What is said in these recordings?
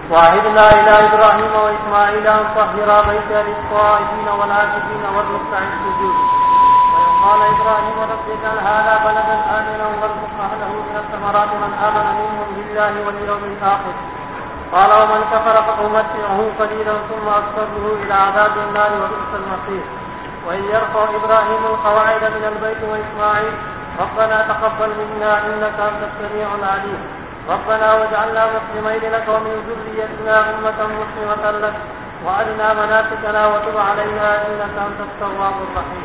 وعهدنا إلى إبراهيم وإسماعيل أن طهرا بيتي للطائفين والعاكفين والركع السجود. وقال إبراهيم رب اجعل هذا بلدا آمنا وارزق أهله من الثمرات من آمن منهم بالله واليوم الآخر. قال ومن كفر فأمتعه قليلا ثم أضطره إلى عذاب النار وبئس المصير. وإن يرفع إبراهيم القواعد من البيت وإسماعيل ربنا تقبل منا إنك أنت السميع العليم. ربنا واجعلنا مسلمين لك ومن ذريتنا أمة مسلمة لك وأرنا مناسكنا وتب علينا إنك أنت التواب الرحيم.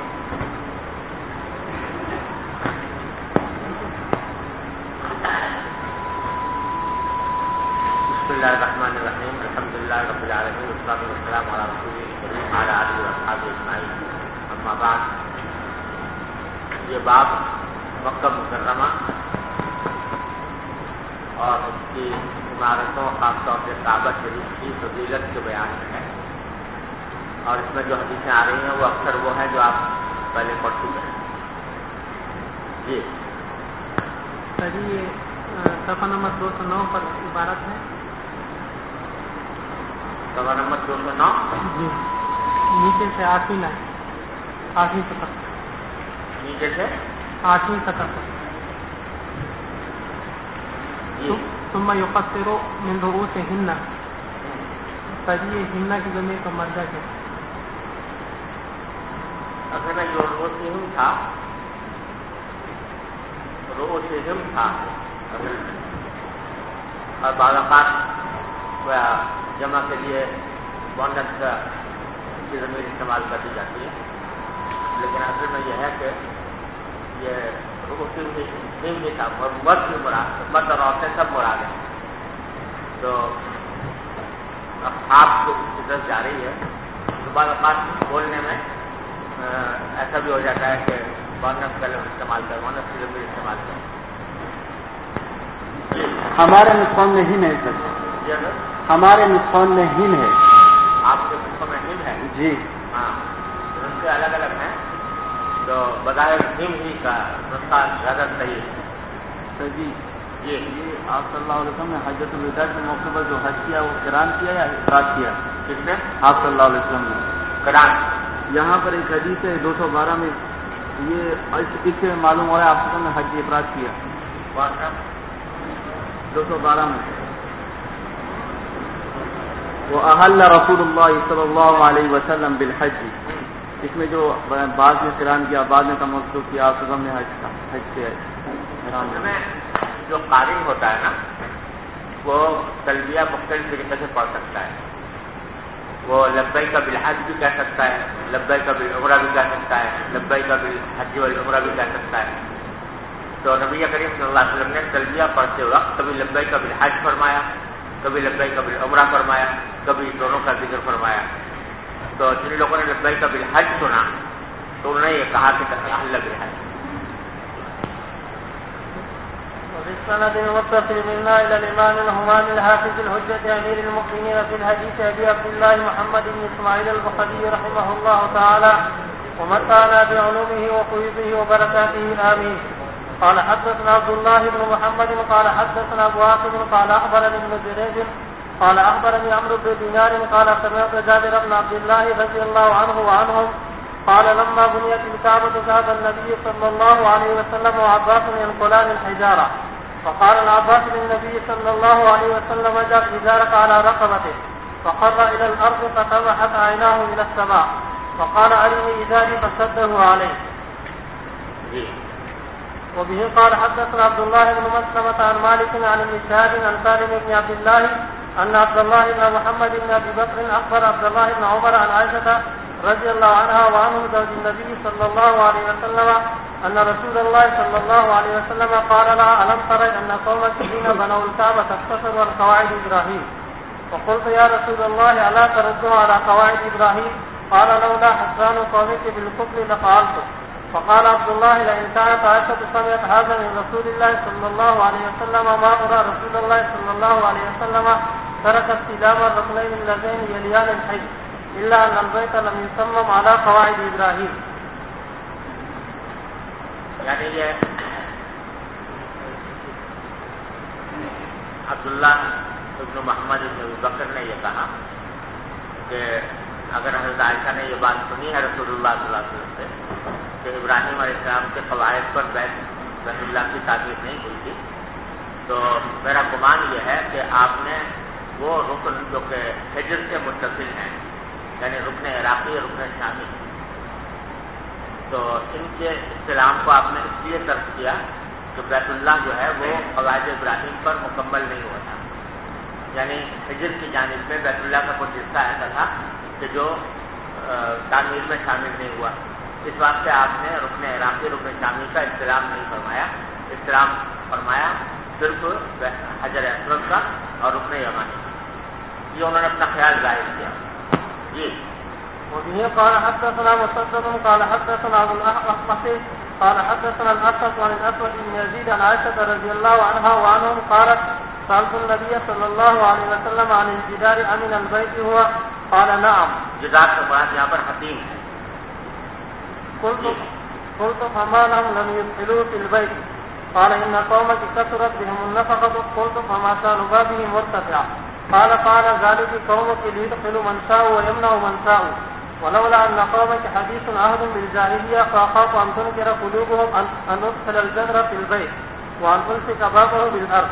بسم الله الرحمن الرحيم. الحمد لله رب العالمين والصلاة والسلام على رسوله الكريم وعلى آله وأصحابه أجمعين. أما بعد، یہ باب مکہ مکرمہ اور اس کی عمارتوں، خاص طور سے کعبہ شریف کی فضیلت کے بیان میں ہے، اور اس میں جو حدیثیں آ رہی ہیں وہ اکثر وہ ہیں جو آپ پہلے پڑھ چکے ہیں. جی یہ صفحہ نمبر 209 پر عبارت ہے. صفحہ نمبر 209 جی، نیچے سے 8ویں لائن، 8ویں سطر، نیچے سے 8ویں سطر پر. ثم يقصر من رؤوسهن. یہ ہنہ کی ضمیر کا مرجع ہے. اصل میں جو رؤوسہم تھا، رؤوسہم تھا، اور بعض اوقات جمع کے لیے مؤنث کی ضمیر استعمال کر دی جاتی ہے، لیکن اصل میں یہ ہے کہ یہ رؤوسہم ہی تھا، مرد بھی مراد، مرد اور عورتیں سب مراد ہیں. تو اب آپ کو کی طرف جا رہی ہے تو بعض اوقات بولنے میں ایسا بھی ہو جاتا ہے کہ مؤنث کا لفظ استعمال کر، مؤنث کی ضمیر استعمال کر. ہمارے نسخوں میں ہن ہے سر، ہمارے نسخوں میں ہن ہے. آپ کے نسخوں میں ہن ہے؟ جی ہاں، ان کے الگ الگ ہیں، تو بظاہر ہم ہی کا نسخہ زیادہ صحیح ہے. سر جی، یہ آپ صلی اللہ علیہ وسلم نے حجۃ الوداع کے موقع پر جو حج کیا وہ قران کیا یا افراد کیا؟ کس نے؟ آپ صلی اللہ علیہ وسلم نے قران. یہاں پر ایک حدیث ہے 212 میں، یہ اس سے معلوم ہو رہا ہے آپ صلی اللہ علیہ وسلم نے حج افراد کیا. 212 میں وہ احل رسول اللہ صلی اللہ علیہ وسلم بالحج، اس میں جو بعض نے قران کیا، بعض نے تمتع کیا، آپ صلی اللہ علیہ وسلم نے حج کیا. میں جو قاری ہوتا ہے نا، وہ تلبیہ مختلف طریقے سے پڑھ سکتا ہے. وہ لبیک بالحج بھی کہہ سکتا ہے، لبیک بالعمرہ بھی کہہ سکتا ہے، لبیک بالحج والعمرہ بھی کہہ سکتا ہے. تو نبی کریم صلی اللہ علیہ وسلم نے تلبیہ پڑھتے وقت کبھی لبیک بالحج فرمایا، کبھی لبیک بالعمرہ فرمایا، کبھی دونوں کا ذکر فرمایا. تو جن لوگوں نے لبیک بالحج سنا تو انہوں نے یہ کہا کہ احل بالحج. وبالسند المتصل منا إلى الإمام الهمام الحافظ الحجة أمير المؤمنين في الحديث أبي عبد الله محمد بن إسماعيل البخاري رحمه الله تعالى ومتعنا بعلومه وفيوضه وبركاته آمين. قال حدثنا عبد الله بن محمد قال حدثنا أبو عاصم قال أخبرني ابن جريج قال أخبرني عمرو بن دينار قال سمعت جابر بن عبد الله رضي الله عنه وعنهم قال لما بنيت الكعبة ذهب النبي صلى الله عليه وسلم وعباس ينقلان الحجارة، فقال العباس للنبي صلى الله عليه وسلم اجعل إزارك على رقبته، فخر إلى الأرض فطمحت عيناه إلى السماء، فقال أرني إزاري فسده عليه. وبه قال حدثنا عبد الله بن مسلمة عن مالك عن ابن شهاب عن سالم بن عبد الله أن عبد الله بن محمد بن أبي بكر أخبر عبد الله بن عمر عن عائشة رضي الله عنها وعنه زوج النبي صلى الله عليه وسلم أن رسول الله صلى الله عليه وسلم قال لها ألم ترى أن قومك حين بنوا الكعبة اقتصروا على قواعد إبراهيم؟ فقلت يا رسول الله ألا تردوا على قواعد إبراهيم؟ قال لولا حسران قومك بالكفر لفعلته. فقال عبد الله لئن كانت عائشة سمعت هذا من رسول الله صلى الله عليه وسلم ما أرى رسول الله صلى الله عليه وسلم ترك استلام الركنين اللذين يليان الحج إلا أن البيت لم يصمم على قواعد إبراهيم. یعنی یہ عبداللہ ابن محمد ابن ابی بکر نے یہ کہا کہ اگر حضرت عائشہ نے یہ بات سنی ہے رسول اللہ صلی اللہ علیہ وسلم سے کہ ابراہیم علیہ السلام کے قواعد پر بیت اللہ کی تعمیر نہیں ہوئی تھی، تو میرا گمان یہ ہے کہ آپ نے وہ رکن جو کہ حجر سے متصل ہیں، یعنی رکن عراقی اور رکن شامی، تو ان کے استلام کو آپ نے اس لیے ترک کیا کہ بیت اللہ جو ہے وہ قواعد ابراہیم پر مکمل نہیں ہوا تھا، یعنی حجر کی جانب میں بیت اللہ کا کچھ حصہ ایسا تھا کہ جو تعمیر میں شامل نہیں ہوا، اس واسطے آپ نے رکن عراقی رکن شامی کا استلام نہیں فرمایا، استلام فرمایا صرف حجر اسود کا اور رکن یمانی، یہ انہوں نے اپنا خیال ظاہر کیا. جی وبه قال حدثنا مسدد قال حدثنا ابو الاحمص قال حدثنا الاسود عن الاسود بن يزيد عن عائشة رضي الله عنها وعنهم قالت سألت النبي صلى الله عليه وسلم عن الجدار امن البيت هو قال نعم. جدار سے مراد یہاں پر حتیم ہے. قلت فما لم يدخلوا في البيت قال ان قومك كثرت بهم النفقة قلت فما شان بابهم مرتفعا قال ذلك قومك ليدخلوا من شاء ويمنع من شاء ولولا ان قومك حديث عهد بالجاهلية فاخاف ان تنكر قلوبهم ان ادخل الجدر في البيت وان الصق بابه بالارض.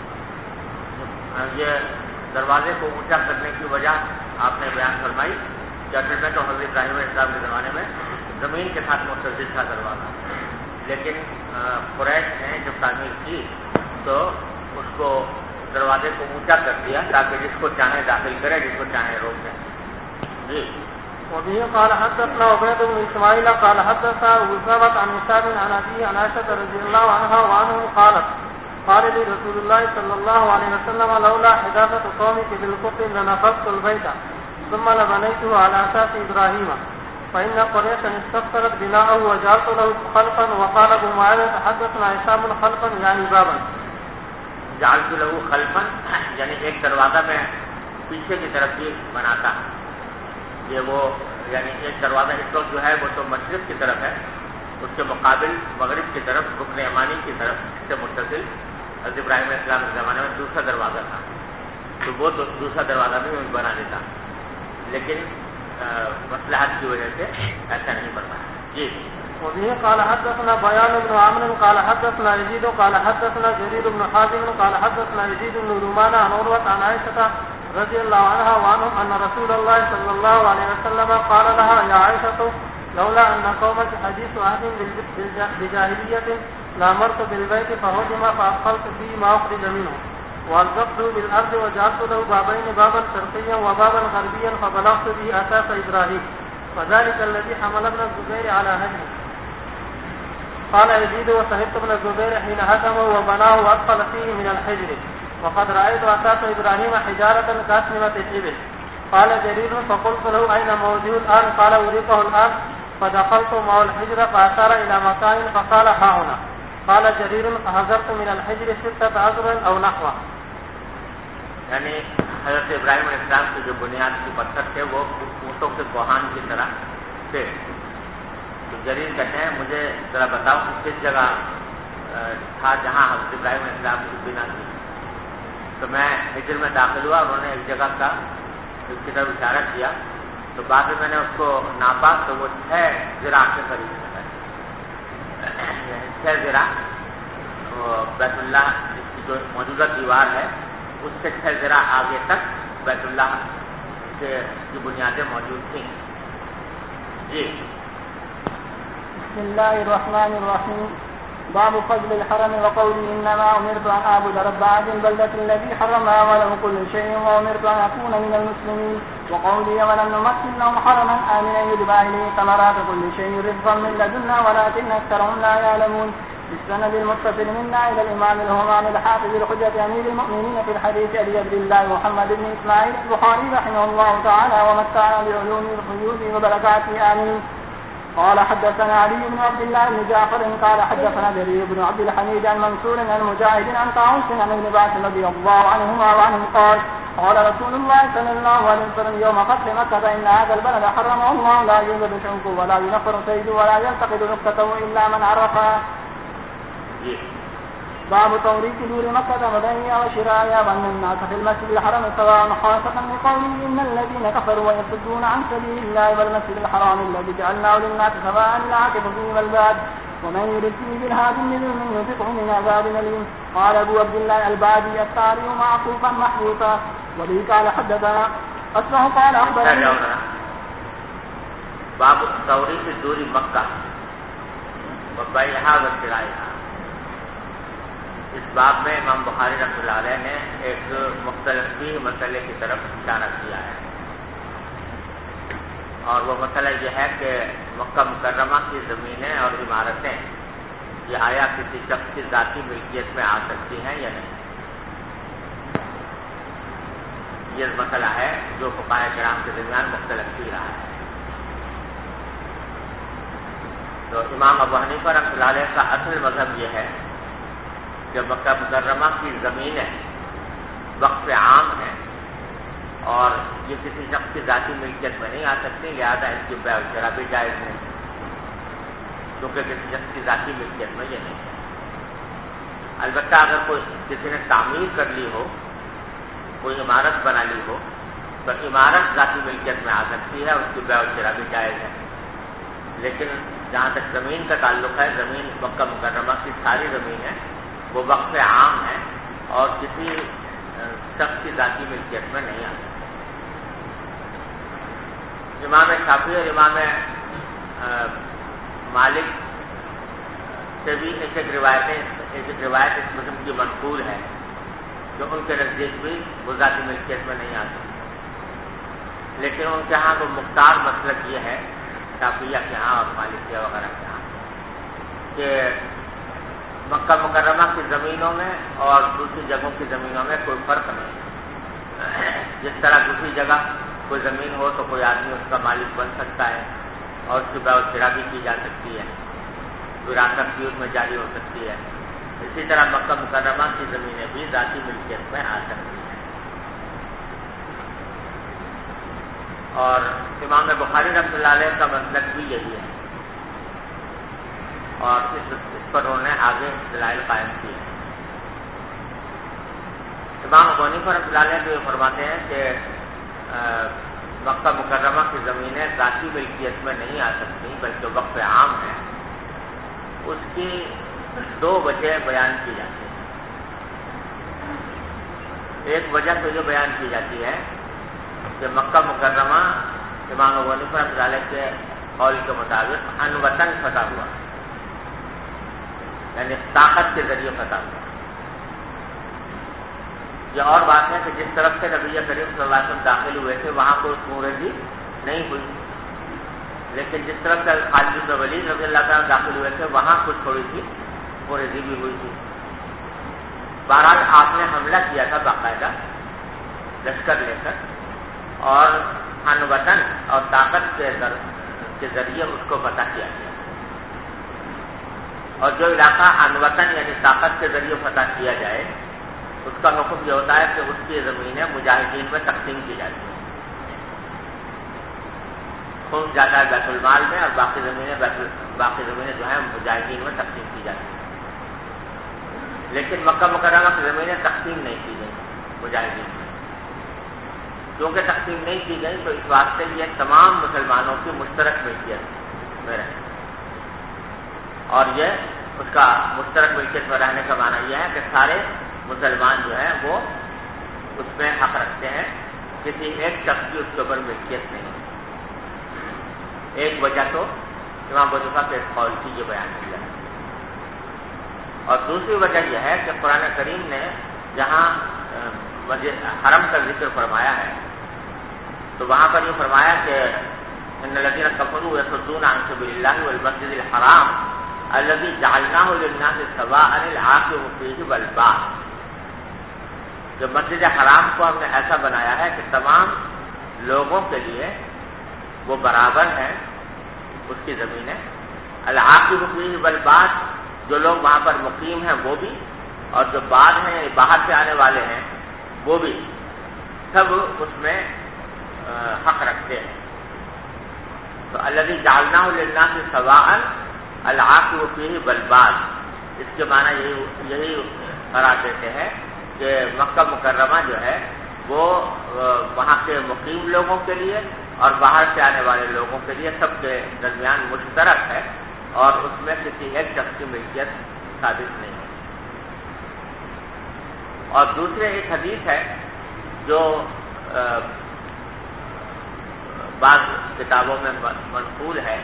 یہ دروازے کو اونچا کرنے کی وجہ آپ نے بیان فرمائی کہ اصل میں تو حضرت ابراہیم علیہ السلام کے زمانے میں زمین کے ساتھ متصل تھا دروازہ، لیکن قریش نے جب تعمیر کی تو اس کو دروازے کو اونچا کر دیا تاکہ جس کو چاہے داخل کرے، جس کو چاہے روک دے. جی وبه قال حدثنا عبيد بن اسماعيل قال حدثنا ابو اسامة عن هشام عن ابيه عن عائشة رضي الله عنها وعنهم قالت قال لي رسول الله صلى الله عليه وسلم لولا حداثة قومك بالكفر لنقضت البيت ثم لبنيته على اساس ابراهيم فان قريشا استكثرت بناءه وجعلت له خلفا وقال ابو معاوية حدثنا هشام خلفا يعني بابا. جعلت له خلفا یعنی ایک دروازہ میں پیچھے کی طرف بھی بناتا، یہ وہ یعنی ایک دروازہ اس وقت جو ہے وہ تو مشرق کی طرف ہے، اس کے مقابل مغرب کی طرف رکن یمانی کی طرف سے متصل حضرت ابراہیم علیہ السلام کے زمانے میں دوسرا دروازہ تھا، تو وہ دوسرا دروازہ بھی بنا دیتا، لیکن مصلحت کی وجہ سے ایسا نہیں بن پایا. جی وبه قال حدثنا بيان بن عمرو قال حدثنا يزيد قال حدثنا جرير بن حازم قال حدثنا يزيد بن رومان عن عروة عن عائشة رضي الله عنها وعنهم أن رسول الله صلى الله عليه وسلم قال لها يا عائشة لولا أن قومك حديث عهد بجاهلية لأمرت بالبيت فهدم فأدخلت فيه ما أخرج منه وألزقته بالأرض وجعلت له بابين بابا شرقيا وبابا غربيا فبلغت به أساس إبراهيم فذلك الذي حمل ابن الزبير على هدمه. قال يزيد وصحبت ابن الزبير حين هدمه وبناه وأدخل فيه من الحجر وقد رأيت أساس إبراهيم حجارة كأسنمة الإبل. قال جرير فقلت له أين موجود الآن؟ قال أريكه الآن فدخلت معه الحجر فأشار إلى مكان فقال ها هنا. قال جرير فحذرت من الحجر 6 أشهر أو نحوه. یعنی حضرت ابراہیم علیہ السلام کے جو بنیاد کے پتھر تھے وہ اونٹوں کے کوہان کی طرح تھے. تو جریر کہتے ہیں مجھے ذرا بتاؤ کہ کس جگہ تھا جہاں حضرت ابراہیم علیہ السلام کی بنا کی. تو میں ہجر میں داخل ہوا، انہوں نے ایک جگہ کا اس کی طرف اشارہ کیا، تو بعد میں نے اس کو ناپا تو وہ 6 ذراع کے قریب ہے، 6 ذراع بیت اللہ کی جو موجودہ دیوار ہے اس سے 6 ذراع آگے تک بیت اللہ کی بنیادیں موجود تھیں. جی بسم الله الرحمن الرحيم. باب فضل الحرم وقوله إنما أمرت أن أعبد رب هذه البلدة الذي حرمها وله كل شيء وأمرت أن أكون من المسلمين. وقوله ولم نمكن لهم حرما آمنا يجبى إليه ثمرات كل شيء رزقا من لدنا ولكن أكثرهم لا يعلمون. بالسند المتصل منا إلى الإمام الهمام الحافظ الحجة أمير المؤمنين في الحديث أبي عبد الله محمد بن إسماعيل البخاري رحمه الله تعالى ومتعنا بعلوم الحدود وبركاته آمين. قال حدثنا علي بن عبد الله بن جعفر قال حدثنا جرير بن عبد الحميد عن منصور عن مجاهد عن طاووس عن ابن عباس رضي الله عنهما وعنهم قال قال رسول الله صلى الله عليه وسلم يوم فتح مكة إن هذا البلد حرمه الله لا يوجد شوك ولا ينفر صيد ولا يلتقط نكتة إلا من عرفها. باب توريث دور مكة وبيعها وشرائها وأن الناس في المسجد الحرام سواء خاصة بقوله إن الذين كفروا ويصدون عن سبيل الله والمسجد الحرام الذي جعلناه للناس سواء العاكف فيه والباد ومن يرد فيه بالهاد من ظلم يذقه من عذاب أليم. قال أبو عبد الله البادي التاريخ معطوفا محذوفا وبه قال حدثنا أصله قال أخبرني. باب توريث دور مکہ وبيعها وشرائها. اس باب میں امام بخاری رحمۃ اللہ علیہ نے ایک مختلف مسئلے کی طرف اشارہ کیا ہے، اور وہ مسئلہ یہ ہے کہ مکہ مکرمہ کی زمینیں اور عمارتیں یہ آیا کسی شخص کی ذاتی ملکیت میں آ سکتی ہیں یا نہیں. یہ مسئلہ ہے جو فقہاء کرام کے درمیان مختلف ہی رہا ہے. تو امام ابو حنیفہ رحمۃ اللہ علیہ کا اصل مذہب یہ ہے کہ مکہ مکرمہ کی زمینیں وقف عام ہیں اور یہ کسی شخص کی ذاتی ملکیت میں نہیں آ سکتی، لہذا اس کی بیع و شرا بھی جائز ہے، کیونکہ کسی شخص کی ذاتی ملکیت میں یہ نہیں ہے. البتہ اگر کوئی کسی نے تعمیر کر لی ہو، کوئی عمارت بنا لی ہو، تو عمارت ذاتی ملکیت میں آ سکتی ہے، اس کی بیع و شرا بھی جائز ہے. لیکن جہاں تک زمین کا تعلق ہے، زمین مکہ مکرمہ کی ساری زمین ہے، وہ وقف عام ہے اور کسی شخص کی ذاتی ملکیت میں نہیں آتا. امام شافعی اور امام مالک سے بھی ایک روایت اس قسم کی منقول ہے جو ان کے نزدیک بھی وہ ذاتی ملکیت میں نہیں آتی. لیکن ان کے ہاں وہ مختار مسلک یہ ہے، شافعیہ کے ہاں اور مالکیہ وغیرہ کے ہاں، کہ مکہ مکرمہ کی زمینوں میں اور دوسری جگہوں کی زمینوں میں کوئی فرق نہیں. جس طرح دوسری جگہ کوئی زمین ہو تو کوئی آدمی اس کا مالک بن سکتا ہے اور اس کی بیع و شرا بھی کی جا سکتی ہے، وراثت بھی اس میں جاری ہو سکتی ہے، اسی طرح مکہ مکرمہ کی زمینیں بھی ذاتی ملکیت میں آ سکتی ہیں. اور امام بخاری رحمۃ اللہ علیہ کا مسلک بھی یہی ہے، اور اس پر انہوں نے آگے دلائل قائم کیے. امام ابو حنیفہ رحمۃ اللہ علیہ جو فرماتے ہیں کہ مکہ مکرمہ کی زمینیں ذاتی ملکیت میں نہیں آ سکتی بلکہ وقف عام ہے. اس کی دو وجہ بیان کی جاتی ہیں. ایک وجہ تو یہ بیان کی جاتی ہے کہ مکہ مکرمہ امام ابو حنیفہ رحمۃ اللہ علیہ کے قول کے مطابق ان وطن فتح ہوا، یعنی طاقت کے ذریعے فتح ہوا. یہ اور بات ہے کہ جس طرف سے نبی کریم صلی اللہ علیہ وسلم داخل ہوئے تھے وہاں کوئی مورزی نہیں ہوئی، لیکن جس طرف سے خالد بن ولید رضی اللہ تعالیٰ داخل ہوئے تھے وہاں کچھ تھوڑی سی مورزی بھی ہوئی تھی. بہرحال آپ نے حملہ کیا تھا باقاعدہ لشکر لے کر، اور ان وطن اور طاقت کے ذریعے اس کو فتح کیا گیا. اور جو علاقہ ان وطن یعنی طاقت کے ذریعے فتح کیا جائے اس کا حکم یہ ہوتا ہے کہ اس کی زمینیں مجاہدین میں تقسیم کی جاتی ہیں. خود جاتا ہے بیت المال میں اور باقی زمینیں جو ہیں مجاہدین میں تقسیم کی جاتی ہیں. لیکن مکہ مکرمہ کی زمینیں تقسیم نہیں کی گئی مجاہدین میں. کیونکہ تقسیم نہیں کی گئی تو اس واسطے یہ تمام مسلمانوں کی مشترک ملکیت میں رہے، اور یہ اس کا مشترک ملکیت میں رہنے کا معنی یہ ہے کہ سارے مسلمان جو ہیں وہ اس میں حق رکھتے ہیں، کسی ایک شخص کی اس کے اوپر ملکیت نہیں. ایک وجہ تو امام ابو حنیفہ کے قول کی یہ بیان کیا ہے. اور دوسری وجہ یہ ہے کہ قرآن کریم نے جہاں مسجد حرم کا ذکر فرمایا ہے تو وہاں پر یہ فرمایا کہ ان الذین کفروا یصدون عن سبیل اللہ والمسجد الحرام الذی جعلناہ للناس سواء العاکف فیہ والباد. جو مسجد حرام کو ہم نے ایسا بنایا ہے کہ تمام لوگوں کے لیے وہ برابر ہے اس کی زمینیں. العاکف فیہ والباد، جو لوگ وہاں پر مقیم ہیں وہ بھی، اور جو بعد ہیں باہر سے آنے والے ہیں وہ بھی، سب اس میں حق رکھتے ہیں. تو الذی جعلناہ للناس سواء العاکف فیہ والباد، اس کے معنی یہی قرار دیتے ہیں کہ مکہ مکرمہ جو ہے وہ وہاں کے مقیم لوگوں کے لیے اور باہر سے آنے والے لوگوں کے لیے سب کے درمیان مشترک ہے اور اس میں کسی ایک شخص کی ملکیت ثابت نہیں ہے۔ اور دوسرے ایک حدیث ہے جو بعض کتابوں میں منقول ہے،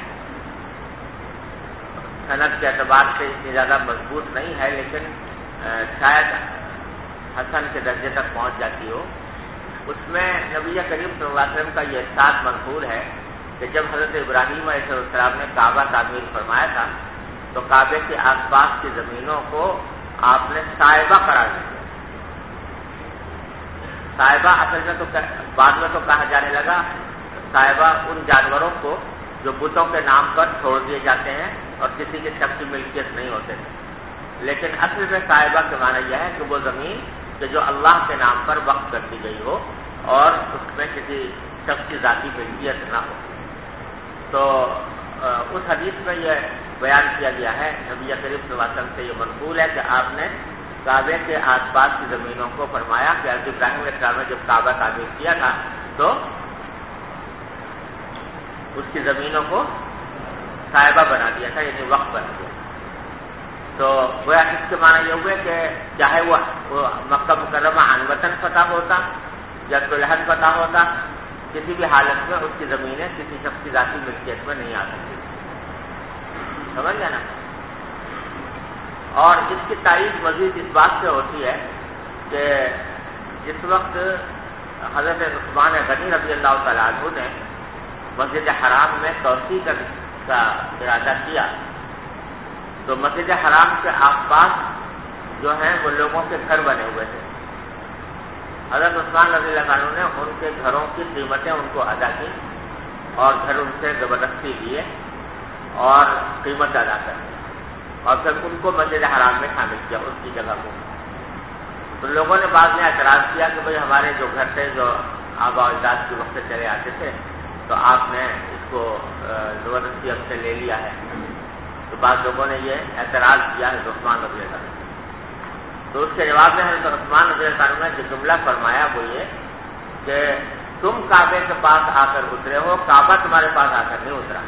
سند کے اعتبار سے اتنی زیادہ مضبوط نہیں ہے لیکن شاید حسن کے درجے تک پہنچ جاتی ہو۔ اس میں نبی کریم صلی اللہ علیہ وسلم کا یہ ارشاد منقول ہے کہ جب حضرت ابراہیم علیہ السلام نے کعبہ تعمیر فرمایا تھا تو کعبے کے آس پاس کی زمینوں کو آپ نے صائبہ قرار دیا۔ صائبہ اصل میں تو بعد میں تو کہا جانے لگا صائبہ ان جانوروں کو جو بتوں کے نام پر چھوڑ دیے جاتے ہیں اور کسی کے شخص کی ملکیت نہیں ہوتے تھے، لیکن اصل میں صائبہ کے معنی یہ ہے کہ وہ زمین کہ جو اللہ کے نام پر وقف کر دی گئی ہو اور اس میں کسی شخص کی ذاتی ملکیت نہ ہو۔ تو اس حدیث میں یہ بیان کیا گیا ہے نبی کریم صلی اللہ علیہ وسلم سے یہ منقول ہے کہ آپ نے کعبے کے آس پاس کی زمینوں کو فرمایا کہ حضرت ابراہیم علیہ السلام نے جب کعبہ تعمیر کیا تھا تو اس کی زمینوں کو صائبہ بنا دیا تھا، یعنی وقف بنا دیا۔ تو گویا اس کے معنی یہ ہوئے کہ چاہے وہ مکہ مکرمہ عن وطن فتح ہوتا یا صلحت فتح ہوتا، کسی بھی حالت میں اس کی زمینیں کسی شخص کی ذاتی ملکیت میں نہیں آ سکتی، سمجھ گیا نا۔ اور اس کی تائید مزید اس بات سے ہوتی ہے کہ جس وقت حضرت عثمان غنی رضی اللہ تعالیٰ عنہ نے مسجد حرام میں توسیع کا ارادہ کیا تو مسجد حرام کے آس پاس جو ہیں وہ لوگوں کے گھر بنے ہوئے تھے۔ حضرت عثمان رضی اللہ عنہ نے ان کے گھروں کی قیمتیں ان کو ادا کی اور گھر ان سے زبردستی لیے اور قیمت ادا کر اور پھر ان کو مسجد حرام میں شامل کیا اس کی جگہ کو۔ تو لوگوں نے بعد میں اعتراض کیا کہ بھئی ہمارے جو گھر تھے جو آبا و اجداد کے وقت سے چلے آتے تھے تو آپ نے اس کو زبردستی ہم سے لے لیا ہے۔ تو بعض لوگوں نے یہ اعتراض کیا ہے عثمان رضی اللہ عنہ، تو اس کے جواب میں حضرت عثمان رضی اللہ عنہ نے جو جملہ فرمایا وہ یہ کہ تم کعبے کے پاس آ کر اترے ہو، کعبہ تمہارے پاس آ کر نہیں اترا۔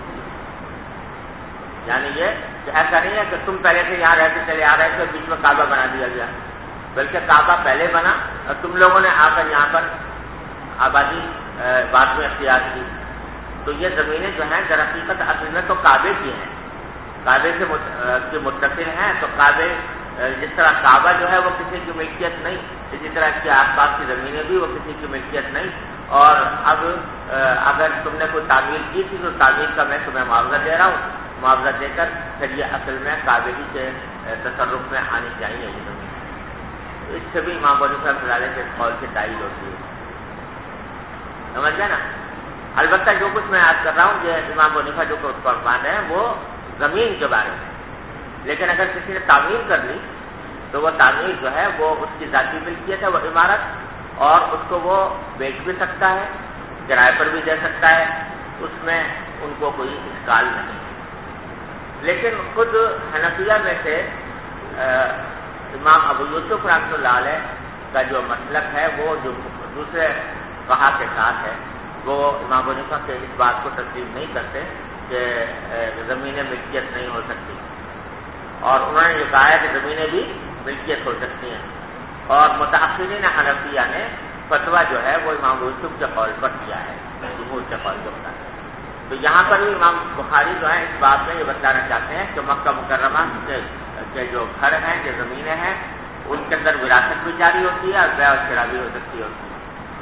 یعنی یہ کہ ایسا نہیں ہے کہ تم پہلے سے یہاں رہتے چلے آ رہے تھے بیچ میں کعبہ بنا دیا گیا، بلکہ کعبہ پہلے بنا اور تم لوگوں نے آ کر یہاں پر آبادی بعد میں اختیار کی۔ تو یہ زمینیں جو ہیں در حقیقت اصل میں تو کعبے کی ہیں، کعبے سے متصل ہیں۔ تو کعبے جس طرح کعبہ جو ہے وہ کسی کی ملکیت نہیں، اسی طرح اس کے آس پاس کی زمینیں بھی وہ کسی کی ملکیت نہیں۔ اور اب اگر تم نے کوئی تعمیر کی تھی تو تعمیر کا میں تمہیں معاوضہ دے رہا ہوں، معاوضہ دے کر پھر یہ اصل میں کعبے ہی کے تصرف میں آنی چاہیے یہ زمین۔ اس سے بھی امام ابو حنیفہ رحمۃ اللہ علیہ کے قول سے تائید ہوتی ہے، سمجھ گئے نا۔ البتہ جو کچھ میں یاد کر رہا ہوں یہ امام ابو حنیفہ جو فرمان ہے وہ زمین کے بارے میں، لیکن اگر کسی نے تعمیر کر لی تو وہ تعمیر جو ہے وہ اس کی ذاتی ملکیت ہے، وہ عمارت، اور اس کو وہ بیچ بھی سکتا ہے، کرائے پر بھی دے سکتا ہے، اس میں ان کو کوئی اشکال نہیں۔ لیکن خود حنفیہ میں سے امام ابو یوسف رحمۃ اللہ علیہ کا جو مسلک ہے وہ جو دوسرے فقہا کے ساتھ ہے، وہ امام ابو حنیفہ کے اس بات کو تسلیم نہیں کرتے کہ زمینیں ملکیت نہیں ہو سکتی، اور انہوں نے یہ کہا ہے کہ زمینیں بھی ملکیت ہو سکتی ہیں۔ اور متأخرین حنفیہ نے فتویٰ جو ہے وہ امام یوسف کے قول پر کیا ہے، جمہور کے قول کے مطابق۔ تو یہاں پر بھی امام بخاری جو ہے اس بات میں یہ بتانا چاہتے ہیں کہ مکہ مکرمہ کے جو گھر ہیں، جو زمینیں ہیں، ان کے اندر وراثت بھی جاری ہوتی ہے اور بیع و شراء بھی ہو سکتی ہوتی ہے۔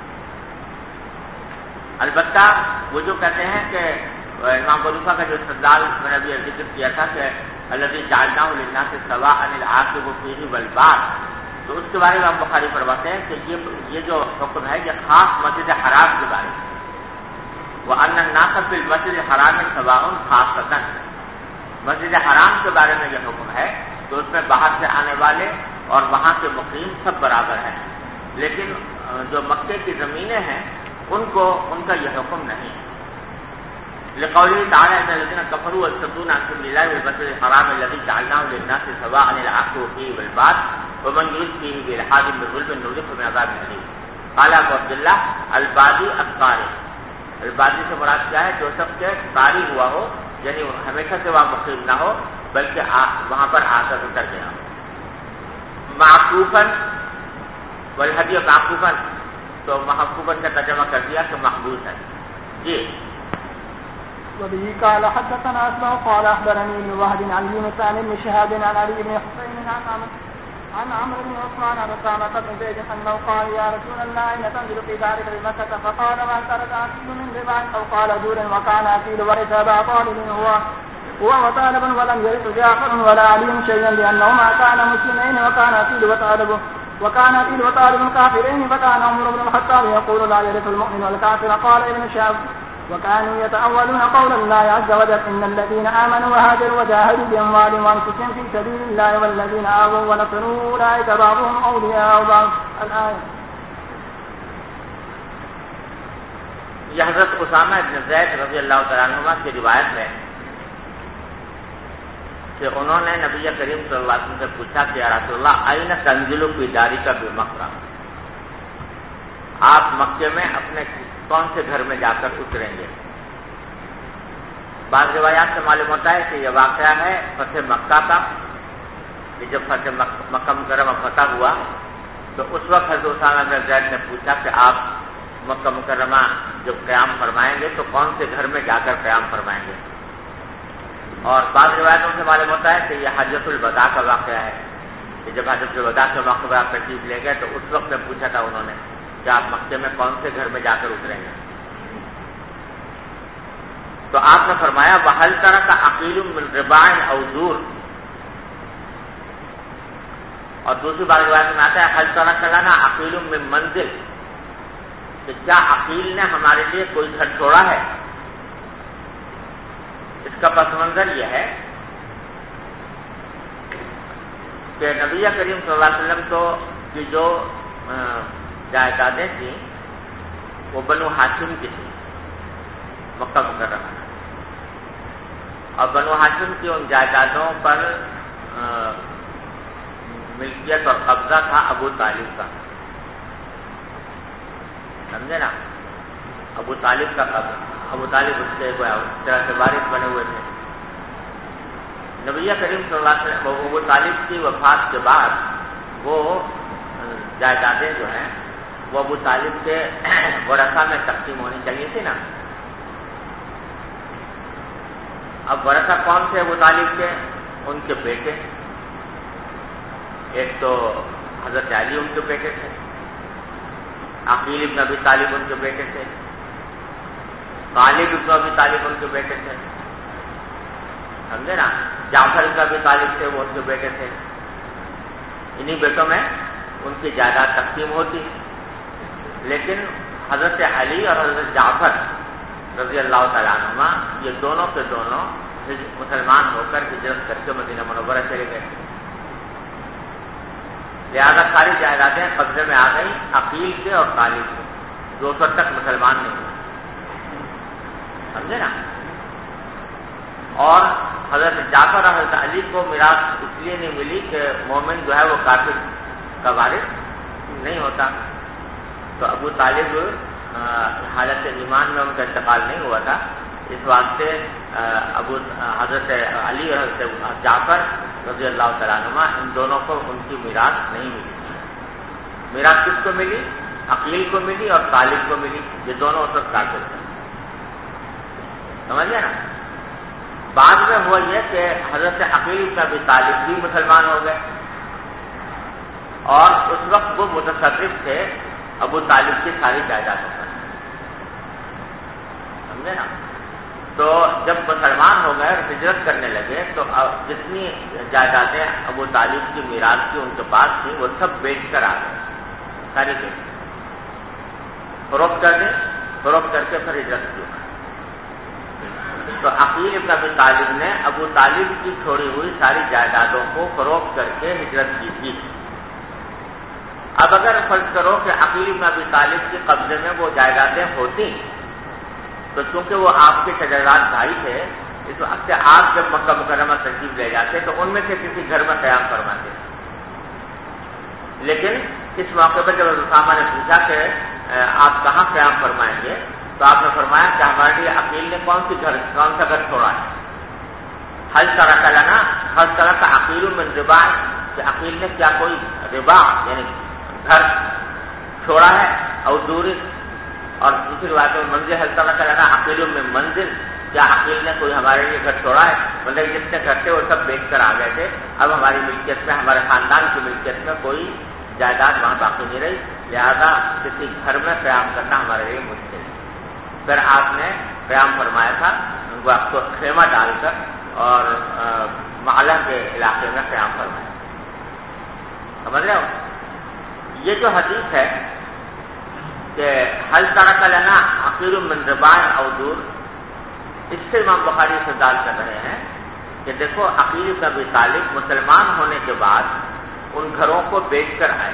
البتہ وہ جو کہتے ہیں کہ امام ابو حنیفہ کا جو استدلال میں نے ابھی ذکر کیا تھا کہ الذی جعلناہ للناس سواء العاقب فیہ والباد، تو اس کے بارے میں امام بخاری فرماتے ہیں کہ یہ جو حکم ہے یہ خاص مسجد حرام کے بارے میں، وَأَنَّ النَّاسَ فِي الْمَسْجِدِ الْحَرَامِ سَوَاءٌ خَاصَّةً، مسجد حرام کے بارے میں یہ حکم ہے تو اس میں باہر سے آنے والے اور وہاں کے مقیم سب برابر ہیں، لیکن جو مکے کی زمینیں ہیں ان کا یہ حکم نہیں۔ لقوله تعالى ان الذين كفروا ويصدون عن سبيل الله والمسجد الحرام الذي جعلناه للناس سواء العاكف فيه والباد ومن يريد فيه بإلحاد بظلم نذقه من عذاب أليم. قال ابو عبداللہ البادی القاری، البادی سے مراد کیا ہے؟ جو سب کے قاری ہوا ہو، یعنی ہمیشہ سے وہاں مقیم نہ ہو بلکہ وہاں پر آ کر اتر گیا ہو. معقوفاً والہدی معقوفاً، تو محقوفاً کا ترجمہ کر دیا کہ محبوس ہے. جی. وبه قال حدثنا أسمع قال أخبرني ابن وهب عن يونس عن ابن شهاب عن علي بن حسين عن عمرو بن عثمان عن أسامة بن زيد أنه قال يا رسول الله أين تنزل في دارك بمكة؟ فقال ما ترك أكيل من ربع أو قال دور وكان أكيل ورث أبا طالب هو وطالب ولم يرث جعفر ولا علي شيئا لأنهما كانا مسلمين وكان أكيل وطالب كافرين فكان عمر بن الخطاب يقول لا يرث المؤمن والكافر. قال ابن شهاب وكانوا يتأولون قول الله عز وجل إن الذين آمنوا وهاجروا وجاهدوا بأموالهم وأنفسهم في سبيل الله والذين آووا ونصروا أولئك بعضهم أولياء بعض. الآية. یہ حضرت اسامہ بن زید رضی اللہ تعالیٰ عنہما کی روایت ہے کہ انہوں نے نبی کریم صلی اللہ علیہ وسلم سے پوچھا کہ یا رسول اللہ أين تنزل في دارك بمکہ، آپ مکے میں اپنے کون سے گھر میں جا کر اتریں گے؟ بعض روایات سے معلوم ہوتا ہے کہ یہ واقعہ ہے فتح مکہ کا، کہ جب فتح مکہ مکرمہ فتح ہوا تو اس وقت حضرت اسامہ بن زید نے پوچھا کہ آپ مکہ مکرمہ جب قیام فرمائیں گے تو کون سے گھر میں جا کر قیام فرمائیں گے. اور بعض روایتوں سے معلوم ہوتا ہے کہ یہ حجۃ الوداع کا واقعہ ہے کہ جب حجۃ الوداع کے موقع پر آپ تشریف لے گئے تو اس وقت میں پوچھا تھا انہوں نے کہ آپ مکے میں کون سے گھر میں جا کر اتریں گے. تو آپ نے فرمایا وَهَلْ تَرَكَ عَقِيلٌ مِّن رِبَاعٍ أَوْ دُورٍ، اور دوسری بار روایت میں آتا ہے هَلْ تَرَكَ لَنَا عَقِيلٌ مِّن مَنزِلٍ، کہ کیا عقیل نے ہمارے لیے کوئی گھر چھوڑا ہے. اس کا پس منظر یہ ہے کہ نبی کریم صلی اللہ علیہ وسلم تو کی جو جائیدادیں تھیں وہ بنو ہاشم کی تھیں مکہ مکرمہ، اور بنو ہاشم کی ان جائیدادوں پر ملکیت اور قبضہ تھا ابو طالب کا. سمجھے نا؟ ابو طالب کا قبضہ، ابو طالب اس سے طرح سے وارث بنے ہوئے تھے. نبی کریم صلی اللہ علیہ وسلم ابو طالب کی وفات کے بعد وہ جائیدادیں جو ہیں وہ ابو طالب کے ورثہ میں تقسیم ہونی چاہیے تھی نا. اب ورثہ کون تھے ابو طالب کے؟ ان کے بیٹے، ایک تو حضرت علی ان کے بیٹے تھے، عقیل ابن ابی طالب ان کے بیٹے تھے، طالب ابن ابی طالب ان کے بیٹے تھے، سمجھے نا؟ جعفر ابن ابی طالب تھے وہ ان کے بیٹے تھے. انہی بیٹوں میں ان کی جائیداد تقسیم ہوتی. لیکن حضرت علی اور حضرت جعفر رضی اللہ تعالیٰ عنہما یہ دونوں کے دونوں مسلمان ہو کر ہجرت کر کے مدینہ منورہ چلے گئے، لہذا ساری جائیدادیں قبضے میں آ گئی عقیل کے اور طالب کے. 200 تک مسلمان نہیں ہوئے، سمجھے نا؟ اور حضرت جعفر اور حضرت علی کو میراث اس لیے نہیں ملی کہ مومن جو ہے وہ کافر کا وارث نہیں ہوتا. تو ابو طالب حالت ایمان میں ان کا انتقال نہیں ہوا تھا، اس واسطے حضرت علی اور حضرت جعفر رضی اللہ تعالیٰ عنہما ان دونوں کو ان کی میراث نہیں ملی. میراث کس کو ملی؟ عقیل کو ملی اور طالب کو ملی. یہ دونوں اس وقت کافر تھے، سمجھ گئے نا؟ بعد میں ہوا یہ کہ حضرت عقیل بن ابی طالب بھی مسلمان ہو گئے، اور اس وقت وہ متصرف تھے ابو طالب کی ساری جائیدادوں پر، سمجھے نا؟ تو جب مسلمان ہو گئے اور ہجرت کرنے لگے تو جتنی جائیدادیں ابو طالب کی میراث کی ان کے پاس تھی وہ سب بیچ کر آ گئے، ساری بیچ فروخت کر دیں، فروخت کر کے پھر ہجرت کی. تو عقیل ابن ابی طالب نے ابو طالب کی چھوڑی ہوئی ساری جائیدادوں کو فروخت کر کے ہجرت کی تھی. اب اگر فرض کرو کہ عقیل ابن ابی طالب کے قبضے میں وہ جائیدادیں ہوتی تو چونکہ وہ آپ کے شجرات بھائی تھے، اس وقت سے آپ جب مکہ مکرمہ تشریف لے جاتے تو ان میں سے کسی گھر میں قیام فرماتے. لیکن اس موقع پر جب اسامہ نے پوچھا کہ آپ کہاں قیام فرمائیں گے تو آپ نے فرمایا کہ ہمارے لیے عقیل نے کون سا گھر چھوڑا ہے. حل ترک لنا حل ترک عقیل من رباع، کہ عقیل نے کیا کوئی رباع یعنی گھر چھوڑا ہے، اور دور، اور دوسری روایت میں منزل حل ترک لنا عقیل من منزل، کیا عقیل نے کوئی ہمارے لیے گھر چھوڑا ہے؟ مطلب جتنے گھر تھے وہ سب بیچ کر آ گئے تھے، اب ہماری ملکیت میں، ہمارے خاندان کی ملکیت میں کوئی جائیداد وہاں باقی نہیں رہی، لہذا کسی گھر میں قیام کرنا ہمارے لیے مشکل ہے. پھر آپ نے قیام فرمایا تھا وقت کو خیمہ ڈال کر اور معلہ کے علاقے میں قیام فرمایا. سمجھ رہے ہو؟ یہ جو حدیث ہے کہ حل ترک لنا عقیل من رباع او دور، اس سے امام بخاری استدلال کر رہے ہیں کہ دیکھو عقیل بن ابی طالب مسلمان ہونے کے بعد ان گھروں کو بیچ کر آئے.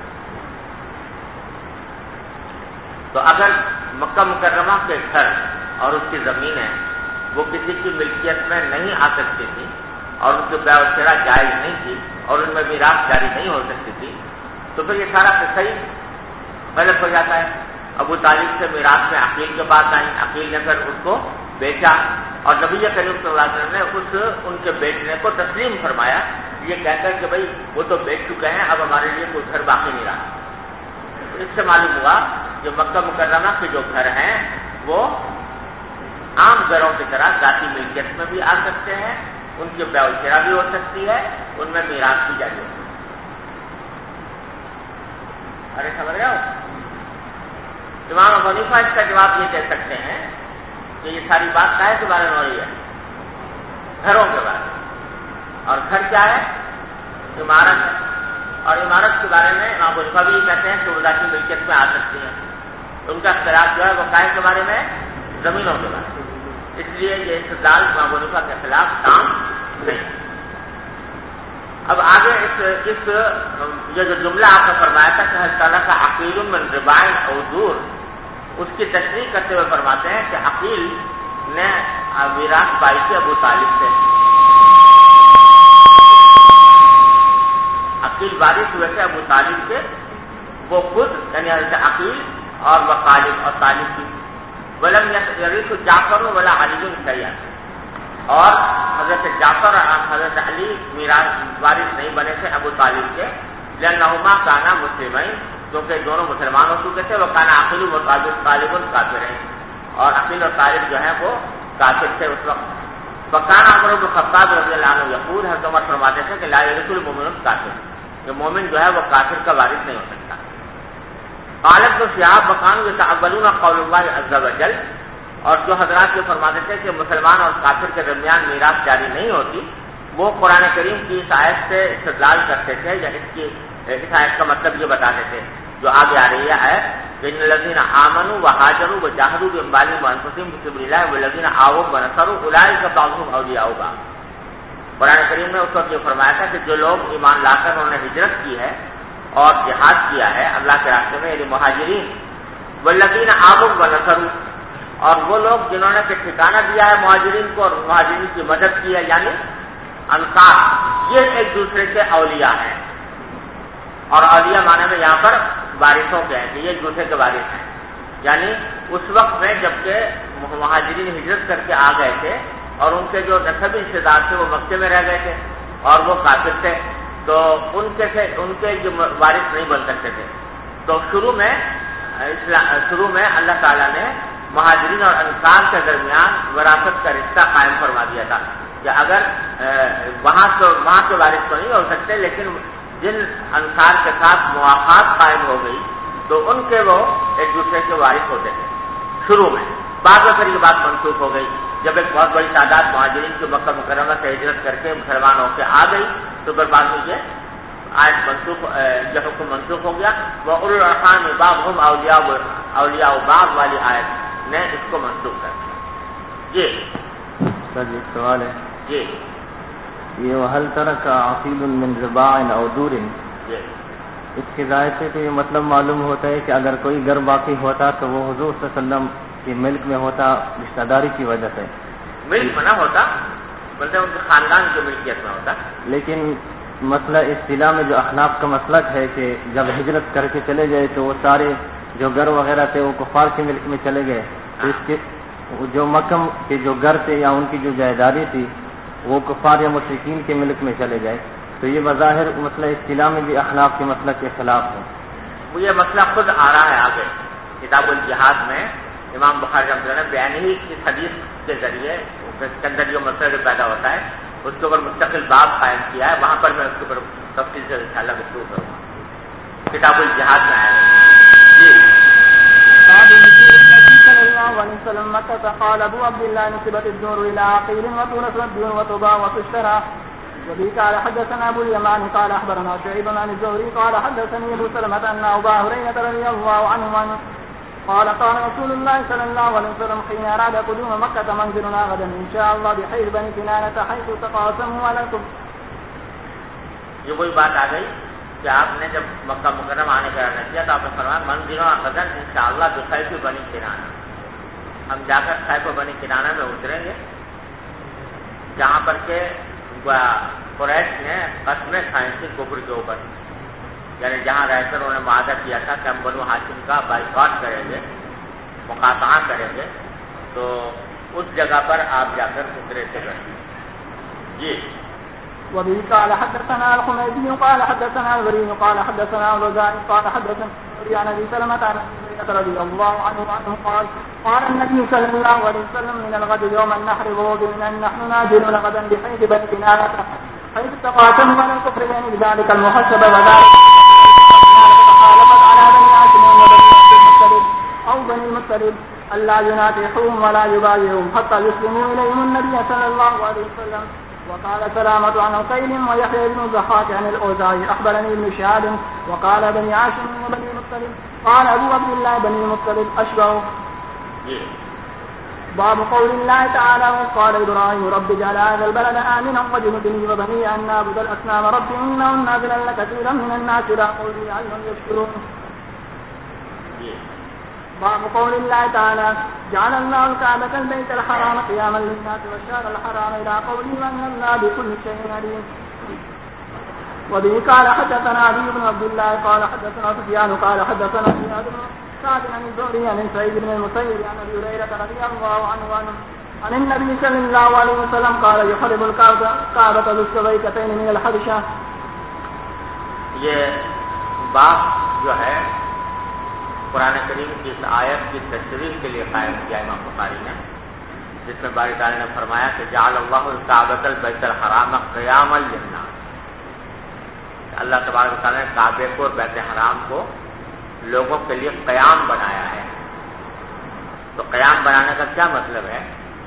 تو اگر مکہ مکرمہ کے گھر اور اس کی زمینیں وہ کسی کی ملکیت میں نہیں آ سکتی تھی اور ان کی بیع و شراء جائز نہیں تھی اور ان میں میراث جاری نہیں ہو سکتی تھی، تو پھر یہ سارا قصہ ہی غلط ہو جاتا ہے. ابو طالب سے میراث میں عقیل کے پاس آئیں، عقیل نے پھر اس کو بیچا اور نبی کریم صلی اللہ علیہ وسلم نے ان کے بیچنے کو تسلیم فرمایا، یہ کہہ کر کہ بھائی وہ تو بیچ چکے ہیں، اب ہمارے لیے کوئی گھر باقی نہیں رہا. اس سے معلوم ہوا کہ مکہ مکرمہ کے جو گھر ہیں وہ عام گھروں کی طرح ذاتی ملکیت میں بھی آ سکتے ہیں، ان کی بیع و شراء بھی ہو سکتی ہے، ان میں میراث بھی جاری ہو سکتی ہے. ارے سمجھ رہے ہو؟ امام ابو حنیفہ اس کا جواب یہ دے سکتے ہیں کہ یہ ساری بات کاہے کے بارے میں ہو رہی ہے؟ گھروں کے بارے میں. اور گھر کیا ہے؟ عمارت ہے. اور عمارت کے بارے میں امام ابو حنیفہ بھی کہتے ہیں کہ وہ ذاتی ملکیت میں آ سکتی ہے. ان کا اختلاف جو ہے وہ کاہے کے بارے میں؟ زمینوں کے بارے میں. اس لیے یہ استدلال امام ابو حنیفہ کے خلاف کام نہیں. اب آگے اس یہ جو جملہ آپ نے فرمایا تھا کہ حل ترک عقیل من رباع او دور، اس کی تشریح کرتے ہوئے فرماتے ہیں کہ عقیل نے میراث پائی تھی ابو طالب سے. عقیل وارث ہوئے تھے ابو طالب سے، وہ خود یعنی حضرت عقیل اور وہ طالب اور طالب کی. ولم یرث جعفر ولا علی شیئا، اور حضرت جعفر اور حضرت علی میراث وارث نہیں بنے تھے ابو طالب کے، لأنہما کانا مسلمین، کیونکہ دونوں مسلمان ہو چکے تھے. وہ کانا عقیل و طالب کافر ہیں، اور عقیل اور طالب جو ہیں وہ کافر تھے اس وقت. فکان عمر بن الخطاب رضی اللہ عنہ یقول، حضرت عمر فرماتے تھے کہ لا یرث المؤمن الکافر، کہ مومن جو ہے وہ کافر کا وارث نہیں ہو سکتا. قالت تو شہاب وکانوا یتعولون قول اللہ عز وجل، اور جو حضرات یہ فرماتے تھے کہ مسلمان اور کافر کے درمیان میراث جاری نہیں ہوتی، وہ قرآن کریم کی اس آیت سے استدلال کرتے تھے، یا اس آیت کا مطلب یہ بتاتے تھے جو آگے آ رہی ہے کہ ان الذین آمنوا وہاجروا وجاہدوا باموالہم وانفسہم فی سبیل اللہ والذین آووا ونصروا اولئک بعضهم اولیاء بعض. قرآن کریم نے اس وقت یہ فرمایا تھا کہ جو لوگ ایمان لا کر انہوں نے ہجرت کی ہے اور جہاد کیا ہے اللہ کے راستے میں، یعنی مہاجرین، والذین آووا ونصروا، اور وہ لوگ جنہوں نے کہ ٹھکانہ دیا ہے مہاجرین کو اور مہاجرین کی مدد کی ہے، یعنی انصار، یہ ایک دوسرے کے اولیاء ہیں. اور اولیاء معنی میں یہاں پر وارثوں کے ہیں کہ یہ ایک دوسرے کے وارث ہیں. یعنی اس وقت میں جبکہ مہاجرین ہجرت کر کے آ گئے تھے اور ان کے جو نسبی رشتے دار تھے وہ مکے میں رہ گئے تھے اور وہ کافر تھے، تو ان کے جو وارث نہیں بن سکتے تھے. تو شروع میں اللہ تعالیٰ نے مہاجرین اور انصار کے درمیان وراثت کا رشتہ قائم فرما دیا تھا کہ اگر وہاں کے وارث تو نہیں ہو سکتے، لیکن جن انصار کے ساتھ موافقات قائم ہو گئی تو ان کے وہ ایک دوسرے کے وارث ہوتے تھے شروع میں. بعد میں پھر یہ بات منسوخ ہو گئی جب ایک بہت بڑی تعداد مہاجرین کی مکہ مکرمہ سے ہجرت کر کے مسلمان ہو کے آ گئی، تو پھر بعد میں یہ آیت یہ حکم منسوخ ہو گیا. وَأُولُو الْأَرْحَامِ بَعْضُهُمْ أَوْلِيَاءُ بَعْضٍ والی آیت نے اس کو منسوخ کر دیا. جی سر ایک سوال ہے. جی یہ وَهَلْ تَرَكَ عَقِيلٌ مِّن رِبَاعٍ أَوْ دُورٍ، جی اس کی ظاہر سے تو یہ مطلب معلوم ہوتا ہے کہ اگر کوئی گھر باقی ہوتا تو وہ حضور صلی اللہ علیہ وسلم کہ ملک میں ہوتا رشتہ داری کی وجہ سے، ملک میں نہ ہوتا بلکہ ان کے خاندان کی ملکیت میں ہوتا. لیکن مسئلہ اصطلاح میں جو احناف کا مسلک ہے کہ جب ہجرت کر کے چلے گئے تو وہ سارے جو گھر وغیرہ تھے وہ کفار کے ملک میں چلے گئے، تو اس کے جو مکہ کے جو گھر تھے یا ان کی جو جائیدادیں تھی وہ کفار یا مشرکین کے ملک میں چلے گئے، تو یہ بظاہر مسئلہ اصطلاح میں بھی احناف کے مسلک کے خلاف ہے. وہ یہ مسئلہ خود آ رہا ہے آگے کتاب الجہاد میں. امام بخاری رحمۃ اللہ نے بیان ہی اس حدیث کے ذریعے اس کے اندر جو مسئلہ جو پیدا ہوتا ہے اس کے اوپر مستقل باب قائم کیا ہے. وہاں پر میں اس کے اوپر تفصیل سے انشاءاللہ گفتگو کروں گا. کتاب الجہاد میں آیا ہے. جی باب نزول النبي صلى الله عليه وسلم مكة. قال أبو عبد الله نسبت الدور إلى عقيل وتونس والدين وطباء وتشترى. وبه قال حدثنا أبو اليمان قال أخبرنا شعيب عن الزهري قال حدثني أبو سلمة أن أبا هريرة رضي الله عنه قال قال رسول الله صلى الله عليه وسلم حين أراد قدوم مكة منزلنا غدا إن شاء الله بحيث بني كنانة حيث تقاسموا على الكفر. یہ وہی بات آ گئی کہ آپ نے جب مکہ مکرمہ آنے کا ارادہ کیا تو آپ نے فرمایا منزلنا غدا ان شاء اللہ بحیث بنی کنانہ، ہم جا کر خیف بنی کنانہ میں اتریں گے جہاں پر کہ قریش نے قسمیں کھائی تھی کفر کے اوپر، یعنی جہاں رہ کر انہوں نے معاہدہ کیا تھا کہ ہم بنو ہاشم کا بائیکاٹ کریں گے، مقاطعہ کریں گے، تو اس جگہ پر آپ جا کر اترے تھے. جی وبه قال حدثنا الحميدي قال حدثنا الوري قال حدثنا الرزاق قال حدثنا عن ابي سلمة عن رضي الله عنه قال قال النبي صلى الله عليه وسلم من الغد يوم النحر وهو بنا نحن نازلون غدا بحيث بني كنانة حيث تقاسموا على الكفر بين ذلك المحسب وذلك تخالفت على بني هاشم وبني عبد المطلب او بني المطلب الا يناكحوهم ولا يبايعوهم حتى يسلموا اليهم النبي صلى الله عليه وسلم. وقال سلامة عن عقيل ويحيى بن الضحاك عن الأوزاعي أخبرني ابن شهاب وقال بني هاشم وبني المطلب قال أبو عبد الله بني المطلب أشبه. باب قول الله تعالى وقال إبراهيم رب اجعل هذا البلد آمنا واجنبني وبني أن نعبد الأصنام رب إنهن أضللن كثيرا من الناس لا قولي لعلهم يشكرون. باب قول الله تعالى جعل الله الكعبة البيت الحرام قياما للناس والشهر الحرام إلى قوله وأن الله بكل شيء عليم. وبه قال حدثنا علي بن عبد الله قال حدثنا سفيان قال حدثنا زياد بن سعد عن الزهري عن سعيد بن المسيب عن أبي هريرة رضي الله عنه عن النبي صلى الله عليه وسلم قال يحرم الكعبة بالسويقتين من الحبشة. یہ باب جو ہے قرآن کریم کی اس آیت کی تشریح کے لیے قائم کیا امام بخاری نے، جس میں باری تعالیٰ نے فرمایا کہ جعل اللہ الکعبۃ البیت الحرام قیاما للناس، اللہ تبارک و تعالیٰ نے کعبے کو اور بیت حرام کو لوگوں کے لیے قیام بنایا ہے. تو قیام بنانے کا کیا مطلب ہے،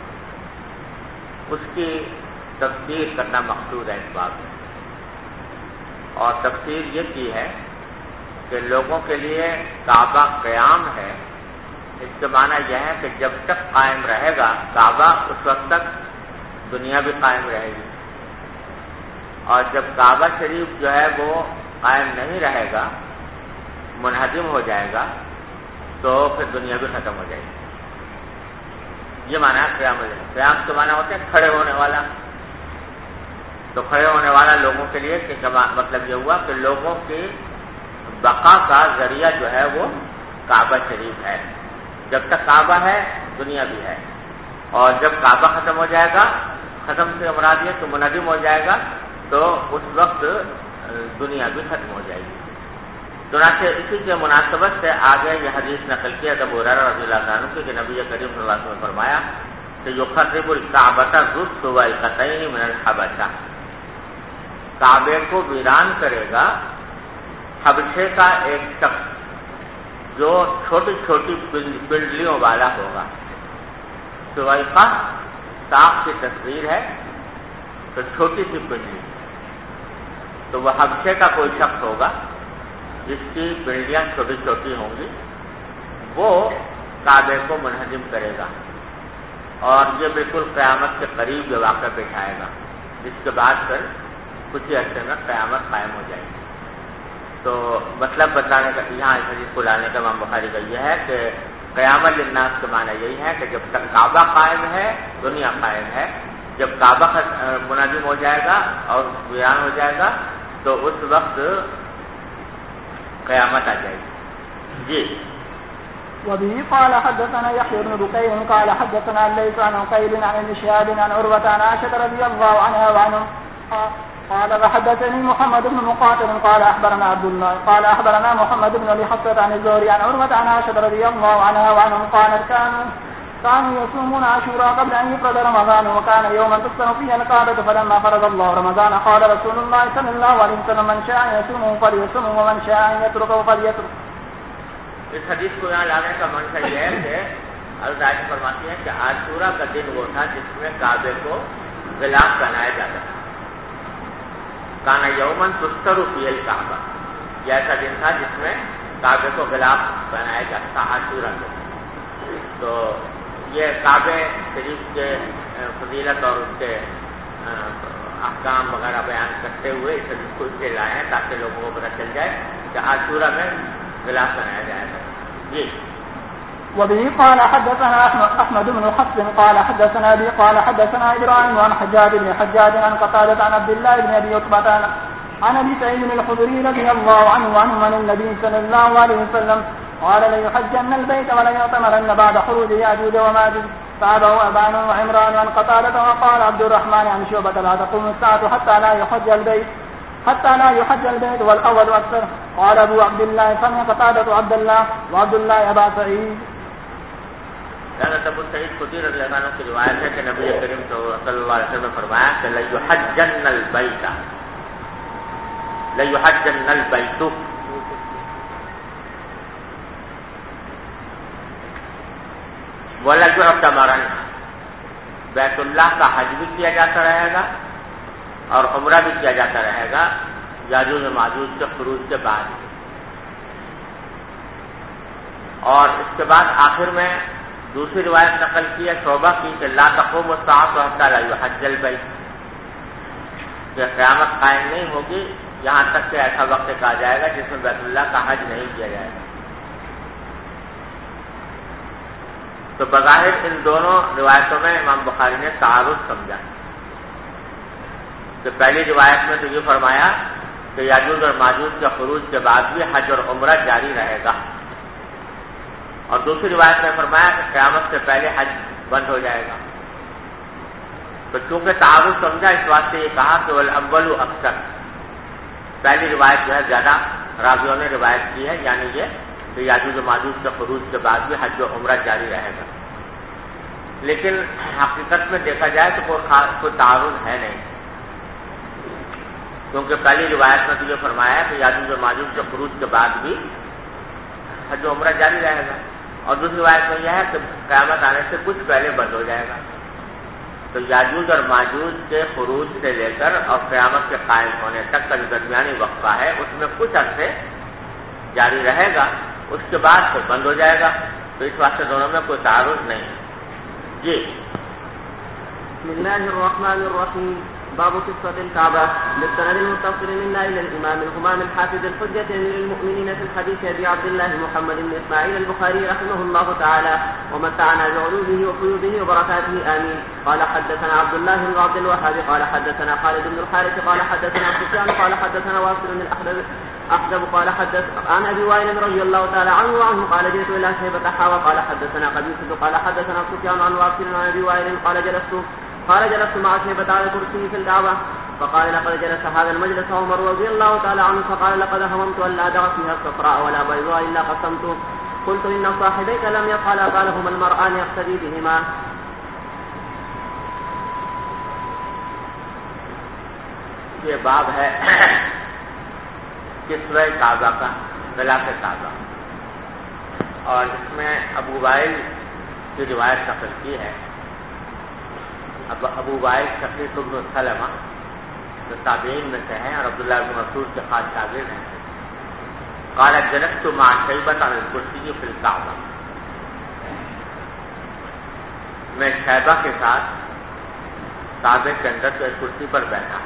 اس کی تفسیر کرنا مقصود ہے اس بات میں. اور تفسیر یہ کی ہے کہ لوگوں کے لیے کعبہ قیام ہے، اس کے معنی یہ ہے کہ جب تک قائم رہے گا کعبہ اس وقت تک دنیا بھی قائم رہے گی، اور جب کعبہ شریف جو ہے وہ قائم نہیں رہے گا، منہدم ہو جائے گا، تو پھر دنیا بھی ختم ہو جائے گی. یہ معنی ہے قیام. قیام کے معنی ہوتے ہیں کھڑے ہونے والا. تو کھڑے ہونے والا لوگوں کے لیے مطلب یہ ہوا کہ لوگوں کی بقا کا ذریعہ جو ہے وہ کعبہ شریف ہے. جب تک کعبہ ہے دنیا بھی ہے، اور جب کعبہ ختم ہو جائے گا، ختم سے مراد یہ کہ منہدم ہو جائے گا، تو اس وقت دنیا بھی ختم ہو جائے گی. چنانچہ اسی کے مناسبت سے آگے یہ حدیث نقل کی ابو ہریرہ رضی اللہ عنہ کی کہ نبی کریم صلی اللہ علیہ وسلم نے فرمایا کہ یخرب الکعبۃ ذو السویقتین من الحبشہ، کعبے کو ویران کرے گا حبشے کا ایک شخص جو چھوٹی چھوٹی پنڈلیوں والا ہوگا. سویقہ سانپ کی تصویر ہے، تو چھوٹی سی پنڈلی، تو وہ حبشے کا کوئی شخص ہوگا جس کی پنڈلیاں چھوٹی چھوٹی ہوں گی، وہ کعبے کو منہدم کرے گا. اور یہ بالکل قیامت کے قریب یہ واقعہ پیش آئے گا، جس کے بعد پھر کچھ ہی عرصے میں قیامت قائم ہو جائے گی. تو مطلب بتانے کا یہاں اس حدیث کو لانے کا امام بخاری کا یہ ہے کہ قیامت للناس کے معنی یہی ہے کہ جب تک کعبہ قائم ہے دنیا قائم ہے، جب کعبہ منہدم ہو جائے گا اور ویران ہو جائے گا تو اس وقت قیامت آ جائے گی. جی. وبه قال حدثنا يحيى بن بكير قال حدثنا الليث عن عقيل عن ابن شهاب عن عروة عن عائشة رضي الله عنها وعنه قال وحدثني محمد بن مقاتل قال أخبرنا محمد بن أبي حفصة عن الزهري عن عروة عن عائشة رضي الله عنها وعنهم قالت كانوا يصومون عاشوراء قبل أن يفرض رمضان وكان يوما تفطر فيه الكعبة فلما فرض الله رمضان قال رسول الله صلى الله عليه وسلم من شاء يصومه فليصومه ومن شاء أن يتركه فليتركه. اس حدیث کو یہاں لانے کا منشا یہ ہے کہ حضرت عائشہ فرماتی ہیں کہ عاشورہ کا دن وہ تھا جس میں کعبے کو غلاف پہنایا جاتا تھا. کانا یومن تستر فیہ الکعبہ، یہ ایسا دن تھا جس میں کعبے کو غلاف پہنایا جاتا تھا عاشورہ کو. تو یہ کعبے شریف کے فضیلت اور اس کے احکام وغیرہ بیان کرتے ہوئے اس حدیث کو اس لیے لائے ہیں تاکہ لوگوں کو پتہ چل جائے کہ عاشورہ میں غلاف بنایا جائے گا. جی. وبه قال حدثنا احمد بن حفص قال حدثنا ابي قال حدثنا ابراهيم عن حجاج بن حجاج عن قتادة عن عبد الله بن ابي عتبة عن ابي سعيد الخدري رضي الله عنه عن النبي صلى الله عليه وسلم قال ليحجن البيت ولا يعتمرن بعد خروج ياجوج وماجوج. تابعه ابان وعمران عن قتادة وقال عبد الرحمن عن شعبة لا تقوم الساعة حتى لا يحج البيت والأول أكثر. قال أبو عبد الله سمع قتادة عبد الله وعبد الله أبا سعيد. حضرت ابو سعید خدری رضی اللہ عنہ کی روایت ہے کہ نبی کریم صلی اللہ علیہ وسلم نے فرمایا کہ لَيُحَجَّنَّ الْبَيْتُ وَلَيُعْتَمَرَنَّ، بیت اللہ کا حج بھی کیا جاتا رہے گا اور عمرہ بھی کیا جاتا رہے گا یاجوج و ماجوج کے خروج کے بعد. اور اس کے بعد آخر میں دوسری روایت نقل کی ہے شعبہ کی کہ لا تقوم الساعة حتى لا يحج البيت، کہ قیامت قائم نہیں ہوگی یہاں تک کہ ایسا وقت کہا جائے گا جس میں بیت اللہ کا حج نہیں کیا جائے گا. تو بظاہر ان دونوں روایتوں میں امام بخاری نے تعارض سمجھا کہ پہلی روایت میں تو یہ فرمایا کہ یاجوج اور ماجوج کے خروج کے بعد بھی حج اور عمرہ جاری رہے گا، اور دوسری روایت میں فرمایا کہ قیامت سے پہلے حج بند ہو جائے گا. تو چونکہ تعارض سمجھا اس واسطے یہ کہا کہ والاول اکثر، پہلی روایت جو ہے زیادہ راویوں نے روایت کی ہے، یعنی یہ کہ یاجوج و ماجوج کے خروج کے بعد بھی حج و عمرہ جاری رہے گا. لیکن حقیقت میں دیکھا جائے تو کوئی تعارض ہے نہیں، کیونکہ پہلی روایت میں تو یہ فرمایا کہ یاجوج و ماجوج کے خروج کے بعد بھی حج و عمرہ جاری رہے گا، اور دوسری روایت میں یہ ہے کہ قیامت آنے سے کچھ پہلے بند ہو جائے گا. تو یاجوج اور ماجوج کے خروج سے لے کر اور قیامت کے قائم ہونے تک کا جو درمیانی وقفہ ہے اس میں کچھ عرصے جاری رہے گا، اس کے بعد پھر بند ہو جائے گا. تو اس واسطے دونوں میں کوئی تعارض نہیں ہے. جی. بسم الله الرحمن الرحيم. باب قصة الكعبة. بالسند المتصل منا إلى الإمام الهمام الحافظ الحجة أمير المؤمنين في الحديث أبي عبد الله محمد بن إسماعيل البخاري رحمه الله تعالى ومتعنا بعلومه وقيوده وبركاته آمين. قال حدثنا عبد الله بن عبد الوهاب قال حدثنا خالد بن الحارث قال حدثنا سفيان قال حدثنا واصل بن الأحدب قال حدث عن أبي وائل رضي الله تعالى عنه قال جئت إلى شيبة حاوى قال حدثنا قبيصة قال حدثنا سفيان عن واصل عن أبي وائل قال جلست مع شيبة على الكرسي في الكعبة فقال لقد جلس هذا المجلس عمر رضي الله تعالى عنه فقال لقد هممت أن لا أدع فيها الصفراء ولا بيضاء إلا قسمته. قلت إن صاحبيك لم يفعلا قال هما المرآن يقتدي بهما. یہ باب ہے کسوہ کعبہ کا، غلاف کعبہ، اور اس میں ابو وائل کی روایت نقل کی ہے. ابو وائل شقیق بن سلمہ جو تابعین میں سے ہیں اور عبداللہ بن مسعود کے خاص شاگرد ہیں. قال جلست مع شیبۃ علی الکرسی فی الکعبہ، میں شیبہ کے ساتھ کعبے کے اندر جو کرسی پر بیٹھا.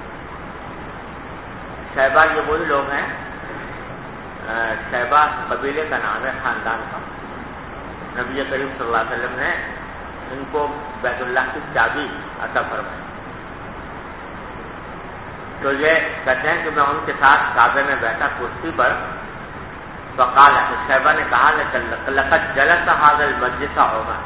شیبہ یہ وہی لوگ ہیں، شیبہ قبیلے کا نام ہے، خاندان کا. نبی کریم صلی اللہ علیہ وسلم نے ان کو بیت اللہ کی چابی عطا فرمائی. تو یہ کہتے ہیں کہ میں ان کے ساتھ کعبے میں بیٹھا کرسی پر. فقال شیبہ نے کہا لقد جلس هذا المجلس عمر.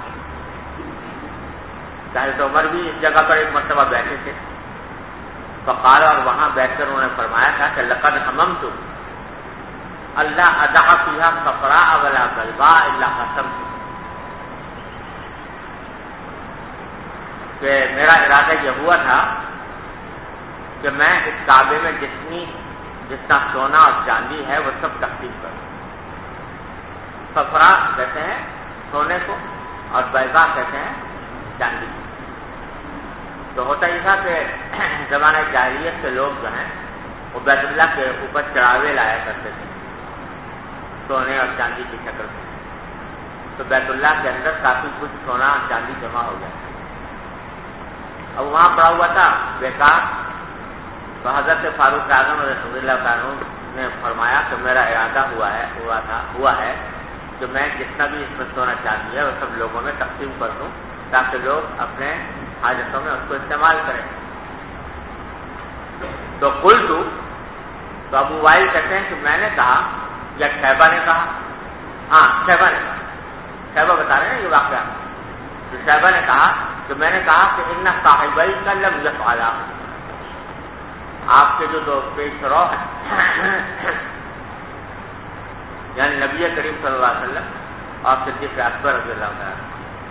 حضرت عمر بھی اس جگہ پر ایک مرتبہ بیٹھے تھے. فقال اور وہاں بیٹھ کر انہوں نے فرمایا تھا کہ لقد حممت اللہ اضع فيها صفراء ولا بلباء الا قسمت. کہ میرا ارادہ یہ ہوا تھا کہ میں اس کعبے میں جتنا سونا اور چاندی ہے وہ سب تقسیم کروں. صفرا کہتے ہیں سونے کو اور بیضا کہتے ہیں چاندی. تو ہوتا یہ تھا کہ زمانہ جاہلیت سے لوگ جو ہیں وہ بیت اللہ کے اوپر چڑھاوے لایا کرتے تھے سونے اور چاندی کی شکل میں. تو بیت اللہ کے اندر کافی کچھ سونا اور چاندی جمع ہو گیا. اب وہاں پڑا ہوا تھا بیکار. تو حضرت فاروق اعظم رضی اللہ عنہ نے فرمایا کہ میرا ارادہ ہوا ہے کہ میں جتنا بھی اس میں سونا چاندی ہے وہ سب لوگوں میں تقسیم کر دوں تاکہ لوگ اپنے حاجتوں میں اس کو استعمال کریں. تو تو ابو وائل کہتے ہیں کہ میں نے کہا یا شیبہ نے کہا. ہاں شیبہ نے کہا. شیبہ بتا رہے ہیں یہ واقعہ. تو شیبہ نے کہا کہ میں نے کہا کہ ان صاحبئی کا لم یفعلا. آپ کے جو دو پیش رو ہیں یعنی نبی کریم صلی اللہ علیہ وسلم اور صدیق اکبر رضی اللہ عنہ.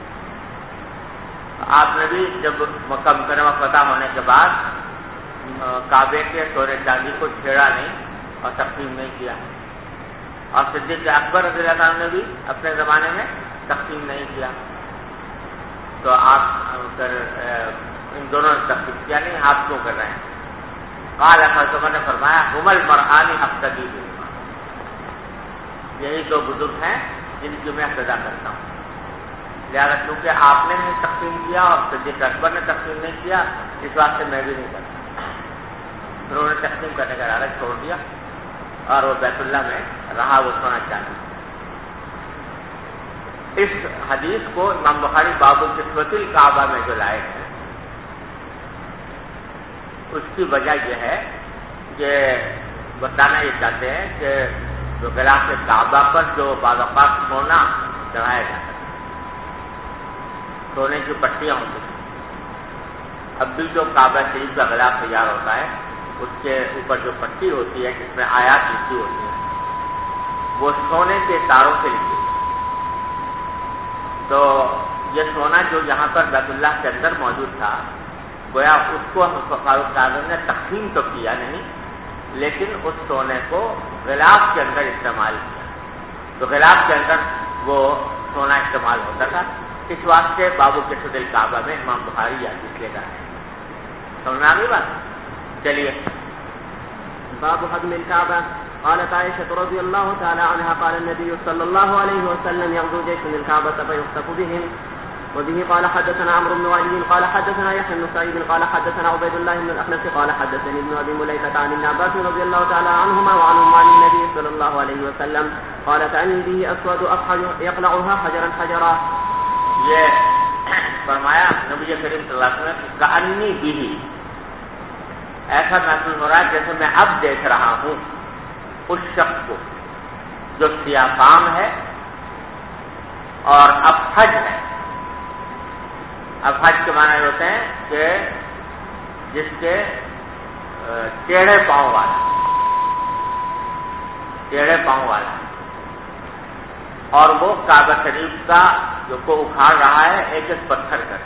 آپ نے بھی جب مکہ مکرمہ فتح ہونے کے بعد کعبے کے سونے چاندی کو چھیڑا نہیں اور تقسیم نہیں کیا. اور صدیق اکبر رضی اللہ عنہ نے بھی اپنے زمانے میں تقسیم نہیں کیا. تو آپ پھر ان دونوں نے تقسیم کیا نہیں. آپ کیوں کر رہے ہیں؟ قال عمر نے فرمایا هم المرآن اقتدی بهما. یہی دو بزرگ ہیں جن کی میں اقتدا کرتا ہوں. لہٰذا کیونکہ آپ نے نہیں تقسیم کیا اور صدیق اکبر نے تقسیم نہیں کیا اس واسطے سے میں بھی نہیں کرتا. انہوں نے تقسیم کرنے کا ارادہ چھوڑ دیا اور وہ بیت اللہ میں رہا وہ سونا چاندی. اس حدیث کو امام بخاری باب الکسوۃ الکعبہ میں جو لائے ہیں اس کی وجہ یہ ہے کہ بتانا یہ چاہتے ہیں کہ جو غلاف کعبہ پر جو بعض اوقات سونا چڑھایا جاتا ہے سونے کی پٹیاں ہوتی ہیں. اب بھی جو کعبہ شریف کا غلاف تیار ہوتا ہے اس کے اوپر جو پٹی ہوتی ہے جس میں آیات لکھی ہوتی ہیں وہ سونے کے تاروں سے لکھی ہوتی ہے. تو یہ سونا جو یہاں پر بیت اللہ کے اندر موجود تھا گویا اس کو فاروق اعظم نے تقسیم تو کیا نہیں لیکن اس سونے کو غلاف کے اندر استعمال کیا. تو غلاف کے اندر وہ سونا استعمال ہوتا تھا. اس واسطے باب الکسوۃ الکعبہ میں امام بخاری یہ حدیث لے رہا ہے. سمجھ آ گئی بات؟ چلیے. باب هدم الكعبة. قالت عائشة رضي الله تعالى عنها قال النبي صلى الله عليه وسلم يغزو جيش الكعبة فيخسف بهم. وبه قال حدثنا عمرو بن علي قال حدثنا يحيى بن سعيد قال حدثنا عبيد الله بن الأخنس قال حدثني ابن أبي مليكة عن ابن عباس رضي الله تعالى عنهما وعنهما عن النبي صلى الله عليه وسلم قال تعني به أسود أصحج يقلعها حجرا حجرا. یہ فرمایا نبی کریم صلی اللہ علیہ وسلم کا انی بھی ایسا محسوس ہو رہا ہے جیسے میں اب دیکھ رہا ہوں اس شخص کو جو سیاہ فام ہے اور افحج ہے. افحج کے معنی ہوتے ہیں کہ جس کے ٹیڑھے پاؤں والا اور وہ کعبہ شریف کا جو کو اکھاڑ رہا ہے ایک ایک پتھر کر.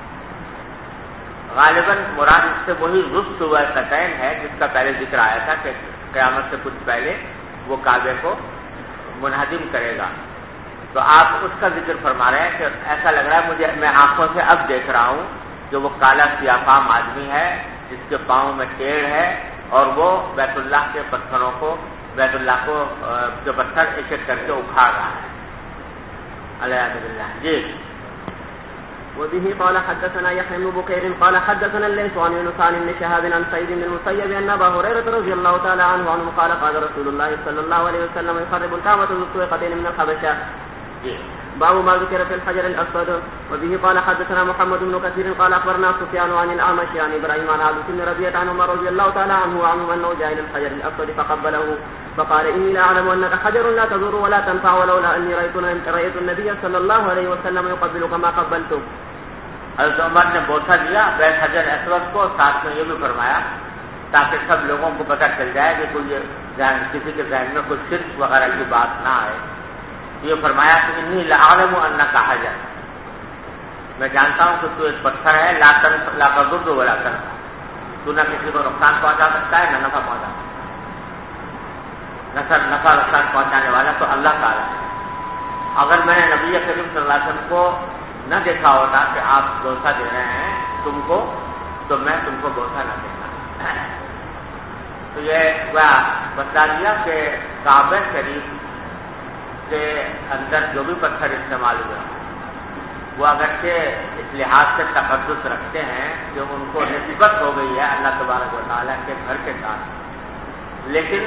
غالباً مراد اس سے وہی رست ہوا قطعین ہے جس کا پہلے ذکر آیا تھا کہ قیامت سے کچھ پہلے وہ کعبے کو منہدم کرے گا. تو آپ اس کا ذکر فرما رہے ہیں کہ ایسا لگ رہا ہے مجھے میں آنکھوں سے اب دیکھ رہا ہوں کہ وہ کالا سیاہ فام آدمی ہے جس کے پاؤں میں ٹیڑھ ہے اور وہ بیت اللہ کے پتھروں کو بیت اللہ کو جو پتھر ایک ایک کر کے اکھاڑ رہا ہے. الحمد للہ. جی. وبه قال حدثنا يحيى بن بكير قال حدثنا الليث عن يونس عن ابن شهاب عن سعيد بن المسيب ان ابا هريره رضي الله تعالى عنه قال قال رسول الله صلى الله عليه وسلم يخرب الكعبة ذو السويقتين من الحبشه. جی باب ما ذكر في الحجر الأسود. وبه قال حدثنا محمد بن كثير قال أخبرنا سفيان عن الأعمش عن إبراهيم عن عبد بن ربيعة عن عمر رضي الله تعالى عنه وعنهم أنه جاء إلى الحجر الأسود فقبله فقال إني لا أعلم أنك حجر لا تضر ولا تنفع ولولا أني رأيت النبي صلى الله عليه وسلم يقبلك ما قبلته. حضرت عمر نے بوسہ دیا بین حجر اسود کو، ساتھ میں یہ بھی فرمایا تاکہ سب لوگوں کو پتہ چل جائے کہ کوئی کسی کے ذہن میں کوئی شرک وغیرہ کی بات نہ آئے. یہ فرمایا کہ انی لأعلم انک حجر، میں جانتا ہوں کہ تو ایک پتھر ہے، لا تضر ولا تنفع، تو نہ کسی کو نقصان پہنچا سکتا ہے نہ نفع پہنچا سکتا ہے. نفع نقصان پہنچانے والا تو اللہ تعالیٰ ہے. اگر میں نے نبی کریم صلی اللہ علیہ وسلم کو نہ دیکھا ہوتا کہ آپ بوسہ دے رہے ہیں تم کو، تو میں تم کو بوسہ نہ دیتا. تو یہ بتا دیا کہ کعبہ شریف کے اندر جو بھی پتھر استعمال ہوئے وہ اگرچہ اس لحاظ سے تقدس رکھتے ہیں کہ ان کو نسبت ہو گئی ہے اللہ تبارک و تعالیٰ کے گھر کے ساتھ، لیکن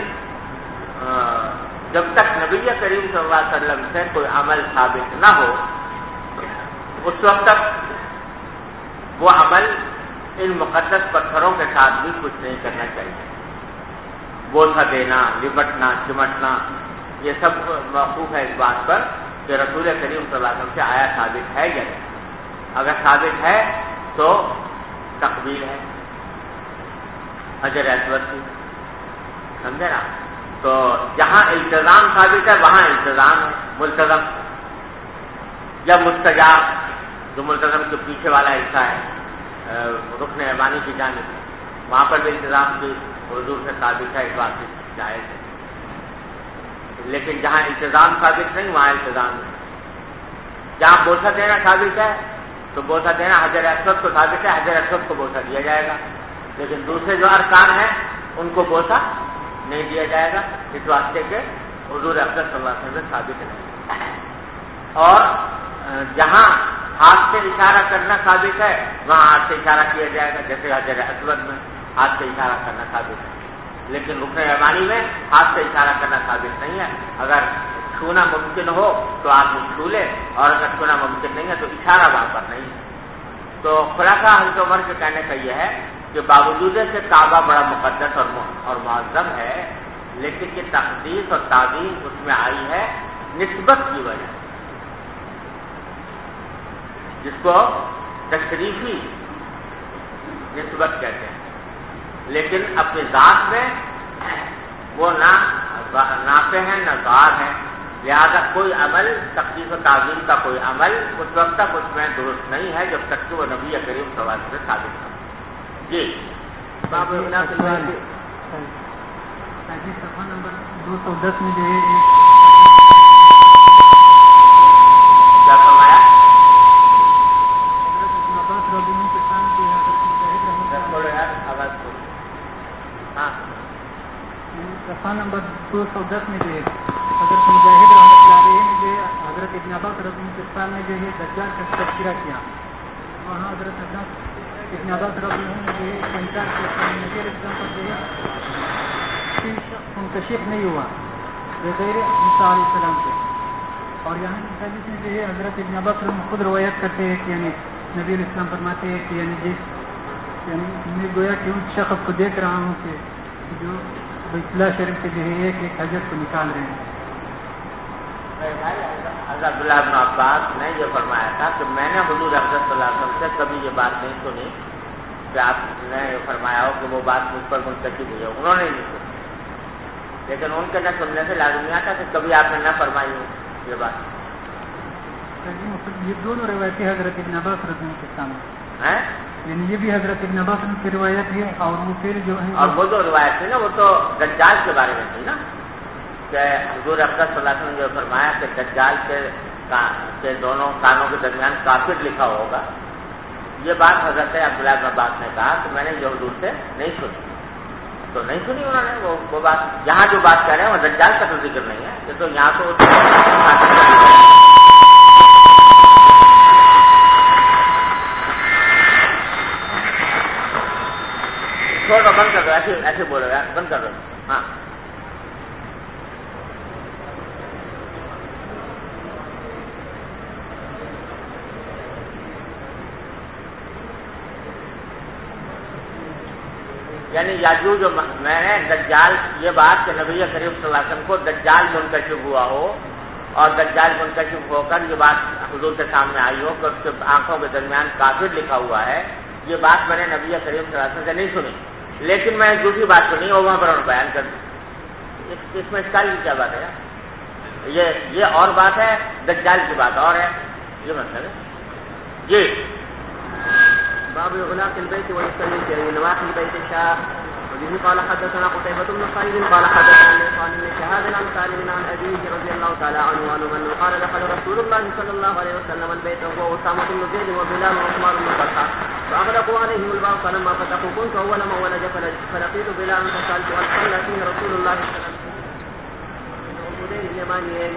جب تک نبی کریم صلی اللہ علیہ وسلم سے کوئی عمل ثابت نہ ہو اس وقت تک وہ عمل ان مقدس پتھروں کے ساتھ بھی کچھ نہیں کرنا چاہیے. بوسہ دینا، لپٹنا، چمٹنا، یہ سب موقوف ہے اس بات پر کہ رسول کریم صلی اللہ علیہ وسلم سے آیا ثابت ہے یا نہیں. اگر ثابت ہے تو تقبیل ہے حجر اسود کی، سمجھے نا. تو جہاں التزام ثابت ہے وہاں التزام ہے، ملتزم یا مستجاب، جو ملتزم کے پیچھے والا حصہ ہے رکن یمانی کی جانب، وہاں پر بھی التزام کی حضور سے ثابت ہے، اس بات سے جائز ہے. لیکن جہاں التزام ثابت نہیں وہاں التزام نہیں. جہاں بوسہ دینا ثابت ہے تو بوسہ دینا حجر اسود کو ثابت ہے، حجر اسود کو بوسہ دیا جائے گا. لیکن دوسرے جو ارکان ہیں ان کو بوسہ نہیں دیا جائے گا، اس واسطے کے حضور اقدس صلی اللہ علیہ وسلم ثابت نہیں. اور جہاں ہاتھ سے اشارہ کرنا ثابت ہے وہاں ہاتھ سے اشارہ کیا جائے گا، جیسے حجر اسود میں ہاتھ سے اشارہ کرنا ثابت ہے. لیکن رکن یمانی میں ہاتھ سے اشارہ کرنا ثابت نہیں ہے. اگر چھونا ممکن ہو تو آدمی چھو لے، اور اگر چھونا ممکن نہیں ہے تو اشارہ وہاں پر نہیں ہے. تو خلاصہ حضرت عمر کے کہنے کا یہ ہے کہ باوجود کہ کعبہ بڑا مقدس اور معظم ہے، لیکن یہ تقدیس اور تعظیم اس میں آئی ہے نسبت کی وجہ، جس کو تشریفی نسبت کہتے ہیں. لیکن اپنی ذات میں وہ نہ نافع ہیں نہ ضار ہیں. لہذا کوئی عمل تقدیس و تعظیم کا کوئی عمل اس وقت تک اس میں درست نہیں ہے جب تک کہ وہ نبی کریم صلی اللہ علیہ وسلم سے ثابت ہو. جی صفحہ نمبر 210 میں جو ہے کیا فرمایا؟ صفحہ نمبر 210 میں جو ہے حضرت مجاہد رحمۃ اللہ علیہ نے جو ہے حضرت ابن عباس رضی اللہ عنہ میں جو ہے دجال کا تذکرہ کیا. وہاں حضرت ابن عباس رضی اللہ عنہ نے جو ہے انکار کیا کہ نبی علیہ السلام پر جو ہے منکشف نہیں ہوا بغیر موسیٰ علیہ السلام سے. اور یہاں کی حدیث میں جو ہے حضرت ابن عباس رضی اللہ عنہ خود روایت کرتے ہیں کہ یعنی نبی علیہ السلام فرماتے ہیں کہ یعنی میں گویا کہ اس شخص کو دیکھ رہا ہوں کہ جو بیت اللہ شریف سے جو ہے ایک حجر کو نکال رہے ہیں. حضرت عبداللہ بن عباس نے یہ فرمایا تھا کہ میں نے حضور اقدس صلی اللہ علیہ وسلم سے کبھی یہ بات نہیں سنی کہ آپ نے یہ فرمایا ہو کہ وہ بات مجھ پر منتقل ہوئی ہے. انہوں نے نہیں سنی، لیکن ان کے نہ سننے سے لازمی آتا کہ کبھی آپ نے نہ فرمائی ہو یہ بات. یہ دونوں روایتیں حضرت ابن عباس رضی اللہ عنہ سامنے ہیں، یعنی یہ بھی حضرت ابن عباس کی روایت ہے، اور وہ پھر جو ہے اور وہ جو روایت تھی نا وہ تو دجال کے بارے میں تھی نا کہ حضور اقدس صلی اللہ علیہ وسلم نے فرمایا کہ دجال کے دونوں کانوں کے درمیان کافر لکھا ہوگا. یہ بات حضرت عبداللہ بن عباس نے کہا کہ میں نے یہ حضور سے نہیں سنی، تو نہیں سنی انہوں نے وہ بات. یہاں جو بات کہہ رہے ہیں وہ دجال کا تو ذکر نہیں ہے، یہ تو یہاں تو بند کر دو، ایسے بولو یار، بند کر دو. ہاں یعنی یاجوج میں نے دجال، یہ بات کہ نبی کریم صلی اللہ علیہ وسلم کو دجال منکشف ہوا ہو اور دجال منکشف ہو کر یہ بات حضور کے سامنے آئی ہو کہ اس کے آنکھوں کے درمیان کافر لکھا ہوا ہے، یہ بات میں نے نبی کریم صلی اللہ علیہ وسلم سے نہیں سنی، لیکن میں دوسری بات سنی اور وہاں پر بیان کر دی۔ اس میں اسکال کی کیا بات ہے؟ یہ اور بات ہے، دجال کی بات اور ہے، یہ مطلب ہے جی۔ باب غلاق البيت ويصلي في نواحي البيت الشاء. وبه قال حدثنا قتيبة بن سعيد قال حدثنا لسان بن شهاب عن سالم عن أبيه رضي الله تعالى عنه أنه قال دخل رسول الله صلى الله عليه وسلم البيت وهو أسامة بن زيد وبلال وعثمان بن طلحة فأغلقوا عليهم الباب فلما فتحوا كنت أول من ولد فلقيت بلال فسألت هل صلى فيه رسول الله صلى الله عليه وسلم اليمانيين.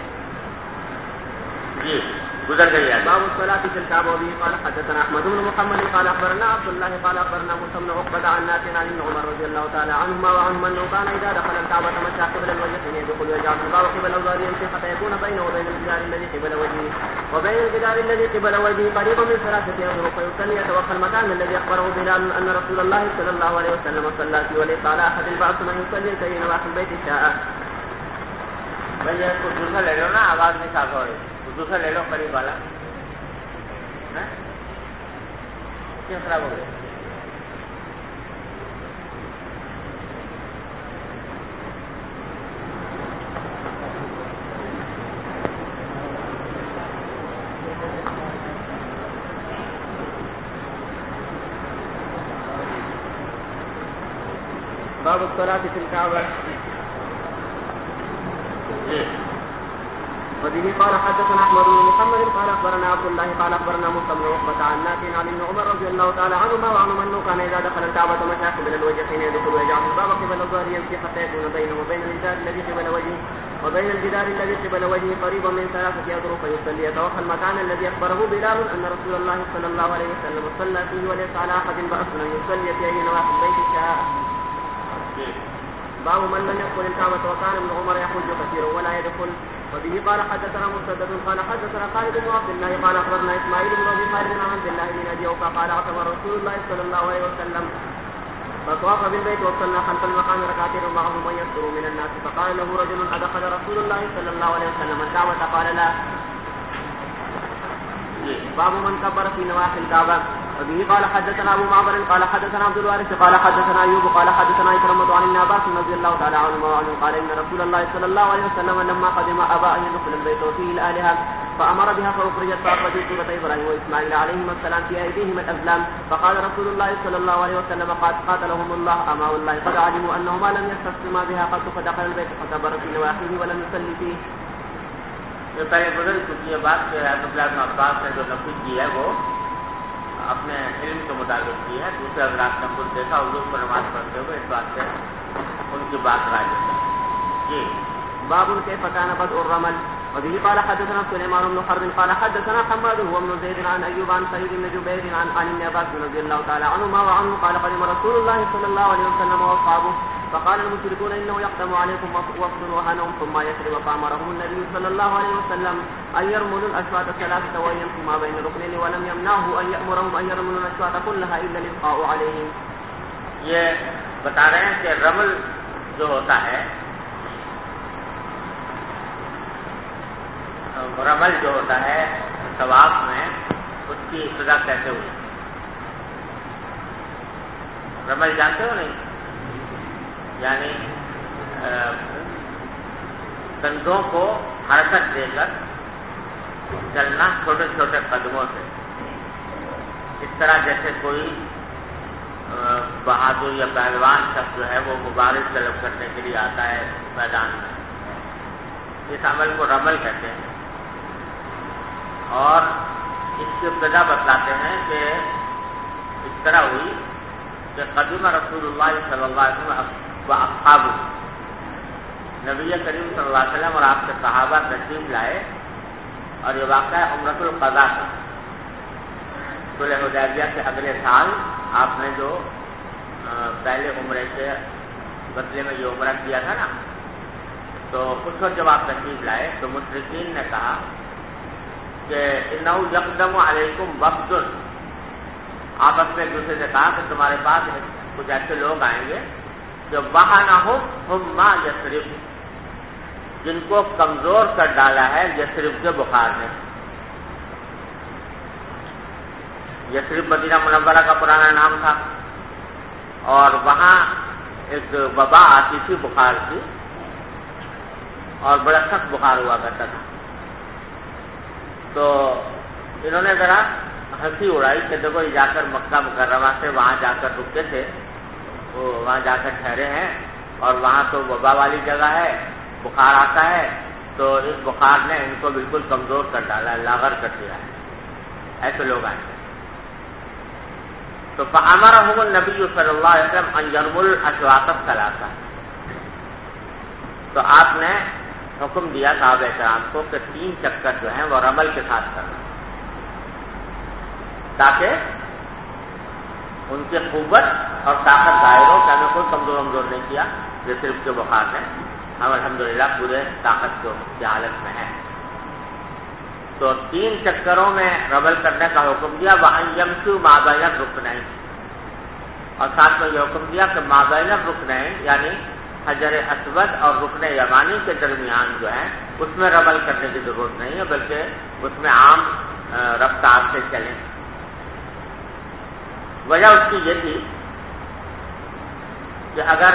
گزر گئی ہے. باب الصلاة في الكعبة. وبه قال حدثنا أحمد بن محمد قال أخبرنا عبد الله قال أخبرنا موسى بن عقبة عن نافع عن ابن عمر رضي الله تعالى عنهما وعنهما أنه كان إذا دخل الكعبة مشى قبل الوجه يدخل ويجعل الباب قبل الأوزار يمشي حتى يكون بينه وبين الجدار الذي قبل وجهه وبين الجدار الذي قبل وجهه قريبا من ثلاثة أذرع فيصلي يتوخى المكان الذي أخبره بلال أن رسول الله صلى الله عليه وسلم صلى فيه وليس على أحد البعث من يصلي في نواحي البيت شاء. بھائی کچھ دوسرا لے لو نا، آواز نہیں صاف ہو رہی، کچھ دوسرا لے لو قریب والا. کیوں خراب ہو گیا؟ باب الصلاة في الكعبة. وبه قال حدثنا احمد بن محمد قال اخبرنا عبد الله قال اخبرنا موسى بن عقبة عن نافع عن ابن عمر رضي الله تعالى عنهما وعنهما انه كان اذا دخل الكعبة مشى قبل الوجه حين يدخل ويجعل الباب قبل الظهر يمشي حتى يكون بينه وبين الجدار الذي قبل وجهه وبين الجدار الذي قبل وجهه قريبا من ثلاثة أذرع فيصلي يتوخى المكان الذي اخبره بلال ان رسول الله صلى الله عليه وسلم صلى فيه وليس على احد بأس ان يصلي في اي نواحي البيت شاء. باب من لم يدخل الكعبة وكان ابن عمر يحج كثيرا ولا يدخل. وبه قال حدثنا مسدد قال حدثنا خالد بن عبد الله قال اخبرنا اسماعيل بن ابي خالد عن عبد الله بن ابي اوفى قال اعتمر رسول الله صلى الله عليه وسلم فطاف بالبيت وصلى خلف المقام ركعتين ومعه من يسر من الناس فقال له رجل ادخل رسول الله صلى الله عليه وسلم الكعبة قال لا. باب من كبر في نواحي الكعبة. وبه قال حدثنا ابو معمر قال حدثنا عبد الوارث قال حدثنا ايوب قال حدثنا إكرمة عن ابن عباس رضي الله تعالى عنهما وعنه قال ان رسول الله صلى الله عليه وسلم لما قدم ابى ان يدخل البيت وفيه الالهه فامر بها فاخرجت فاخرجت سوره ابراهيم واسماعيل عليهما السلام في ايديهما الازلام فقال رسول الله صلى الله عليه وسلم قاتلهم الله اما والله قد علموا انهما لم يستقسما بها قد فدخل البيت فكبر في نواحيه ولم يصلي فيه. پہلے گزر چکی ہے بات کہ عبداللہ بن عباس نے جو نفی کی ہے وہ اپنے علم کے مطابق کی ہے، دوسرے حضرات نے خود دیکھا حضور کو نماز پڑھتے ہوئے، اس بات سے ان کی بات راج ہے. جی. باب كيف كان بدء الرمل. وبه قال حدثنا سليمان بن حرب قال حدثنا حماد هو بن زيد عن ايوب عن سعيد بن جبير عن ابن عباس رضي الله تعالى عنهما وعنه قال قدم رسول الله صلى الله عليه وسلم واصحابه فقال المشركون انه يقدم عليكم وفد وهنهم ثم يثرب فامرهم النبي صلى الله عليه وسلم ان يرملوا الاشواط ثلاثه ويمشوا ما بين ركنين ولم يمنعه ان يامرهم ان يرملوا الاشواط كلها الا الابقاء عليهم. یہ بتا رہے ہیں کہ رمل جو ہوتا ہے، رمل جو ہوتا ہے طواف میں، اس کی ابتدا کیسے ہوئی؟ رمل جانتے ہو نہیں؟ یعنی کندھوں کو حرکت دے کر چلنا چھوٹے چھوٹے قدموں سے، اس طرح جیسے کوئی بہادر یا پہلوان شخص جو ہے وہ مبارز طلب کرنے کے لیے آتا ہے میدان میں، اس عمل کو رمل کہتے ہیں. اور اس کی ابتدا بتلاتے ہیں کہ اس طرح ہوئی کہ قدم رسول اللہ صلی اللہ علیہ وسلم و اصحابہ، نبی کریم صلی اللہ علیہ وسلم اور آپ کے صحابہ تشریف لائے، اور یہ واقعہ عمرۃ القضاء کا، صلح حدیبیہ کے اگلے سال آپ نے جو پہلے عمرے کے بدلے میں یہ عمرہ کیا تھا نا، تو اس وقت جب آپ تشریف لائے تو مشرکین نے کہا کہ انہو یقدم علیکم وفد، آپس میں ایک دوسرے سے کہا کہ تمہارے پاس کچھ ایسے لوگ آئیں گے جو وہنہم حمی یثرب، جن کو کمزور کر ڈالا ہے یثرب کے بخار نے. یثرب مدینہ منورہ کا پرانا نام تھا، اور وہاں ایک وبا آتی تھی بخار کی، اور بڑا سخت بخار ہوا کرتا تھا. تو انہوں نے ذرا ہنسی اڑائی کہ دیکھو یہ جا کر مکہ مکرمہ سے وہاں جا کر رکتے تھے، وہ وہاں جا کر ٹھہرے ہیں، اور وہاں تو وبا والی جگہ ہے، بخار آتا ہے، تو اس بخار نے ان کو بالکل کمزور کر ڈالا ہے، لاغر کر دیا ہے. ایسے لوگ آئے. تو فأمرهم النبی صلی اللہ علیہ وسلم ان یرموا الاشواط الثلاثہ، تو آپ نے حکم دیا صحابہ کرام کو کہ 3 چکر جو ہیں وہ رمل کے ساتھ کرنا، تاکہ ان کی قوت اور طاقت ظاہر ہو کہ ہمیں کوئی کمزور نہیں کیا، یہ صرف کے بخار ہے، ہم الحمدللہ پورے طاقت کی حالت میں ہیں. تو 3 چکروں میں رمل کرنے کا حکم دیا. وَأَن يَمْشُوا مَا بَيْنَ الرُّكْنَيْنِ، اور ساتھ میں یہ حکم دیا کہ ما بین الرُّكْنَيْنِ یعنی حجر اسود اور رکن یمانی کے درمیان جو ہے اس میں رمل کرنے کی ضرورت نہیں ہے، بلکہ اس میں عام رفتار سے چلیں. وجہ اس کی یہ تھی کہ اگر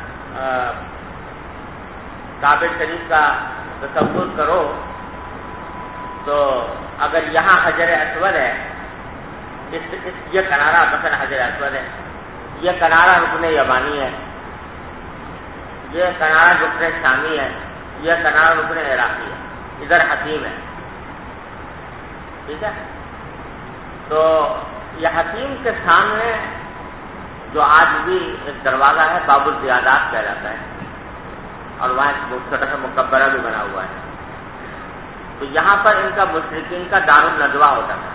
کعبہ شریف کا تصور کرو تو اگر یہاں حجر اسود ہے، یہ کنارہ مثلا حجر اسود ہے، یہ کنارہ رکن یمانی ہے، یہ کنارہ رکن شامی ہے، یہ کنارہ رکن عراقی ہے، ادھر حتیم ہے. ٹھیک ہے، تو یہ حتیم کے سامنے جو آج بھی ایک دروازہ ہے باب الزیادات کہلاتا ہے، اور وہاں ایک چھوٹا سا مقبرہ بھی بنا ہوا ہے. تو یہاں پر ان کا مشرکین کا دار الندوہ ہوتا تھا،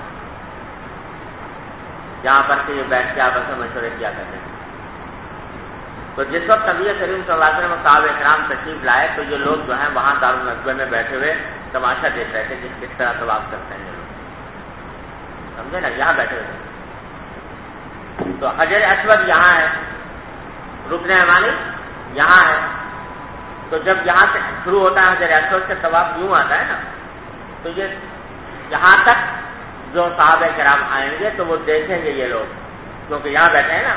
جہاں پر کہ یہ بیٹھ کے آپس میں مشورے کیا کرتے تھے. تو جس وقت نبی کریم صلی اللہ علیہ وسلم صحابہ کرام تشریف لائے تو یہ لوگ جو ہیں وہاں دار الندوہ میں بیٹھے ہوئے تماشا دیکھ رہے تھے کہ کس طرح طواف کرتے ہیں یہ لوگ. سمجھے نا، یہاں بیٹھے ہوئے. تو حجر اسود یہاں ہے، رکن یمانی یہاں ہے. تو جب یہاں سے شروع ہوتا ہے حجر اسود سے طواف یوں آتا ہے نا، تو یہ یہاں تک جو صحابہ کرام آئیں گے تو وہ دیکھیں گے یہ لوگ، کیونکہ یہاں بیٹھے ہیں نا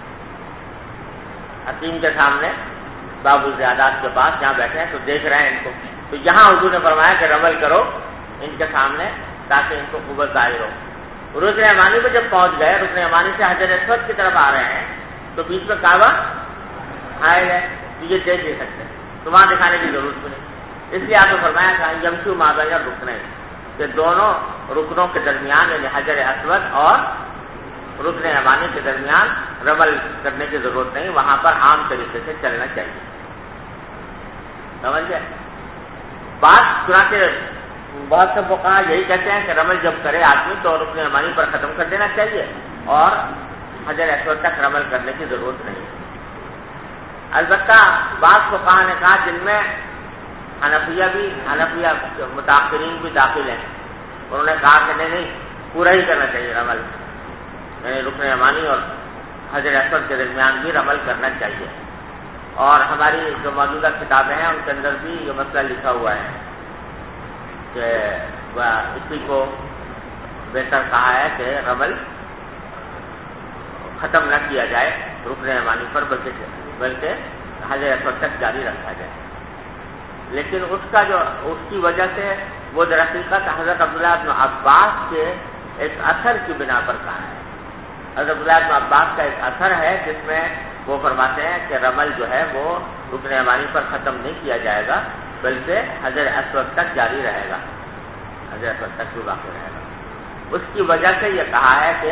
حتیم کے سامنے باب الزیادات کے پاس، یہاں بیٹھے ہیں تو دیکھ رہے ہیں ان کو. تو یہاں حضور نے فرمایا کہ رمل کرو ان کے سامنے تاکہ ان کو قوت ظاہر ہو. رکن یمانی پہ جب پہنچ گئے، رکن یمانی سے حجر اسود کی طرف آ رہے ہیں تو بیچ میں کعبہ آئے گئے تو یہ دیکھ نہیں سکتے، تو وہاں دکھانے کی ضرورت نہیں. اس لیے آپ نے فرمایا کہ یمشوا ما بین الرکنین، کہ دونوں رکنوں کے درمیان یعنی حجر اسود اور رکن یمانی کے درمیان رمل کرنے کی ضرورت نہیں، وہاں پر عام طریقے سے چلنا چاہیے. سمجھ گئے؟ بہت سے فقہا یہی کہتے ہیں کہ رمل جب کرے آدمی تو رکن یمانی پر ختم کر دینا چاہیے اور حجر اسود تک رمل کرنے کی ضرورت نہیں. البتہ بعض فقہا نے کہا جن میں حنفیہ متاخرین بھی داخل ہیں، انہوں نے کہا کہ نہیں پورا ہی کرنا چاہیے رمل، یعنی رکن یمانی اور حجر اسود کے درمیان بھی رمل کرنا چاہیے. اور ہماری جو موجودہ کتابیں ہیں ان کے اندر بھی یہ مسئلہ لکھا ہوا ہے کہ اسی کو بہتر کہا ہے کہ رمل ختم نہ کیا جائے رکن یمانی پر، بلکہ حجر اسود تک جاری رکھا جائے. لیکن اس کی وجہ سے وہ در حقیقت حضرت عبداللہ بن عباس کے ایک اثر کی بنا پر کہا ہے. حضرت عبداللہ بن عباس کا ایک اثر ہے جس میں وہ فرماتے ہیں کہ رمل جو ہے وہ رکن یمانی پر ختم نہیں کیا جائے گا بلکہ حجر اسود تک جاری رہے گا، حجر اسود تک بھی باقی رہے گا. اس کی وجہ سے یہ کہا ہے کہ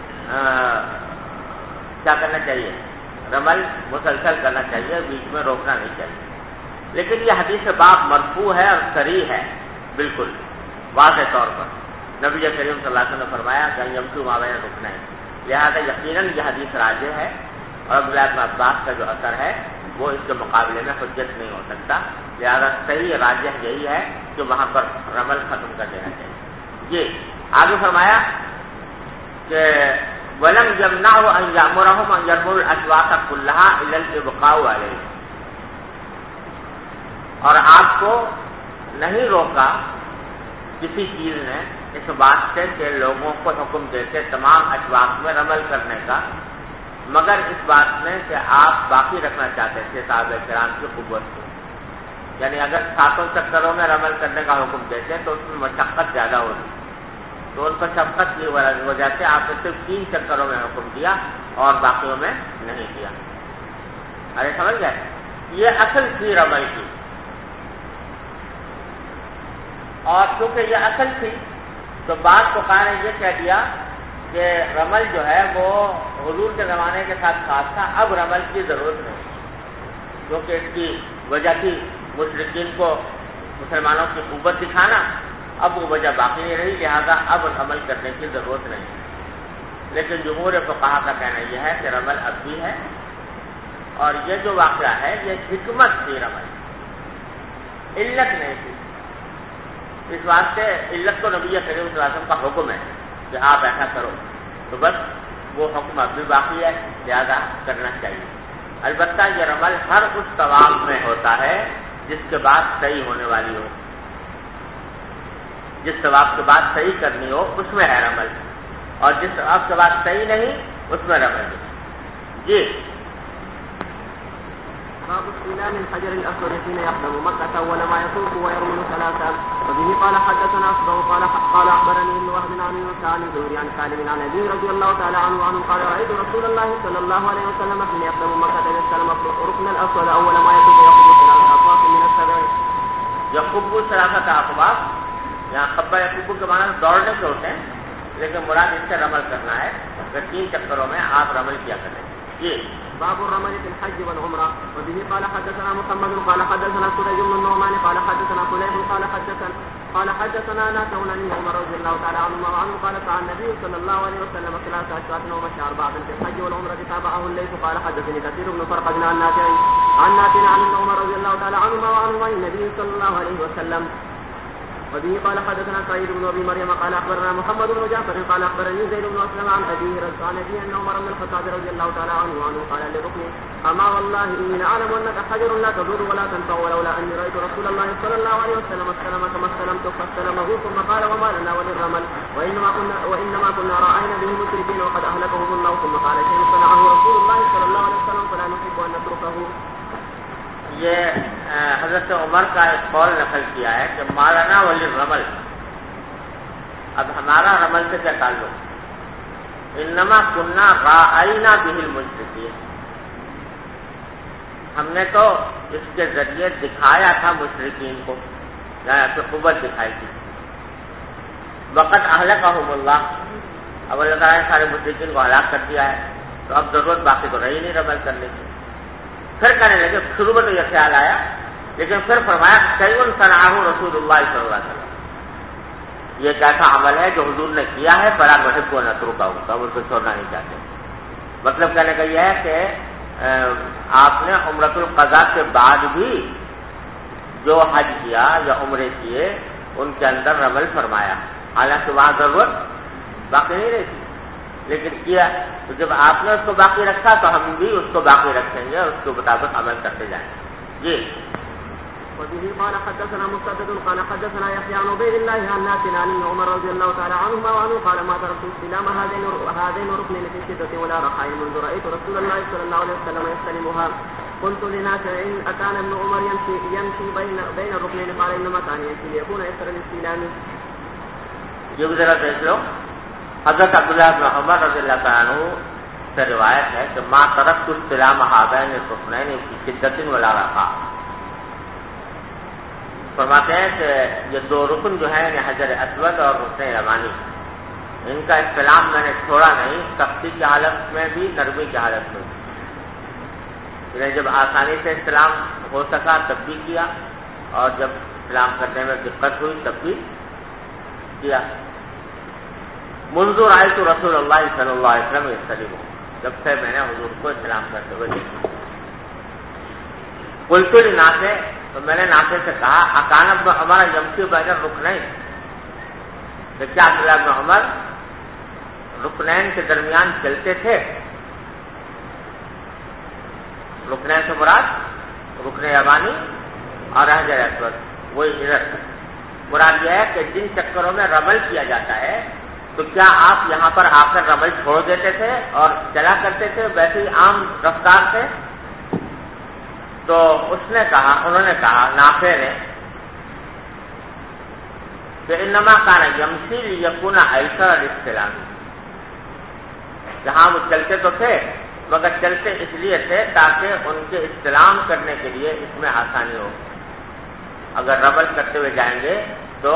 کیا کرنا چاہیے، رمل مسلسل کرنا چاہیے، بیچ میں روکنا نہیں چاہیے. لیکن یہ حدیث باب مرفوع ہے اور صریح ہے، بالکل واضح طور پر. نبی کریم صلی اللہ علیہ وسلم نے فرمایا کہ یمشوا ما بین الرکنین، لہذا یقیناً یہ حدیث راجح ہے اور عبداللہ بن عباس کا جو اثر ہے وہ اس کے مقابلے میں حجت نہیں ہو سکتا. لہذا صحیح راجح یہی ہے کہ وہاں پر رمل ختم کر دینا چاہیے. یہ آگے فرمایا کہ ولم يمنعه ان يأمرهم ان يرموا الاسواق كلها الا الابقاء عليه، اور آپ کو نہیں روکا کسی چیز نے اس بات سے کہ لوگوں کو حکم دیتے تمام اسواق میں رمل کرنے کا، مگر اس بات میں کہ آپ باقی رکھنا چاہتے تھے صحابہ کرام کی قوت کو، یعنی اگر 7 چکروں میں رمل کرنے کا حکم دیتے تو اس میں مشقت زیادہ ہوتی، تو ان کو شفقت کی وجہ سے آپ نے صرف 3 چکروں میں حکم دیا اور باقیوں میں نہیں دیا۔ ارے سمجھ گئے؟ یہ اصل تھی رمل کی، اور چونکہ یہ اصل تھی تو بعد فقہا نے یہ کہہ دیا کہ رمل جو ہے وہ حضور کے زمانے کے ساتھ خاص تھا، اب رمل کی ضرورت نہیں، کیونکہ اس کی وجہ تھی مشرکین کو مسلمانوں کی قوت دکھانا، اب وہ وجہ باقی نہیں رہی، لہذا اب رمل کرنے کی ضرورت نہیں۔ لیکن جمہور فقہا کا کہنا یہ ہے کہ رمل اب بھی ہے، اور یہ جو واقعہ ہے یہ حکمت تھی رمل، علت نہیں تھی۔ اس واسطے علت تو نبی کریم صلی اللہ علیہ وسلم کا حکم ہے کہ آپ ایسا کرو، تو بس وہ حکم اب بھی باقی ہے، لہذا کرنا چاہیے۔ البتہ یہ رمل ہر اس طواف میں ہوتا ہے جس کے بعد صحیح ہونے والی ہو، جس طواف کے بعد صحیح کرنی ہو اس میں ہے رمل، اور جس طواف کے بعد صحیح نہیں اس میں رمل نہیں۔ جی باب استلام الحجر الاسود حين يقدم مكة اول ما يطوف ويرمل 3، وبه قال حدثنا اصبغ قال اخبرني ابن وهب عن يونس عن الزهري عن سالم عن ابي رضي الله تعالى عنه قال رايت رسول الله صلى الله عليه وسلم حين يقدم مكة يستلم الركن الاسود اول ما يطوف يخطب 3 اطواف من السبع، یخطب 3 اطواف، یہاں خبہ یخطب کے معنی دوڑنے کے ہوتے ہیں، لیکن مراد اس سے رمل کرنا ہے، کہ 3 چکروں میں آپ رمل کیا کریں۔ جی باب الرمل في الحج والعمرة، وبه قال حدثنا محمد قال حدثنا سريج بن النعمان قال حدثنا خليل قال حدثنا نافع عن ابن عمر رضي الله تعالى عنهما وعنه قال كان النبي صلى الله عليه وسلم 3 أشواط ومشى 4 في الحج والعمرة تابعه الليث قال حدثني كثير بن فرقد عن نافع عن ابن عمر رضي الله تعالى عنهما وعنه عن النبي صلى الله عليه وسلم، وبه قال حدثنا سعيد بن ابي مريم قال اخبرنا محمد بن جعفر قال اخبرني زيد بن اسلم عن ابيه عن ابيه ان عمر بن الخطاب رضي الله تعالى عنه قال لركن اما والله اني لأعلم انك حجر لا تضر ولا تنفع ولولا اني رايت رسول الله صلى الله عليه وسلم استلم كما استلمت فاستلمه ثم قال وما لنا وللرمل وانما كنا راينا به المشركين وقد اهلكهم الله ثم قال شيء صنعه رسول الله صلى الله عليه وسلم فلا نحب ان نتركه۔ یہ حضرت عمر کا ایک قول نقل کیا ہے کہ مالانا ولی رمل، اب ہمارا رمل سے کیا تعلق، انما کننا رائنا به المشرکین، ہم نے تو اس کے ذریعے دکھایا تھا مشرکین کو، یعنی اپنی قوت دکھائی تھی۔ وقت اہلکہم اللہ، اب اللہ تعالیٰ نے سارے مشرکین کو ہلاک کر دیا ہے، تو اب ضرورت باقی تو رہی نہیں رمل کرنے کی۔ پھر کہنے لگے، شروع میں تو یہ خیال آیا، لیکن پھر فرمایا شیئن صنعہ رسول اللہ صلی اللہ علیہ وسلم، یہ ایک ایسا عمل ہے جو حضور نے کیا ہے، فلا نحب ان نترکہ، ہم اس کو چھوڑنا نہیں چاہتے۔ مطلب کہنے کا یہ ہے کہ آپ نے عمرۃ القضاء کے بعد بھی جو حج کیا یا عمرے کیے ان کے اندر رمل فرمایا، حالانکہ وہاں ضرورت باقی نہیں رہتی، لیکن کیا، تو جب آپ نے اس کو باقی رکھا تو ہم بھی اس کو باقی رکھیں گے، اس کے مطابق عمل کرتے جائیں گے۔ جی وبه قال حدثنا مسدد قال حدثنا يحيى عن عبيد الله عن نافع عن ابن عمر رضي الله تعالى عنهما وعنه قال ما تركت استلام هذين الركنين في شدة ولا رخاء منذ رأيت رسول الله صلى الله عليه وسلم يستلمها، قلت لنافع أكان ابن عمر يمشي بين الركنين قال إنما كان يمشي ليكون يسر الاستلام۔ یہ بھی ذرا دیکھ لو، حضرت عبداللہ بن عمر رضی اللہ تعالیٰ عنہ سے روایت ہے کہ ما ترکت استلام هذين الركنين في شدة ولا رخاء، فرماتے ہیں کہ یہ 2 رکن جو ہیں یعنی حجر اسود اور رکن یمانی، ان کا استلام میں نے چھوڑا نہیں، سختی کی حالت میں بھی نرمی کی حالت میں بھی، یعنی جب آسانی سے استلام ہو سکا تب بھی کیا، اور جب استلام کرنے میں دقت ہوئی تب بھی کیا۔ منذ رأیت رسول اللہ صلی اللہ علیہ وسلم یستلم، جب سے میں نے حضور کو استلام کرتے ہوئے دیکھا۔ قلت لنافع، تو میں نے نافع سے کہا اکان ابن عمر یمشی بین الرکنین، کہ کیا عبداللہ بن عمر رکنین کے درمیان چلتے تھے. رکنین سے مراد رکن یمانی اور حجر اسود. وہی ادھر مراد یہ ہے کہ جن چکروں میں رمل کیا جاتا ہے تو کیا آپ یہاں پر آ کر رمل چھوڑ دیتے تھے اور چلا کرتے تھے ویسے ہی عام رفتار سے؟ تو انہوں نے کہا نافع نے کہ انما کان یمشی لیکون ایسر الاستلام. جہاں وہ چلتے تو تھے مگر چلتے اس لیے تھے تاکہ ان کے استلام کرنے کے لیے اس میں آسانی ہو. اگر رمل کرتے ہوئے جائیں گے تو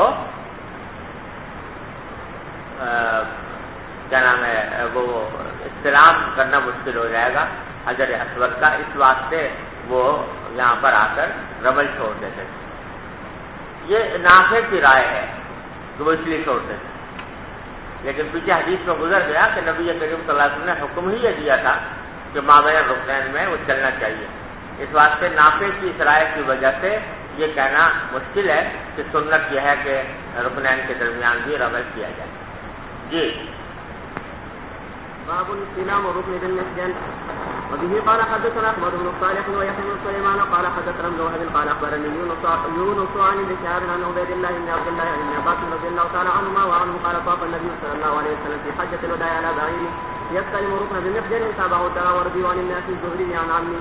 کیا نام ہے وہ استلام کرنا مشکل ہو جائے گا حجر اسود کا. اس واسطے وہ یہاں پر آ کر رمل چھوڑ دیتے تھے. یہ نافع کی رائے ہے کہ وہ اس لیے چھوڑتے تھے. لیکن پیچھے حدیث میں گزر گیا کہ نبی کریم صلی اللہ علیہ وسلم نے حکم ہی یہ دیا تھا کہ مابین رکنین میں وہ چلنا چاہیے. اس واسطے نافع کی اس رائے کی وجہ سے یہ کہنا مشکل ہے کہ سنت یہ ہے کہ رکنین کے درمیان بھی رمل کیا جائے. جی باب الاستلام وركن بالمسجد. وبه قال حدثنا احمد بن صالح ويحيى بن سليمان قال حدثنا ابن وهب قال اخبرني يونس عن ابن شهاب عن عبيد الله بن عبد الله عن ابن عباس رضي الله تعالى عنهما وعنه قال طاف النبي صلى الله عليه وسلم في حجة الوداع على بعير يستلم ركن بالمسجد تابعه الدراوردي عن الناس الزهري عن عمه.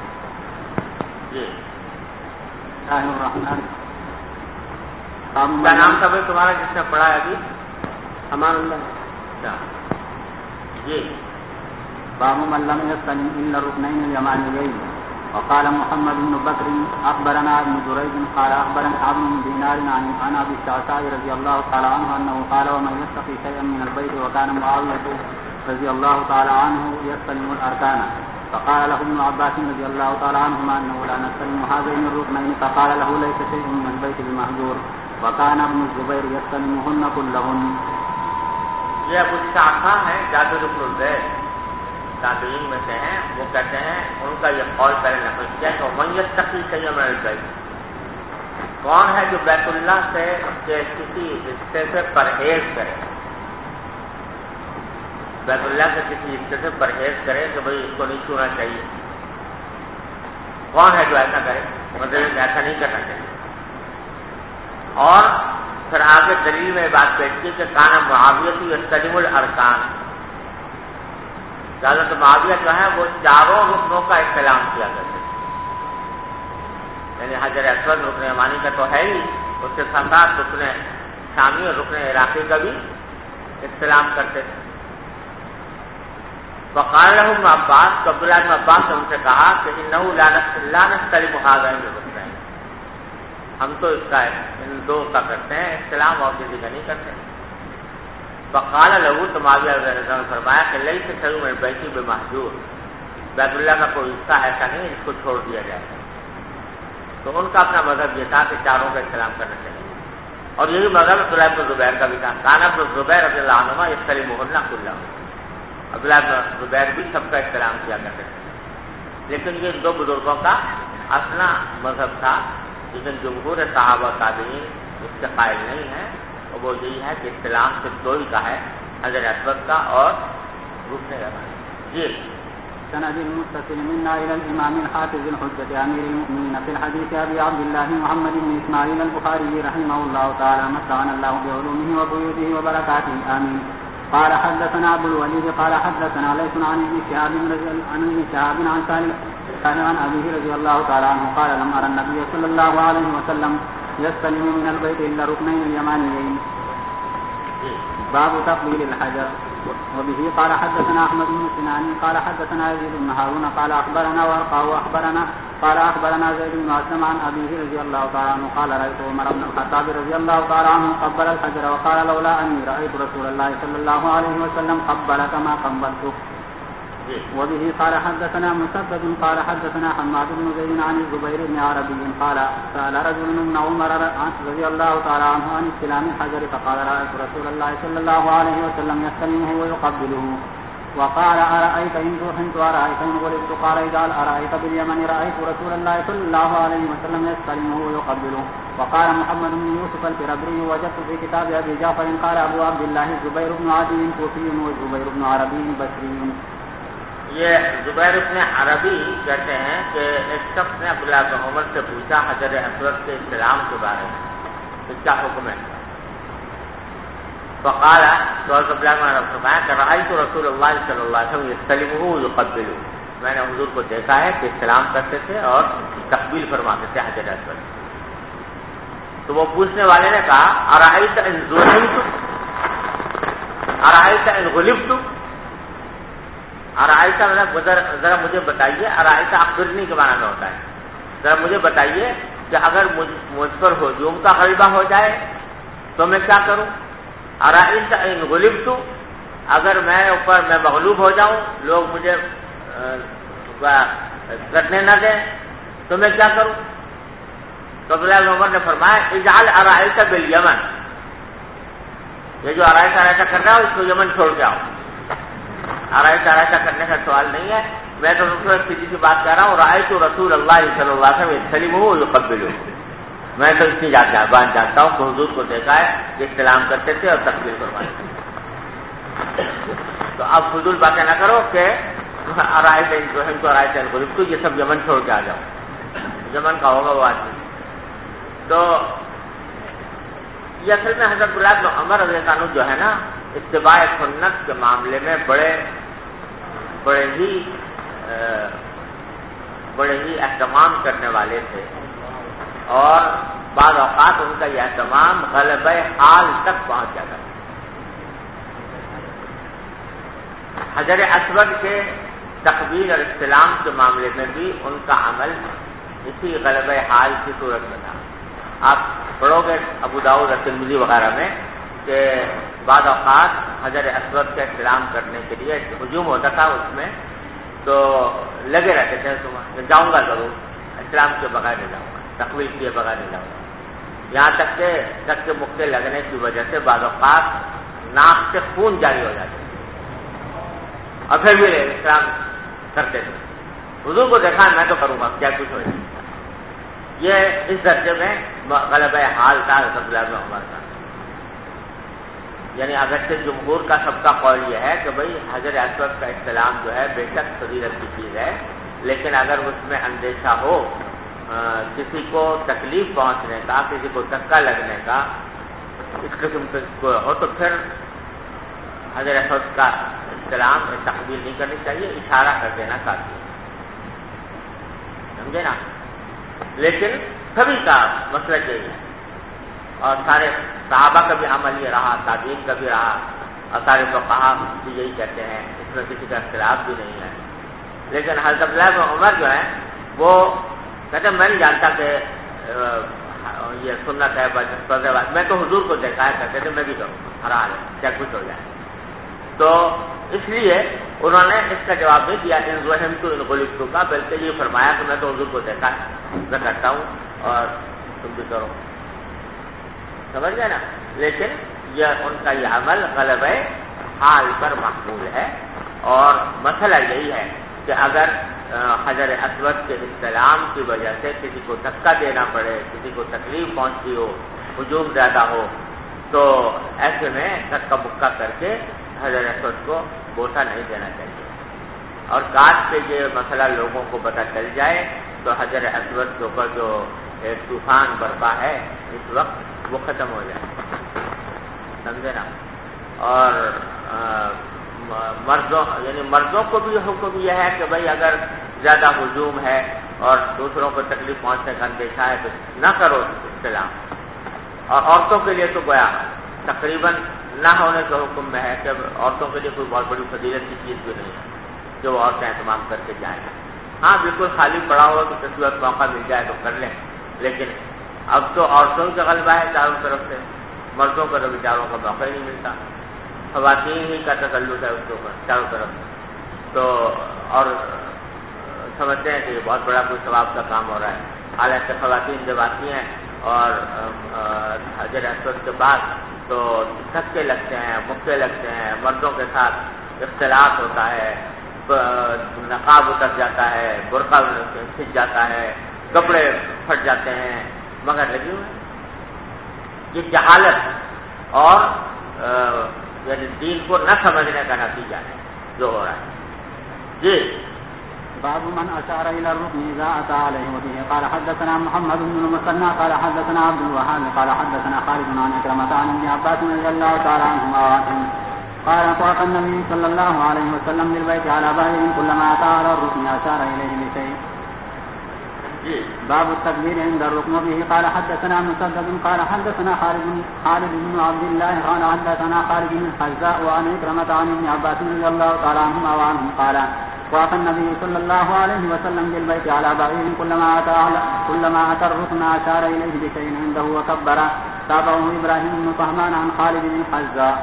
کیا نام تھا تمہارا جس نے پڑھا ہے ابھی؟ امان اللہ. جی باب من لم يستلم الا الركنين اليمانيين. وقال محمد بن بكر اخبرنا ابن جريج قال اخبرنا عبد بن دينار عن ابي الشعثاء رضي الله تعالى عنه انه قال ومن يستقي شيئا من البيت وكان معاويه رضي الله تعالى عنه يستلم الاركان. فقال له ابن عباس رضي الله تعالى عنهما انه لا نستلم هذين الركنين. فقال له ليس شيء من البيت بمهجور. وكان ابن الزبير يستلمهن كلهن. یہ ابو الشعثاء ہے جابر بن زید تابعین میں سے ہیں. وہ کہتے ہیں ان کا یہ قول پہلے نقل کیا کہ من یتقی شیئا من البیت. کون ہے جو بیت اللہ سے کے کسی حصے سے پرہیز کرے؟ بیت اللہ سے کسی حصے سے پرہیز کرے کہ بھائی اس کو نہیں چھونا چاہیے. کون ہے جو ایسا کرے؟ مطلب ایسا نہیں کرنا چاہیے. اور پھر آگے دلیل میں بات پیش کی کہ کان معاویہ یستلم الارکان. حضرت معاویہ جو ہے وہ چاروں رکنوں کا استلام کیا کرتے تھے. یعنی حجر اسود رکن یمانی کا تو ہے ہی, اس کے ساتھ ساتھ رکن شامی اور رکن عراقی کا بھی استلام کرتے تھے. وقال له ابن عباس, عبداللہ بن عباس نے ان سے کہا کہ انه لا نستلم هذين الركنين. ہم تو اس کا ان دو کا کرتے ہیں استلام اور کسی کا نہیں کرتے. فقال له تو معاویہ رضی اللہ عنہ نے فرمایا کہ لیس شیء من البیت بمحجور. بیت اللہ کا کوئی حصہ ایسا نہیں جس کو چھوڑ دیا جائے. تو ان کا اپنا مذہب یہ تھا کہ چاروں کا استلام کرنا چاہیے. اور یہی مذہب عبداللہ بن زبیر کا بھی تھا. کان ابن زبیر رضی اللہ عنہ یستلمهن كلهن. عبداللہ بن زبیر بھی سب کا استلام کیا کرتے تھے. لیکن یہ دو بزرگوں کا اپنا مذہب تھا, لیکن جمہور صحابہ تابعین اس کے قائل نہیں ہیں. اور وہ یہی ہے کہ استلام صرف دو ہی کا ہے, حجر اسود کا اور رکن یمانی. جی سند المتصل منا الى الامام الحافظ الحجة امير المؤمنين في الحديث ابي عبد الله محمد بن اسماعيل البخاري رحمه الله تعالى متعنا الله بعلومه وبيوته وبركاته امين. قال حدثنا ابو الوليد قال حدثنا ليس عن ابن شهاب عن سالم عن ابيه رضي الله تعالى عنه قال لم ارى النبي صلى الله عليه وسلم يستلم من البيت الا ركنين اليمانيين. باب تقبيل الحجر. وبه قال حدثنا احمد بن سنان قال حدثنا يزيد بن هارون قال اخبرنا ورقه قال اخبرنا زيد بن اسلم عن ابيه رضي الله تعالى عنه قال رايت عمر بن الخطاب رضي الله تعالى عنه قبل الحجر وقال لولا اني رايت رسول الله صلى الله عليه وسلم قبل كما قبلته. وبه قال حدثنا مسدد قال حدثنا حماد بن زيد عن الزبير بن عربي قال سأل رجل من عمر رضي الله تعالى عنه عن استلام الحجر فقال رأيت رسول الله صلى الله عليه وسلم يستلمه ويقبله. وقال أرأيت إن زحمت أرأيت إن غلبت قال إذا أرأيت باليمن رأيت رسول الله صلى الله عليه وسلم يستلمه ويقبله. وقال محمد بن يوسف الفرابري وجدت في كتاب أبي جعفر قال أبو عبد الله زبير بن عدي كوفي وزبير بن عربي بصري. یہ زبیر بن عربی کہتے ہیں کہ ایک شخص نے عبداللہ بن عمر سے پوچھا حجر اسود کے استلام کے بارے میں اس کا حکم ہے. فقال تو عبداللہ بن عمر نے فرمایا کہ رأیت رسول اللہ صلی اللہ علیہ وسلم یستلمہ ویقبلہ، میں نے حضور کو دیکھا ہے کہ استلام کرتے تھے اور تقبیل فرماتے تھے حجر اسود. تو وہ پوچھنے والے نے کہا ارأیت ان ظلمت ارأیت ان غلبت، ارائیتا ذرا مجھے بتائیے، ارائیتا اخبرنی کے معنی میں ہوتا ہے، ذرا مجھے بتائیے کہ اگر مجھ پر ہجوم کا غلبہ ہو جائے تو میں کیا کروں؟ ارائیتا ان غلبت، اگر میں مغلوب ہو جاؤں، لوگ مجھے کرنے نہ دیں تو میں کیا کروں؟ تو عبداللہ بن عمر نے فرمایا اجعل ارائیتا بالیمن، یہ جو ارائیتا کر رہا ہے اس کو یمن چھوڑ کے آؤ. آرائشہ کرنے کا سوال نہیں ہے، میں تو سیدھی سی بات کہہ رہا ہوں. رأیت رسول اللہ صلی اللہ علیہ وسلم یستلمہ ویقبلہ، میں تو اتنی بات جانتا ہوں کہ حضور کو دیکھا ہے کہ استلام کرتے تھے اور تقبیل کرواتے تھے. تو اب فضول باتیں نہ کرو کہ آرائشہ تو آرائشہ غلبت، یہ سب یمن چھوڑ کے آ جاؤ، یمن کا ہوگا وہ آدمی. تو یہ اصل میں حضرت عبداللہ بن عمر رضی اللہ عنہ جو ہے نا، اتباع سنت کے معاملے میں بڑے ہی اہتمام کرنے والے تھے، اور بعض اوقات ان کا یہ اہتمام غلبہ حال تک پہنچ جاتا تھا. حجر اسود کے تقبیل اور استلام کے معاملے میں بھی ان کا عمل اسی غلبہ حال کی صورت میں تھا. آپ پڑھو گے ابو داؤد اور ترمذی وغیرہ میں کہ بعض اوقات حجر اسود کا استلام کرنے کے لیے ہجوم ہوتا تھا، اس میں تو لگے رہتے تھے جاؤں گا ضرور، اسلام کے بغیر نہیں جاؤں گا، تقویل کیے بغیر نہیں جاؤں گا. یہاں تک کہ دھکے مکے لگنے کی وجہ سے بعض اوقات ناک سے خون جاری ہو جاتے تھے اور پھر بھی اسلام کرتے تھے. حضور کو دیکھا میں تو کروں گا، کیا کچھ ہو جائے. یہ اس درجے میں غلبہ حال تھا عبداللہ بن عمر کا. یعنی اگرچہ جمہور کا سب کا قول یہ ہے کہ بھائی حجر اسود کا استلام جو ہے بے شک فضیلت کی چیز ہے، لیکن اگر اس میں اندیشہ ہو کسی کو تکلیف پہنچنے کا، کسی کو دھکا لگنے کا، اس قسم کے ہو تو پھر حجر اسود کا استلام تقبیل نہیں کرنی چاہیے، اشارہ کر دینا کافی ہے. سمجھے نا؟ لیکن سبھی کا مسئلہ یہی ہے، اور سارے صحابہ کا بھی عمل یہ رہا، تابعین کا بھی رہا، اور سارے فقہا بھی یہی کہتے ہیں، اس میں کسی کا اختلاف بھی نہیں ہے. لیکن حضرت عبداللہ بن عمر جو ہے وہ کہتے ہیں میں نہیں جانتا کہ یہ سنت ہے، میں تو حضور کو دیکھا ہے کہتے تھے میں بھی کروں گا، ہر حال ہے کیا کچھ ہو جائے. تو اس لیے انہوں نے اس کا جواب نہیں دیا ان ظلمت ان غلبت کا، بلکہ یہ فرمایا کہ میں تو حضور کو دیکھا ہے، میں کرتا ہوں اور تم بھی کرو. سمجھ گئے نا؟ لیکن یہ ان کا یہ عمل غلبہ حال پر محمول ہے، اور مسئلہ یہی ہے کہ اگر حجر اسود کے استلام کی وجہ سے کسی کو دھکا دینا پڑے، کسی کو تکلیف پہنچتی ہو، ہجوم زیادہ ہو، تو ایسے میں دھکا مکا کر کے حجر اسود کو بوسہ نہیں دینا چاہیے. اور کاش کے یہ مسئلہ لوگوں کو پتہ چل جائے تو حجر اسود کے اوپر جو ایک طوفان برپا ہے اس وقت وہ ختم ہو جائے. سمجھے نا؟ اور مردوں کو بھی حکم یہ ہے کہ بھائی اگر زیادہ ہجوم ہے اور دوسروں کو تکلیف پہنچنے کا اندیشہ ہے تو نہ کرو استلام. اور عورتوں کے لیے تو گویا تقریباً نہ ہونے کے حکم میں ہے کہ عورتوں کے لیے کوئی بہت بڑی فضیلت کی چیز بھی نہیں ہے جو وہ عورتیں اہتمام کر کے جائیں. ہاں بالکل خالی پڑا ہو تو کسی وقت موقع مل جائے تو کر لیں، لیکن اب تو عورتوں کا غلبہ ہے چاروں طرف سے، مردوں کو تو بیچاروں کا موقع ہی نہیں ملتا، خواتین ہی کا تسلط ہے اس کے اوپر چاروں طرف. تو اور سمجھتے ہیں کہ یہ بہت بڑا کوئی ثواب کا کام ہو رہا ہے، حالانکہ خواتین جب آتی ہیں اور حجر اسود کے بعد تو دھکے لگتے ہیں، مکے لگتے ہیں، مردوں کے ساتھ اختلاط ہوتا ہے، نقاب اتر جاتا ہے، برقع کھنچ جاتا ہے، کپڑے پھٹ جاتے ہیں، مگر لگی ہوئی یہ جہالت اور یعنی دین کو نہ سمجھنے کا نتیجہ ہے جو ہو رہا ہے. جی باب من اشار الى الركن اذا اتى عليه وبه قال حدثنا محمد بن المثنى قال حدثنا عبد الوهاب قال حدثنا خالد عن عكرمة عن ابن عباس رضي الله تعالى عنهما قال طاف النبي صلى الله عليه وسلم بالبيت على بعير كلما اتى على الركن اشار اليه بشيء. باب التكبير عند الركن به قال حدثنا مسدد قال حدثنا خالد بن عبد الله قال حدثنا خالد بن الحذاء وعن عكرمة عن ابن عباس رضي الله تعالى عنهما وعنهم قال طاف النبي صلى الله عليه وسلم بالبيت على بعير كلما اتى الركن اشار اليه بشيء عنده وكبر. تابعه ابراهيم بن طهمان عن خالد بن الحذاء.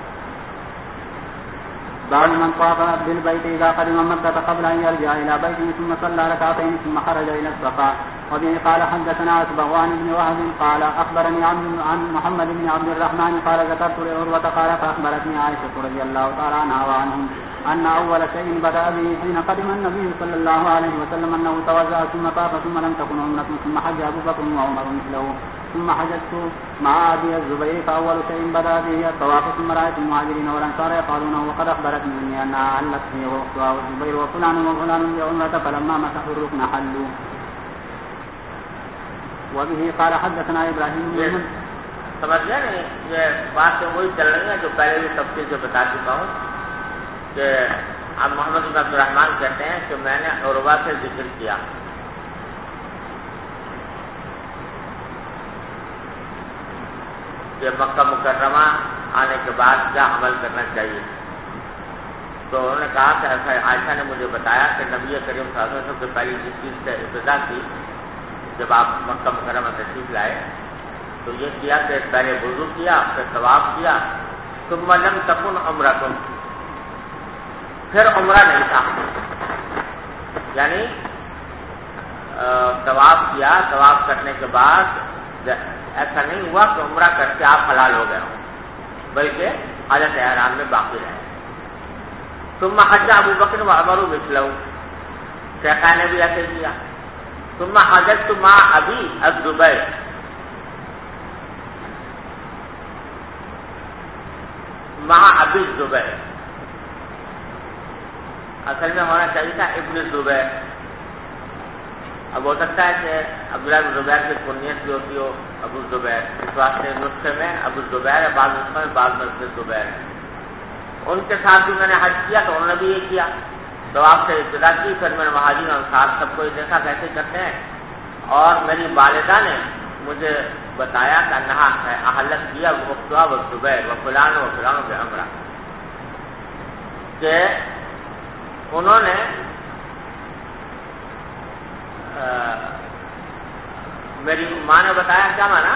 بعد من طاف بالبيت اذا قدم مكة قبل ان يرجع الى بيته ثم صلى ركعتين ثم خرج الى الصفا. وبه قال حدثنا أصبغ عن ابن وهب قال اخبرني عن محمد بن عبد الرحمن قال ذكرت لعروة قال فاخبرتني عائشة رضي الله تعالى عنها وعنهم ان اول شيء بدأ به حين قدم النبي صلى الله عليه وسلم انه توضأ ثم طاف ثم لم تكن عمرة ثم حج ابو بكر وعمر مثله ثم حججت مع ابي الزبير فاول شيء بدأ به الطواف ثم رايت المهاجرين والانصار يقالونه وقد اخبرتني اني انها علت هي واختها والزبير وفلان وفلان بعمرة فلما مسحوا الركن حلوا. وبه قال حدثنا ابراهيم بن سمجھ گئے نہیں یہ بات تو وہی چل رہی ہے جو پہلے بھی تفصیل سے بتا چکا ہوں کہ اب محمد بن عبد الرحمن کہتے ہیں کہ میں نے عروہ سے ذکر کیا کہ مکہ مکرمہ آنے کے بعد کیا عمل کرنا چاہیے. تو انہوں نے کہا کہ عائشہ نے مجھے بتایا کہ نبی کریم صلی اللہ علیہ وسلم سے پہلی جس چیز سے ابتدا کی جب آپ مکہ مکرمہ تشریف لائے تو یہ کیا کہ پہلے وضو کیا پھر طواف کیا ثم لم تکن عمرۃ پھر عمرہ نہیں تھا یعنی طواف کیا طواف کرنے کے بعد ایسا نہیں ہوا کہ عمرہ کر کے آپ حلال ہو گئے ہوں بلکہ حالت احرام میں باقی رہے. ثم حج ابو بکر وعمر مثلہ شیخان نے بھی ایسے کیا. ثم حججت مع ابی الزبیر مع ابی الزبیر اصل میں ہونا چاہیے تھا ابن الزبیر. اب ہو سکتا ہے کہ عبداللہ بن زبیر کی کنیت بھی ہوتی ہو ابو الزبیر اس واسطے نسخے میں ابو الزبیر ہے بعض نسخے میں بعض میں الزبیر ہے. ان کے ساتھ بھی میں نے حج کیا تو انہوں نے بھی یہ کیا طواف سے ابتدا کی پھر میں نے مہاجرین انصار سب کو یہ دیکھا کیسے کرتے ہیں اور میری والدہ نے مجھے بتایا کہ نہا ہے احلت کیا وقتوا و زبیر و فلان بعمرہ کہ انہوں نے میری ماں نے بتایا کیا مانا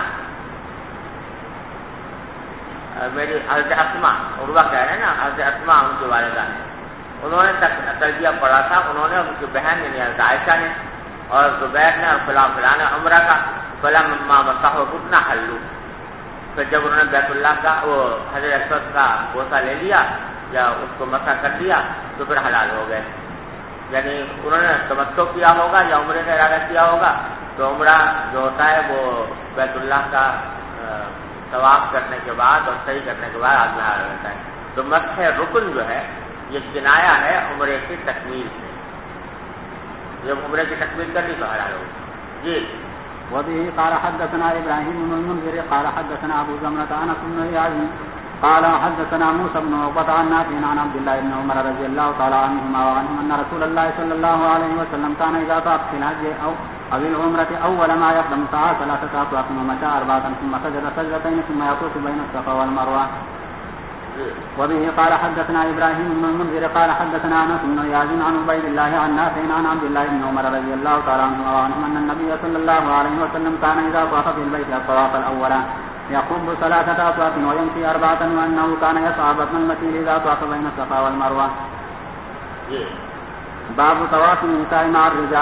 میری حضرت اسماء عروہ کہہ رہے ہیں نا حضرت اسماء ان کی والدہ نے انہوں نے تلبیہ پڑھا تھا انہوں نے ان کی بہن یعنی حضرت عائشہ نے اور زبیر نے اور فلاں نے عمرہ کا فلما مسحوا الرکن حلوا. پھر جب انہوں نے بیت اللہ کا وہ حجر اسود کا بوسہ لے لیا یا اس کو مسح کر دیا تو پھر حلال ہو گئے. یعنی انہوں نے تمتع کیا ہوگا یا عمرے کا ارادہ کیا ہوگا تو عمرہ جو ہوتا ہے وہ بیت اللہ کا طواف کرنے کے بعد اور صحیح کرنے کے بعد آدمی حلال ہوتا ہے. تو مسح رکن جو ہے یہ کنایا ہے عمرے کی تکمیل سے. جب عمرے کی تکمیل کر لی تو حلال ہوگی. جی وبه قال حدثنا ابراهيم بن المنذر قال حدثنا ابو زمرة انس بن اياس قال حدثنا موسى بن عقبة عن نافع عن عبد الله بن عمر رضي الله تعالى عنهما وعنهم ان رسول الله صلى الله عليه وسلم كان اذا طاف في الحج او العمرة اول ما يقدم سعى ثلاثة اطواف ومشى اربعة ثم سجد سجدتين ثم يطوف بين الصفا والمروة. وبه قال حدثنا ابراهيم بن المنذر قال حدثنا انس بن اياس عن عبيد الله عن نافع عن عبد الله بن عمر رضي الله تعالى عنهما وعنهم ان النبي صلى الله عليه وسلم كان اذا طاف في البيت الطواف الاول يخب ثلاثة اطواف ويمشي اربعة وانه كان يصعد بطن المسير اذا طاف بين الصفا والمروة. باب طواف النساء مع الرجال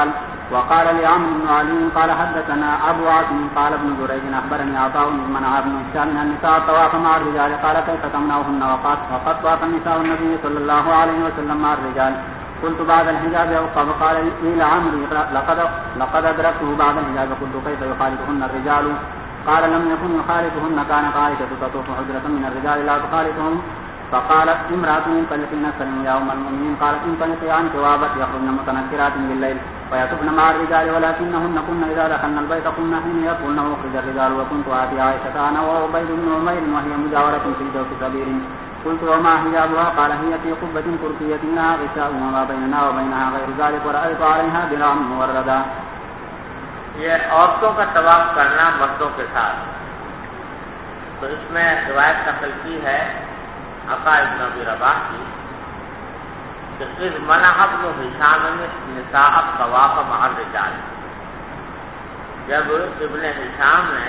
وقال لي عمرو بن علي قال حدثنا ابو عاصم قال ابن جريج اخبرني عطاء بن منع بن هشام ان النساء طواف مع الرجال قال كيف تمنعهن وقد طاف النساء النبي صلى الله عليه وسلم مع الرجال قلت بعد الحجاب او قال لي لعمري لقد ادركته بعد الحجاب قلت كيف يخالفهن الرجال قال لم يكن يخالفهن كانت عائشة تطوف حجرة من الرجال لا تخالفهم فقالت امرأة انطلقين سلم يا أم المؤمنين قالت انطلقي عنك وابت يخرجن متنكرات بالليل ويطفن مع الرجال ولكنهن كن إذا دخلنا البيت قلنا حين يدخلن ويخرج الرجال وكنت آتي عائشة أنا وعبيد بن عمير وهي مجاورة في جوف سبيل قلت وما حجابها قال هي في قبة تركية لها غشاء وما بيننا وبينها غير ذلك ورأيت عليها درعا موردا. یہ عورتوں کا طواف کرنا مردوں کے ساتھ، تو اس میں روایت نقل کی ہے عطاء بن ابی رباح کی کہ اذ منع ابن ہشام النساء الطواف مع الرجال، جب ابن ہشام نے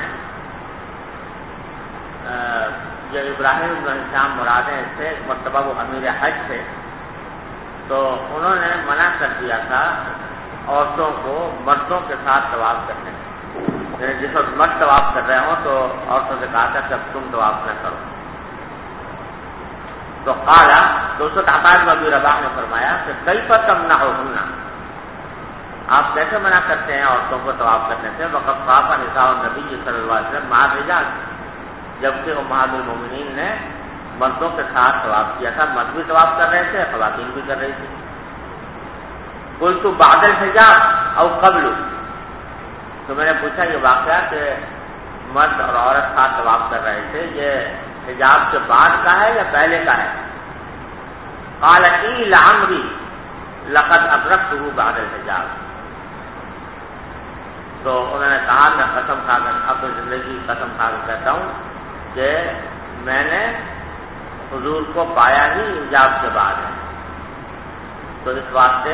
جو ابراہیم بن ہشام مراد ہیں اس سے مرتبہ وہ امیر حج تھے، تو انہوں نے منع کر دیا تھا عورتوں کو مردوں کے ساتھ طواف کرنے، جس وقت مرد طواف کر رہے ہوں تو عورتوں سے کہا تھا کہ اب تم طواف نہ کرو. تو قال تو اس وقت عطاء بن ابی رباح نے فرمایا کہ کیف تمنعهن، آپ کیسے منع کرتے ہیں عورتوں کو طواف کرنے سے؟ وقد طاف نساء النبی صلی اللہ علیہ وسلم مع الرجال، جبکہ امہات المومنین نے مردوں کے ساتھ طواف کیا تھا، مرد بھی طواف کر رہے تھے، خواتین بھی کر رہی تھی. قلت بعد الحجاب او قبل، تو میں نے پوچھا یہ واقعہ کہ مرد اور عورت ساتھ طواف کر رہے تھے یہ حجاب کے بعد کا ہے یا پہلے کا ہے؟ قال ای لعمری لقد ادرکته بعد الحجاب، تو انہوں نے کہا میں قسم کھا کر اپنی زندگی قسم کھا کر کہتا ہوں کہ میں نے حضور کو پایا ہی حجاب کے بعد ہے. تو اس واسطے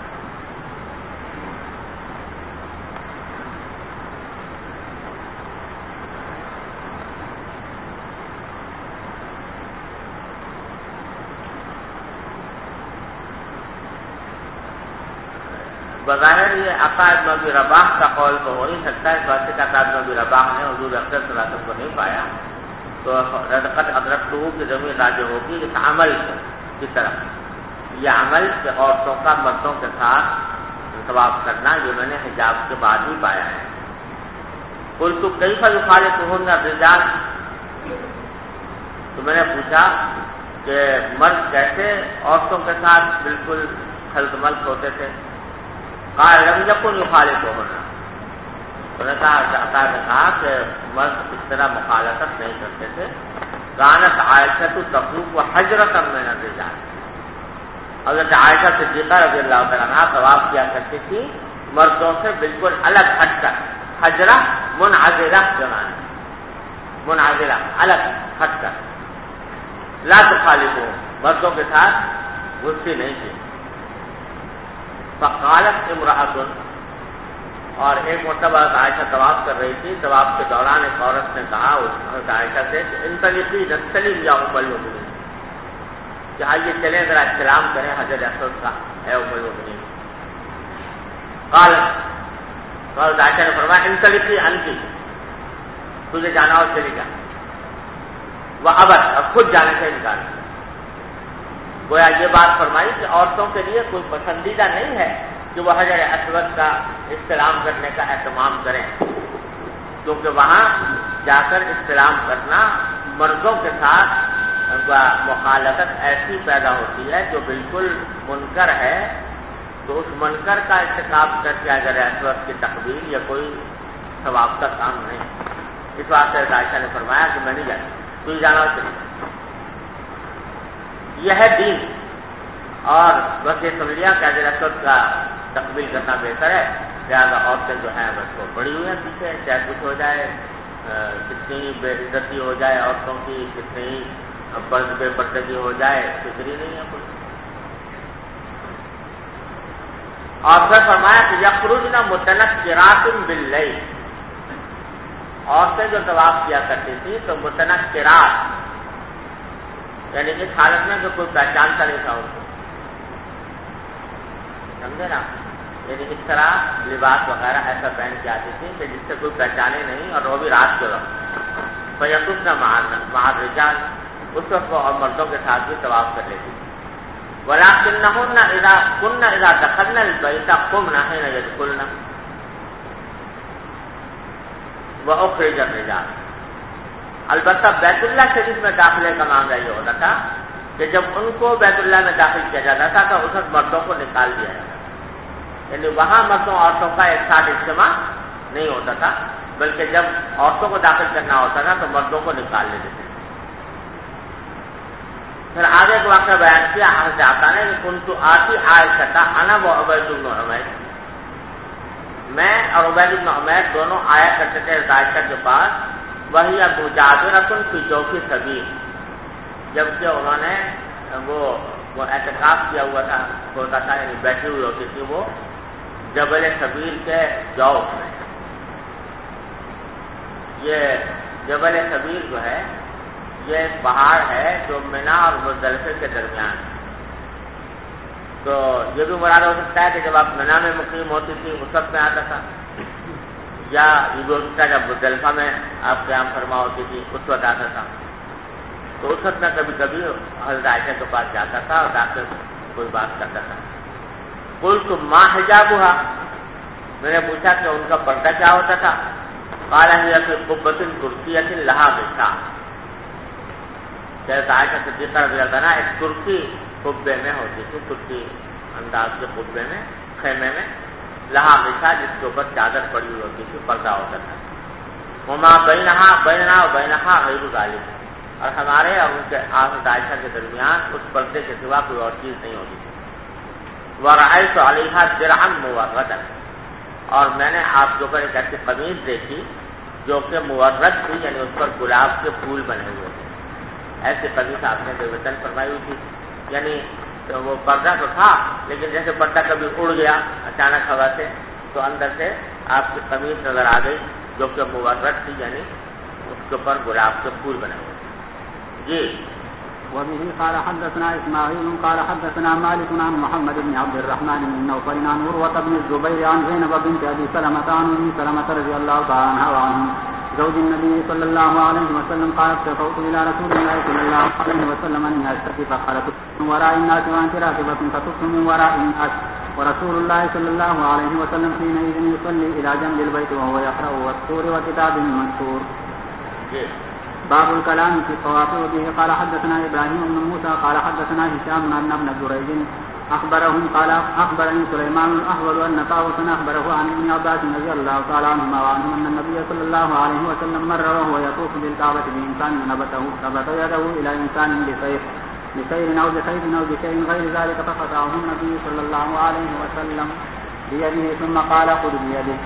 بظاہر یہ عطاء بن ابی رباح کا قول تو ہو نہیں سکتا، اس واسطے کہ عطاء بن ابی رباح نے حضور اکرم صلی اللہ علیہ وسلم کو نہیں پایا، تو لقد ادرکتہ کی ضمیر راجع ہوگی اس عمل کی طرف، یہ عمل کہ عورتوں کا مردوں کے ساتھ طواف کرنا یہ میں نے حجاب کے بعد ہی پایا ہے. قلت کیف یخالطہن الرجال، تو میں نے پوچھا کہ مرد کیسے عورتوں کے ساتھ بالکل خلط ملط ہوتے تھے؟ قال لم يكن يخالطهن، انہوں نے کہا کہ مرد اس طرح مخالطت نہیں کرتے تھے. كانت عائشہ تطوف حجرة من الرجال، حضرت عائشہ صدیقہ رضی اللہ تعالیٰ عنہا طواف کیا کرتی تھی مردوں سے بالکل الگ ہٹ کر. حجرہ منعزلہ زمان، منعزلہ الگ ہٹ کر، لا تخالفو، مردوں کے ساتھ گھستی نہیں تھی. فقالت امرأۃ، اور ایک مرتبہ عائشہ طواف کر رہی تھی، طواف کے دوران ایک عورت نے کہا حضرت عائشہ سے کہ انطلقی نستلم یا ام المؤمنین، کہ آئیے چلیں ذرا استلام کریں حجر اسود کا اے ام المؤمنین. قالت، حضرت عائشہ نے فرمایا انطلقی انتی، تجھے جانا ہو چلی جا. وہ ابد، اب خود جانے سے انکار. گویا یہ بات فرمائی کہ عورتوں کے لیے کوئی پسندیدہ نہیں ہے کہ وہ حجر اسود کا استلام کرنے کا اہتمام کریں، کیونکہ وہاں جا کر استلام کرنا مردوں کے ساتھ مخالفت ایسی پیدا ہوتی ہے جو بالکل منکر ہے، تو اس منکر کا ارتکاب کر کے حجر اسود کی تقبیل یا کوئی ثواب کا کام نہیں. اس واسطے عائشہ نے فرمایا کہ میں نہیں جاتا، تو جانا چاہیے. یہ ہے دین، اور بس یہ سمجھ لیا کہ حجر اسود کا تقبیل کرنا بہتر ہے، لہٰذا عورتیں جو ہیں بس وہ پڑی ہوئی ہیں پیچھے، چاہے کچھ ہو جائے، کتنی بے عزتی ہو جائے عورتوں کی، کتنی بے پردگی ہو جائے، فکر ہی نہیں ہے کچھ. اور پھر فرمایا کہ یخرجن متنکرات باللیل، عورتیں جو طواف کیا کرتی تھی تو متنکرات، یعنی اس حالت میں کہ کوئی پہچانتا نہیں تھا ان کو، سمجھے نا، یعنی اس طرح لباس وغیرہ ایسا پہن کے آتی تھی کہ جس سے کوئی پہچانے نہیں، اور وہ بھی رات کے وقت. فیطوفن مع الرجال، اس وقت وہ مردوں کے ساتھ بھی طواف کر لیتی تھی. ولکنہن اذا دخلن البیت قمن حین یدخلن واخرج الرجال. البتہ بیت اللہ شریف میں داخلے کا معاملہ یہ ہوتا تھا کہ جب ان کو بیت اللہ میں داخل کیا جاتا تھا تو اس وقت مردوں کو نکال دیا جاتا تھا. یعنی وہاں مردوں عورتوں کا ایک ساتھ اجتماع نہیں ہوتا تھا، بلکہ جب عورتوں کو داخل کرنا ہوتا تھا تو مردوں کو نکال لیتے تھے. پھر آگے کا واقعہ بیان کیا حضرت عطا نے کہ کنت آتی عائشہ انا و عبید بن عمیر، میں اور عبید بن عمیر دونوں آیا کرتے تھے عائشہ کے پاس. وہی ابو جابرۃ فی جوف سبیل، جبکہ انہوں نے وہ اعتکاف کیا ہوا تھا ہوتا تھا، یعنی بیٹھی ہوئی ہوتی تھی وہ جبل سبیل کے جوف میں. یہ جبل سبیل جو ہے یہ ایک پہاڑ ہے جو مینا اور مزدلفے کے درمیان. تو یہ بھی مراد ہو سکتا ہے کہ جب آپ مینا میں مقیم ہوتی تھی اس وقت میں آتا تھا، یا یہ بھی ہو سکتا ہے جب مزدلفہ میں آپ قیام فرما ہوتی تھی اس وقت آتا تھا. تو اس وقت میں کبھی کبھی حضرت عائشہ کے پاس جاتا تھا اور جا کے کوئی بات کرتا تھا. قلت ما حجابها، میں نے پوچھا کہ ان کا پردہ کیا ہوتا تھا. قال هي في قبة تركية لها غشاء، جیسے عائشہ صدیقہ رضی اللہ عنہا ایک ترکی قبے میں ہوتی تھی، ترکی انداز کے قبے میں خیمے میں، لہا غشاء جس کے اوپر چادر پڑی ہوئی ہوتی تھی، پردہ ہوتا تھا. وما بینہا و بینہا غیر ذالک، اور ہمارے اور ان کے حضرت عائشہ کے درمیان اس پردے کے سوا کوئی اور چیز نہیں ہوتی تھی. ورأیت علیہا درعا موردا، اور میں نے آپ کے اوپر ایک ایسی قمیض دیکھی جو کہ مورد تھی، یعنی اس پر گلاب کے پھول بنے ہوئے تھے. ایسی قمیض آپ نے بے وطن فرمائی ہوئی تھی. یعنی تو وہ پردہ تو تھا لیکن جیسے پردہ کبھی اڑ گیا اچانک ہوا سے تو اندر سے آپ کی قمیض نظر آ گئی جو کہ مورد تھی، یعنی اس کے اوپر گلاب کے پھول بنے ہوئے تھے. جی. وبه قال حدثنا اسماعيل قال حدثنا مالك عن محمد بن عبد الرحمن بن نوفل عن عروة بن الزبير عن زينب بنت ابي سلمة عن ام سلمة رضي الله تعالى عنها وعن زوج النبي صلى الله عليه وسلم قالت شكوت الى رسول الله صلى الله عليه وسلم اني اشتكي فقالت من وراء الناس وانت راكبة فتبت من وراء الناس ورسول الله صلى الله عليه وسلم حينئذ يصلي الى جنب البيت وهو يقرأ والطور وكتاب مسطور. باب الكلام في الطواف. وبه قال حدثنا ابراهيم بن موسى قال حدثنا هشام عن ابن جريج اخبرهم قال اخبرني سليمان الاحول ان طاووسا اخبره عن ابن عباس رضي الله تعالى عنهما وعنهم ان النبي صلى الله عليه وسلم مر وهو يطوف بالكعبة بإنسان نبت يده الى انسان بسير او بخيط او بشيء غير ذلك فقطعه النبي صلى الله عليه وسلم بيده ثم قال خذ بيده.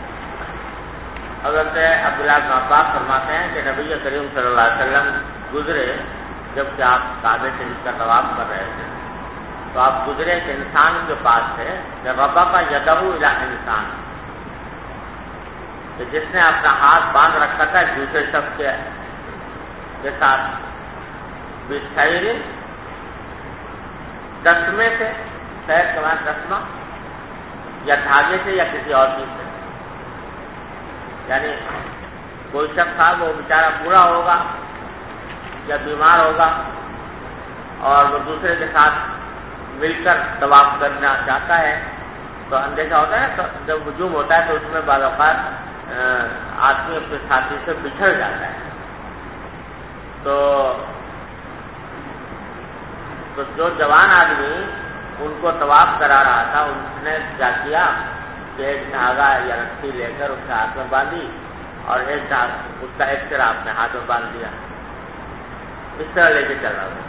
حضرت عبداللہ بن عباس فرماتے ہیں کہ نبی کریم صلی اللہ علیہ وسلم گزرے جبکہ آپ کعبے شریف کا طواف کر رہے تھے تو آپ گزرے ایک انسان کے پاس سے ربطا یدہ الی انسان، کہ جس نے اپنا ہاتھ باندھ رکھا تھا دوسرے شخص کے ساتھ بسیر دسمے سے، شہر کے بعد دسمہ یا دھاگے سے یا کسی اور چیز سے. یعنی کوئی شخص تھا وہ بیچارہ بوڑھا ہوگا یا بیمار ہوگا اور وہ دوسرے کے ساتھ مل کر طواف کرنا چاہتا ہے تو اندیشہ ہوتا ہے، تو جب ہجوم ہوتا ہے تو اس میں بعض اوقات آدمی اپنے ساتھی سے بچھڑ جاتا ہے. تو جو جوان آدمی ان کو طواف کرا رہا تھا اس نے کیا کیا کہ ایک دھاگا یا رسی لے کر اس کے ہاتھ میں باندھی اور ایک اس کا ایک سرا اپنے ہاتھ میں باندھ دیا، اس طرح لے کے چل رہا تھا.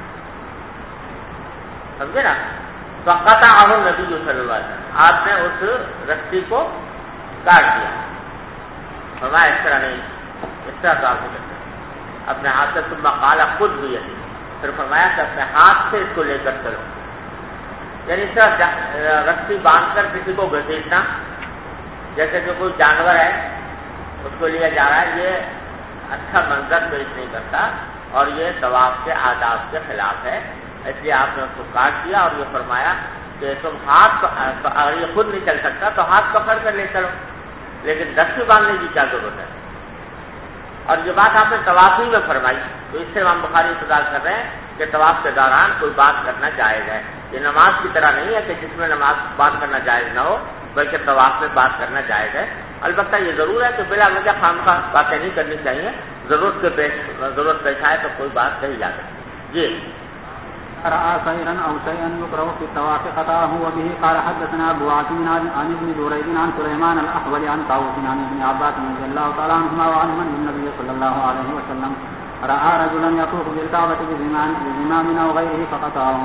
سمجھے نا؟ فقطعہ النبی صلی اللہ علیہ وسلم، آپ نے اس رسی کو کاٹ دیا. فرمایا اس طرح نہیں، اس طرح تو آپ کو کرتے اپنے ہاتھ سے. ثم قال خود بھی، پھر فرمایا کہ اپنے ہاتھ سے اس کو لے کر چلو. یعنی اس طرح رسی باندھ کر کسی کو گھسیٹنا جیسے کہ کوئی جانور ہے اس کو لیا جا رہا ہے، یہ اچھا منظر پیش نہیں کرتا اور یہ طواف کے آداب کے خلاف ہے. اس لیے آپ نے اس کو کاٹ دیا اور یہ فرمایا کہ تم ہاتھ اگر یہ خود نہیں چل سکتا تو ہاتھ پکڑ کر لے چلو، لیکن دستی باندھنے کی کیا ضرورت ہے؟ اور یہ بات آپ نے طواف میں فرمائی، تو اس سے امام بخاری استدلال کر رہے ہیں کہ طواف کے دوران کوئی بات کرنا جائز ہے۔ یہ نماز کی طرح نہیں ہے کہ جس میں نماز بات کرنا جائز نہ ہو، بلکہ طواف میں بات کرنا جائز ہے۔ البتہ یہ ضرور ہے کہ بلا وجہ خامخواہ باتیں نہیں کرنی چاہیے، ضرورت پیش آئے تو کوئی بات کہی جا سکتی۔ جی رأى خيرا أو شيئا يكره في الطواف قطعه، وبه قال حدثنا أبو عاصم عن ابن جريج عن سليمان الأحول عن طاووس عن ابن عباس رضي الله تعالى عنهما وعنهما أن النبي صلى الله عليه وسلم رأى رجلا يطوف بالكعبة بزمام أو غيره فقطعه.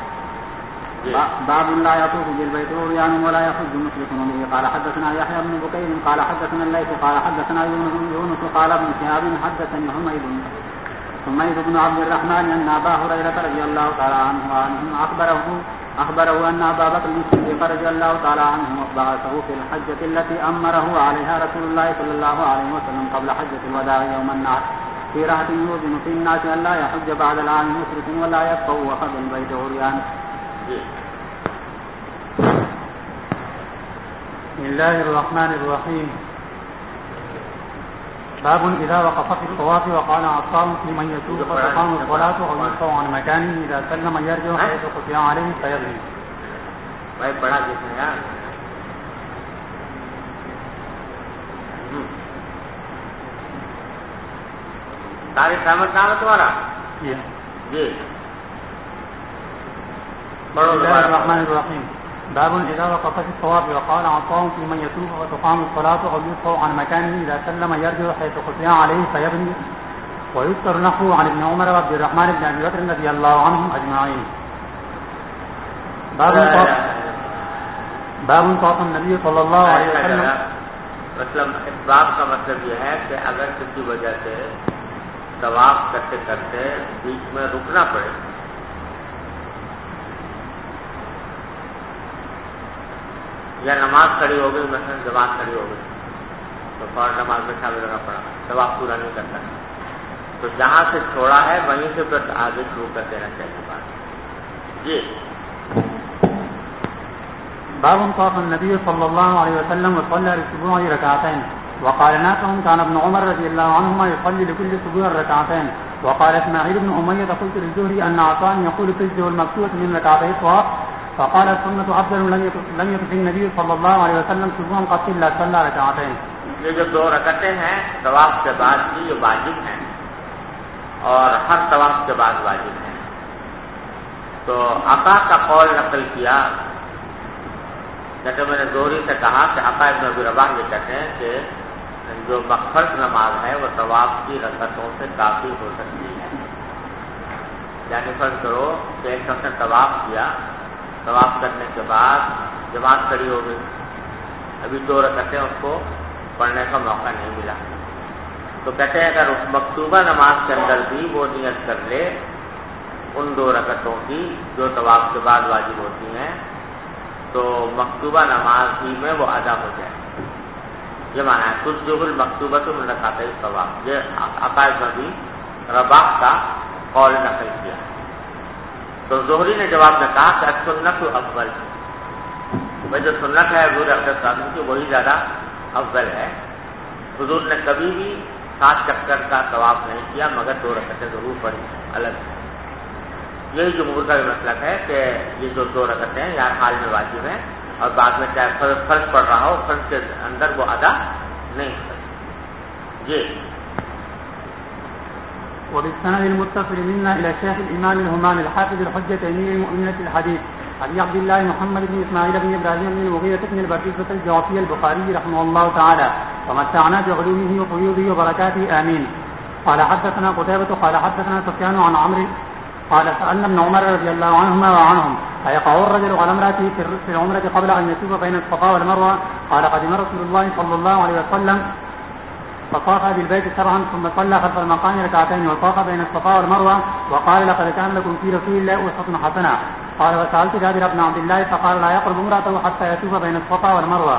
باب لا يطوف بالبيت عريان ولا يحج مشرك به. قال حدثنا يحيى بن بكير قال حدثنا الليث قال حدثنا يونس قال ابن شهاب حدثني حميد بن عبد الرحمن أن أبا هريرة رضي الله تعالى عنه وعنهم أخبره أن أبا بكر الصديق رضي الله تعالى عنه بعثه في الحجة التي أمره عليها رسول الله صلى الله عليه وسلم قبل حجة الوداع يوم النحر في رهط يؤذن في الناس أن لا يحج بعد العام مشرك ولا يطوف بالبيت عريان. بسم الله الرحمن الرحيم. باب إذا وقف في الطواف وقال عطاء لمن يسوق فتقام الصلاة أو يرفع عن مكانه إذا سلم يرجع حيث قطع عليه فيبني. بھائی پڑھا جس نے یار تاریخ احمد نام ہے تمہارا؟ جی بسم الله الرحمن الرحيم. باب إذا وقف في الطواف وقال عطاء لمن يطوف وتقام الصلاة أو يرفع عن مكانه إذا سلم يرجع حيث قطع عليه فيبني. ويذكر نحوه عن ابن عمر وعبد الرحمن بن أبي بكر رضي الله عنهم أجمعين. باب طاف النبي صلى الله عليه وسلم. مطلب اس باب کا مطلب یہ ہے کہ اگر کسی وجہ سے طواف کرتے کرتے بیچ میں رکنا پڑے یا نماز کھڑی ہو گئی، مثلا جماعت کھڑی ہو گئی تو فوراً نماز میں شامل ہونا پڑا، طواف پورا نہیں کر سکتا، تو جہاں سے چھوڑا ہے وہیں سے پھر آگے شروع کر دینا چاہیے بات. جی باب طاف النبي صلى الله عليه وسلم وصلى للسبوع ركعتين. وقال نافع كان ابن عمر رضي الله عنهما يصلي لكل سبوع ركعتين. وقال اسماعيل بن أمية قلت للزهري أن عطاء يقول تجزئ المكتوبة من ركعتي الطواف، فقال السنة أفضل لم يطف النبي صلى الله عليه وسلم سبوعا قط إلا صلى ركعتين. یہ جو 2 رکعتیں ہیں طواف کے بعد کی یہ واجب ہیں اور ہر طواف کے بعد واجب ہیں. تو عطا کا قول نقل کیا، جیسے میں نے زہری سے کہا کہ عطا ابن ابی رباح یہ کہتے ہیں کہ جو فرض نماز ہے وہ طواف کی رکعتوں سے کافی ہو سکتی ہے. یعنی فرض کرو کہ ایک شخص نے طواف کیا، طواف کرنے کے بعد جماعت کھڑی ہو گئی، ابھی 2 رکعتیں اس کو پڑھنے کا موقع نہیں ملا، تو کہتے ہیں اگر اس مکتوبہ نماز کے اندر بھی وہ نیت کر لے ان 2 رکعتوں کی جو طواف کے بعد واجب ہوتی ہیں، تو مکتوبہ نماز ہی میں وہ ادا ہو جائے. یہ مانا ہے تجزئ المکتوبۃ من رکعتی الطواف. یہ عطا ابن ابی رباح کا قول نقل کیا. تو زہری نے جواب میں کہا کہ سنت افضل، وہ جو سنت ہے حضور اقدس صلی اللہ علیہ وسلم کی وہی زیادہ افضل ہے. حضور نے کبھی بھی 7 چکر کا طواف نہیں کیا مگر 2 رکعتیں ضرور پڑھی الگ. یہی جمہور کا بھی مسلک ہے کہ یہ جو 2 رکعتیں ہیں یار حال میں واجب ہیں اور بعد میں چاہے فرض پڑھ رہا ہو فرض کے اندر وہ ادا نہیں ہو سکتی. جی وبالسند المتصل منا إلى الشيخ الإمام الهمام الحافظ الحجة أمير المؤمنين في الحديث أبي عبد الله محمد بن إسماعيل بن إبراهيم بن المغيرة بن البرقيقة الجعفي البخاري رحمه الله تعالى ومتعنا بعلومه وقيوده وبركاته آمين. قال حدثنا قتيبة قال حدثنا سفيان عن عمرو قال سألنا ابن عمر رضي الله عنهما وعنهم أيقع الرجل على امرأته في العمرة قبل أن يطوف بين الصفا والمروة؟ قال قدم رسول الله صلى الله عليه وسلم فطاف بالبيت 7 ثم صلى خلف المقام 2 وطاف بين الصفا والمروة وقال لقد كان لكم في رسول الله أسوة حسنة. قال وسألت جابر بن عبد الله فقال لا يقرب امرأته حتى يطوف بين الصفا والمروة.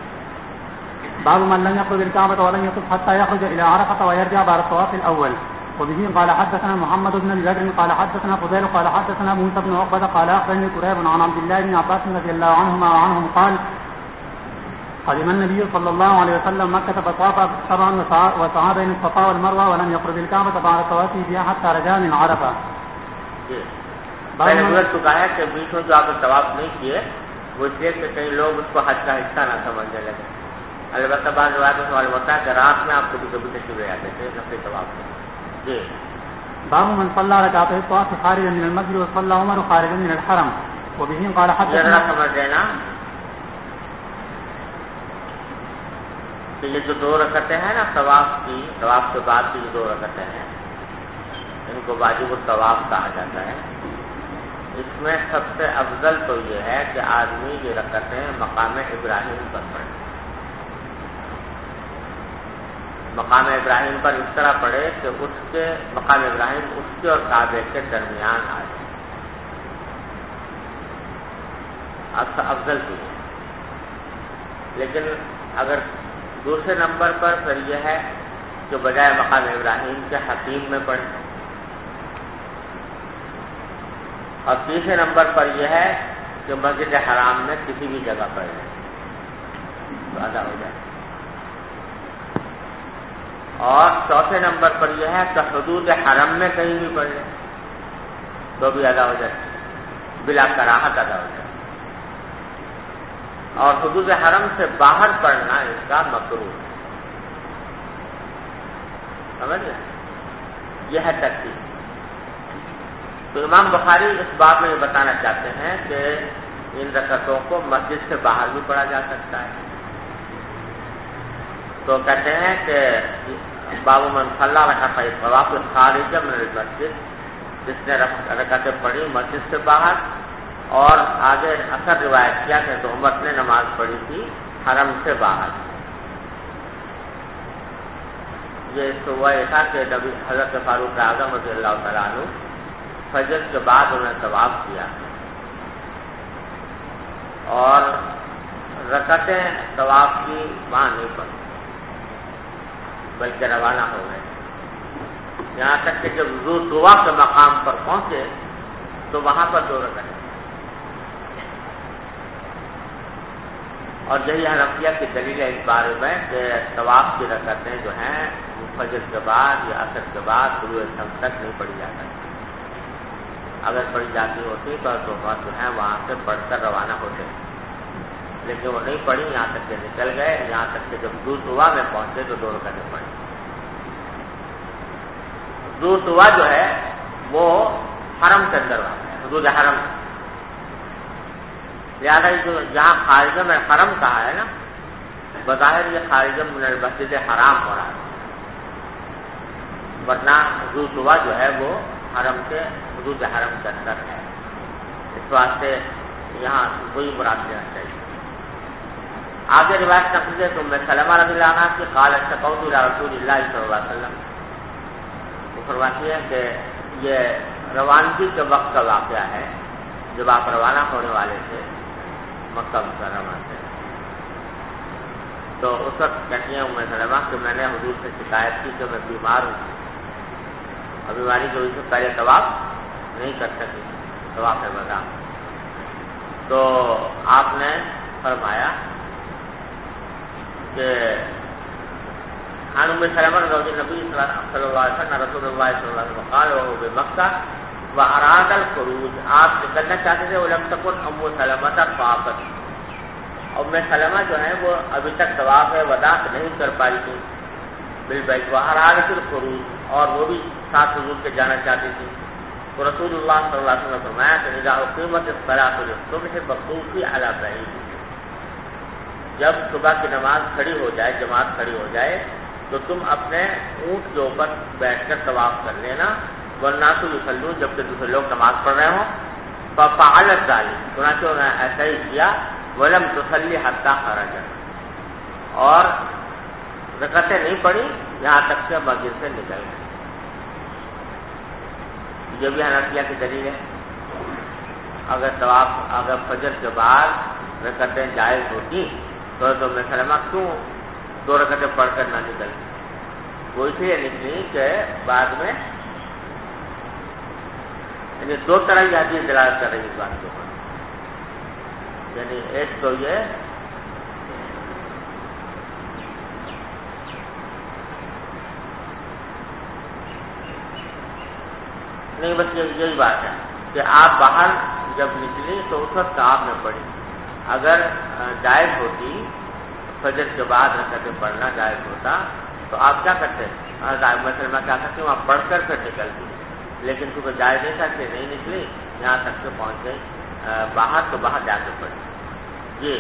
باب من لم يقرب الكعبة ولم يطوف حتى يخرج إلى عرفة ويرجع بعد الطواف الأول. وبه قال حدثنا محمد بن بكر قال حدثنا فضيل قال حدثنا موسى بن عقبة قال أخبرني قريب عن عبد الله بن عباس رضي الله عنهما وعنهم قال قدم النبي صلى الله عليه وسلم مكة فطاف سبعا وسعى بين الصفا والمروة ولم يقرب الكعبة بعد طوافه فيها حتى رجع من عرفة. میں نے گزر چکا ہے کہ بیچ میں جو آپ نے طواف نہیں کیے وہ اس لیے کہ کئی لوگ اس کو حج کا حصہ نہ سمجھنے لگے. البتہ بعض روایت میں سوال ہوتا ہے کہ رات میں آپ کبھی کبھی تشریف لے جاتے تھے نفلی طواف میں. جی باب من صلى ركعتين الطواف خارجا من المسجد وصلى عمر خارجا من الحرم. وبه قال حدثنا سمجھ لینا کہ یہ جو 2 رکعتیں ہیں نا طواف کے بعد کی جو 2 رکعتیں ہیں ان کو واجب الطواف کہا جاتا ہے. اس میں سب سے افضل تو یہ ہے کہ آدمی یہ رکعتیں مقام ابراہیم پر پڑھے. مقام ابراہیم پر اس طرح پڑھے کہ اس کے مقام ابراہیم اس کے اور کعبے کے درمیان آ جائے. افضل چیز ہے. لیکن اگر دوسرے نمبر پر پھر یہ ہے کہ بجائے مقام ابراہیم کے حتیم میں پڑھیں. اور تیسرے نمبر پر یہ ہے کہ مسجد حرام میں کسی بھی جگہ پڑھ لیں تو ادا ہو جائے. اور چوتھے نمبر پر یہ ہے کہ حدود حرم میں کہیں بھی پڑھ لیں تو بھی ادا ہو جائے, بلا کراہت ادا ہو جائے. اور حدود حرم سے باہر پڑھنا اس کا مکروہ ہے. سمجھ گئے؟ یہ ہے ترتیب. تو امام بخاری اس باب میں یہ بتانا چاہتے ہیں کہ ان رکعتوں کو مسجد سے باہر بھی پڑھا جا سکتا ہے. تو کہتے ہیں کہ باب من صلی رکعتین الطواف خارجا من المسجد, جس نے رکعتیں پڑھی مسجد سے باہر, اور آگے اثر روایت کیا کہ تو عمر نے نماز پڑھی تھی حرم سے باہر. یہ تو ہوا یہ تھا کہ نبی حضرت فاروق اعظم رضی اللہ تعالیٰ عنہ فجر کے بعد انہوں نے طواف کیا اور رکعتیں طواف کی وہاں نہیں پڑھی بلکہ روانہ ہو گئے. یہاں تک کہ جب ذو طوا کے مقام پر پہنچے تو وہاں پر 2 رکعتیں. اور یہی حنفیہ کی دلیل ہے اس بارے میں کہ طواف کی رکعتیں جو ہیں فجر کے بعد یا عصر کے بعد طلوع شمس تک نہیں پڑھی جا سکتی. اگر پڑھی جاتی ہوتی تو وہاں جو ہے وہاں سے پڑھ کر روانہ ہوتے, لیکن وہ نہیں پڑھی, یہاں تک کہ نکل گئے. یہاں تک کہ جب ذو طوا میں پہنچے تو 2 رکعتیں پڑھی. ذو طوا جو ہے وہ حرم کے اندر واقع ہے, حدود حرم. لہٰذا جو جہاں خارجہ میں حرم کہا ہے نا, بظاہر یہ خارجہ من المسجد حرام ہو رہا ہے, ورنہ ذو طوا جو ہے وہ حرم کے حدود حرم کے اندر ہے. اس واسطے یہاں وہی مراد لینا چاہیے. آگے روایت نقل ہے تو میں سلمہ رضی اللہ عنہ کی قال اشتقوت الی رسول اللہ صلی اللہ علیہ وسلم. وہ فرماتی ہے کہ یہ روانگی کے وقت کا واقعہ ہے جب آپ روانہ ہونے والے تھے مکہ مکرمہ سے. تو اس وقت کہتی ہیں ام سلمہ کہ میں نے حضور سے شکایت کی کہ میں بیمار ہوں, اور بیماری کی وجہ سے پہلے طواف نہیں کر سکی, طواف ودا. تو آپ نے فرمایا کہ عن ام سلمہ رضی النبی صلی اللہ علیہ وسلم رسول اللہ صلی اللہ علیہ وسلم قال وهو بمکہ واراد الخروج. آپ نکلنا چاہتے تھے, ولم تکن ام سلمہ طافت, ام سلمہ جو ہے وہ ابھی تک طواف ودا نہیں کر پائی تھی بالبیت. واراد الخروج, اور وہ بھی ساتھ حضور کے جانا چاہتی تھی. تو رسول اللہ صلی اللہ علیہ وسلم نے فرمایا کہ اذا اقیمت الصلاۃ للصبح فقوفی علی بعید, جب صبح کی نماز کھڑی ہو جائے, جماعت کھڑی ہو جائے, تو تم اپنے اونٹ کے اوپر بیٹھ کر طواف کر لینا. والناس یصلون, جبکہ دوسرے لوگ نماز پڑھ رہے ہوں. ففعلت ذلک, چنانچہ انہوں نے ایسا ہی کیا. ولم تصلی حتی خرج, اور رکعتیں نہیں پڑھی یہاں تک کہ مسجد سے نکل گئے. یہ بھی حنفیہ کی دلیل ہے. اگر فجر کے بعد رکعتیں جائز ہوتی تو میں سلمہ کیوں 2 رکعتیں پڑھ کر نہ نکل. وہ اس لیے نکلی کہ بعد میں یعنی دو طرح کی حدیث دلالت کر رہی ہے اس بات کے اوپر. یعنی ایک تو یہ نہیں، بس یہی بات ہے کہ آپ باہر جب نکلی تو اس وقت آپ نے پڑھی. اگر جائز ہوتی فجر کے بعد رکعتیں پڑھنا جائز ہوتا تو آپ کیا کرتے؟ مثلا کیا کرتے وہاں پڑھ کر پھر نکلتی. لیکن کیونکہ جائز نہیں تھا کہ نہیں نکلی، یہاں تک کے پہنچ گئی باہر، تو باہر جا کے پڑھی. جی.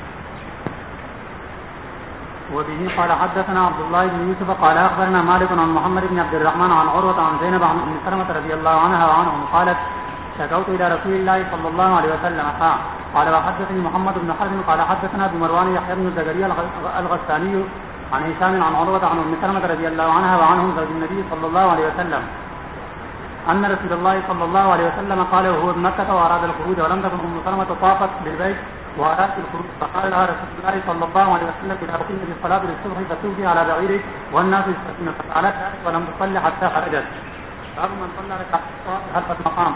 وبه قال حدثنا عبد الله بن يوسف قال اخبرنا مالك عن محمد بن عبد الرحمن عن عروة عن زينب عن ام سلمة رضي الله عنها وعنهم قالت شكوت الى رسول الله صلى الله عليه وسلم قال وحدثني محمد بن حزم قال حدثنا ابو مروان يحيى بن زكريا الغساني عن هشام عن عروة عن ام سلمة رضي الله عنها وعنهم زوج النبي صلى الله عليه وسلم ان رسول الله صلى الله عليه وسلم قال وهو بمكة واراد الخروج ولم تكن ام سلمة طافت بالبيت واراد الخروج فقال لها رسول الله صلى الله عليه وسلم اذا قمت بالصلاة للصبح فسوقي على بعيرك والناس يستسقون فقالت ذلك ولم تصلي حتى خرجت. باب من صلى ركعتين خلف المقام.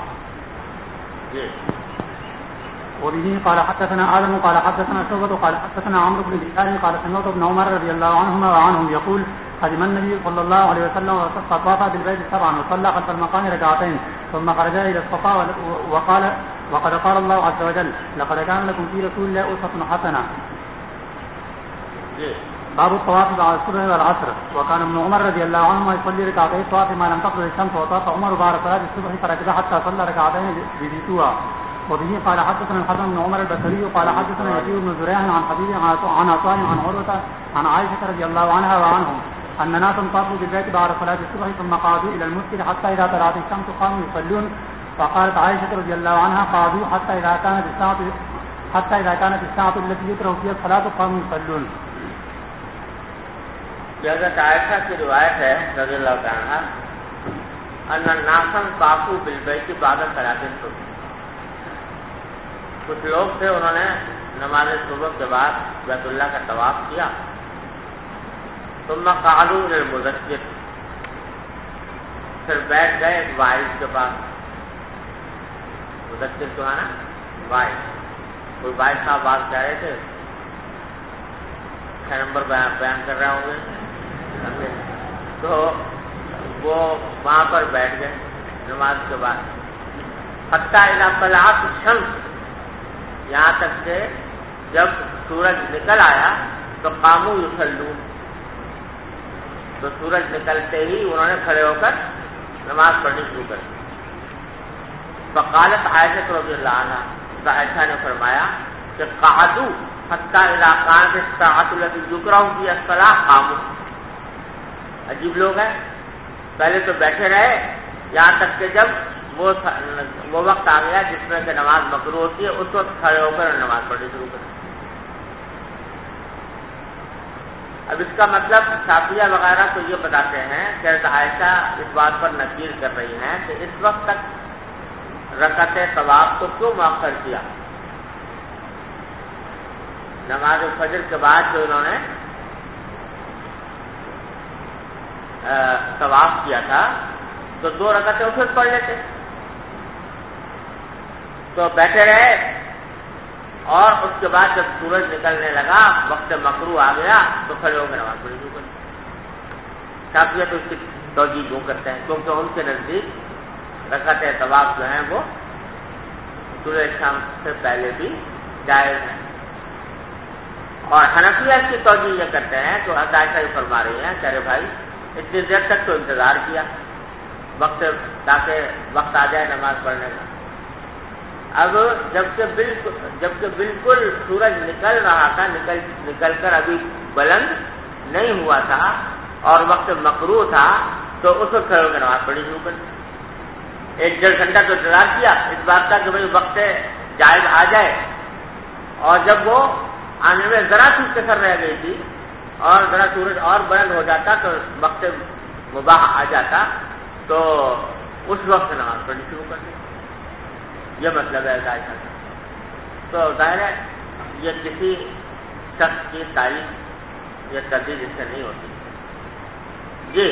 وبه قال حدثنا آدم قال حدثنا شعبة قال حدثنا عمرو بن دينار قال سمعت ابن عمر رضي الله عنهما وعنهم يقول قدم النبي صلى الله عليه وسلم فطاف بالبيت سبعا وصلى خلف المقام ركعتين ثم خرج الى الصفا وقال وقد قال الله عز وجل لقد كان لكم في رسول الله أسوة حسنة. باب الطواف بعد الصبح والعصر. وكان ابن عمر رضي الله عنهما يصلي ركعتين الطواف ما لم تطلع الشمس وطاف عمر بعد صلاة الصبح فركض حتى صلى ركعتين بذيتها. وبه قال حدثنا الحسن بن عمر البصري قال حدثنا يزيد بن زريع عن حبيب عن عطاء عن عروة عن عائشة رضي الله عنها وعنهم أن ناسا طافوا بالبيت بعد صلاة الصبح ثم قعدوا إلى المسجد حتى إذا طلعت الشمس قاموا يصلون. فقالت عائشة رضي الله عنها قعدوا حتى إذا كانت الساعة التي يكره فيها الصلاة قاموا يصلون. حضرت عائشہ کی روایت ہے رضی اللہ عنہا ان ناسا طافوا بالبیت بعد صلاۃ الصبح. کچھ لوگ تھے انہوں نے نماز صبح کے بعد بیت اللہ کا طواف کیا. ثم قعدوا الى المسجد، پھر بیٹھ گئے ایک واعظ کے پاس. مدثر تو ہے نا واعظ. کوئی واعظ صاحب بات کہہ رہے تھے، 6 نمبر بیان کر رہے ہوں گے، تو وہ وہاں پر بیٹھ گئے نماز کے بعد. حتی اذا طلعت الشمس، یہاں تک کہ جب سورج نکل آیا تو قاموا یصلون، تو سورج نکلتے ہی انہوں نے کھڑے ہو کر نماز پڑھنی شروع کر دی. فقالت عائشہ رضی اللہ عنہا، عائشہ نے فرمایا کہ قعدوا حتی اذا كانت الساعة التي يكره فيها الصلاة قاموا. عجیب لوگ ہیں، پہلے تو بیٹھے رہے یہاں تک کہ جب وہ وقت آ گیا جس میں کہ نماز مکروہ ہوتی ہے، اس وقت کھڑے ہو کر نماز پڑھنی شروع کر. اب اس کا مطلب شافعیہ وغیرہ تو یہ بتاتے ہیں کہ عائشہ اس بات پر نکیر کر رہی ہیں کہ اس وقت تک رکعت طواف کو کیوں مؤخر کیا. نماز فجر کے بعد جو انہوں نے طواف کیا تھا تو 2 رکعتیں پھر پڑھ لیتے. تو بیٹھے رہے اور اس کے بعد جب سورج نکلنے لگا، وقت مکروہ آ گیا، تو کھڑے ہو کے نماز پڑھی شروع کر. شافعیہ تو اس کی توجیہ کیوں کرتے ہیں؟ کیونکہ ان کے نزدیک رکعت طواف جو ہیں وہ سورج شام سے پہلے بھی جائز ہیں. اور حنفیہ کی توجیہ یہ کرتے ہیں تو عائشہ یہ فرما رہی ہیں کہ ارے بھائی اتنی دیر تک تو انتظار کیا وقت تاکہ وقت آ جائے نماز پڑھنے کا. اب جبکہ بالکل سورج نکل رہا تھا، نکل کر ابھی بلند نہیں ہوا تھا اور وقت مکروہ تھا، تو اس وقت کھڑے ہو کے نماز پڑھنی شروع کر. 1-1.5 گھنٹہ تو انتظار کیا اس بات کا کہ بھائی وقت جائز آ جائے، اور جب وہ آنے میں ذرا سی کسر رہ گئی تھی اور ذرا سورج اور بلند ہو جاتا تو وقت مباح آ جاتا، تو اس وقت نماز پڑھنی شروع کر دی. یہ مطلب ہے عائشہ کا. تو ظاہر ہے یہ کسی شخص کی تعریف یا تردید اس سے نہیں ہوتی. جی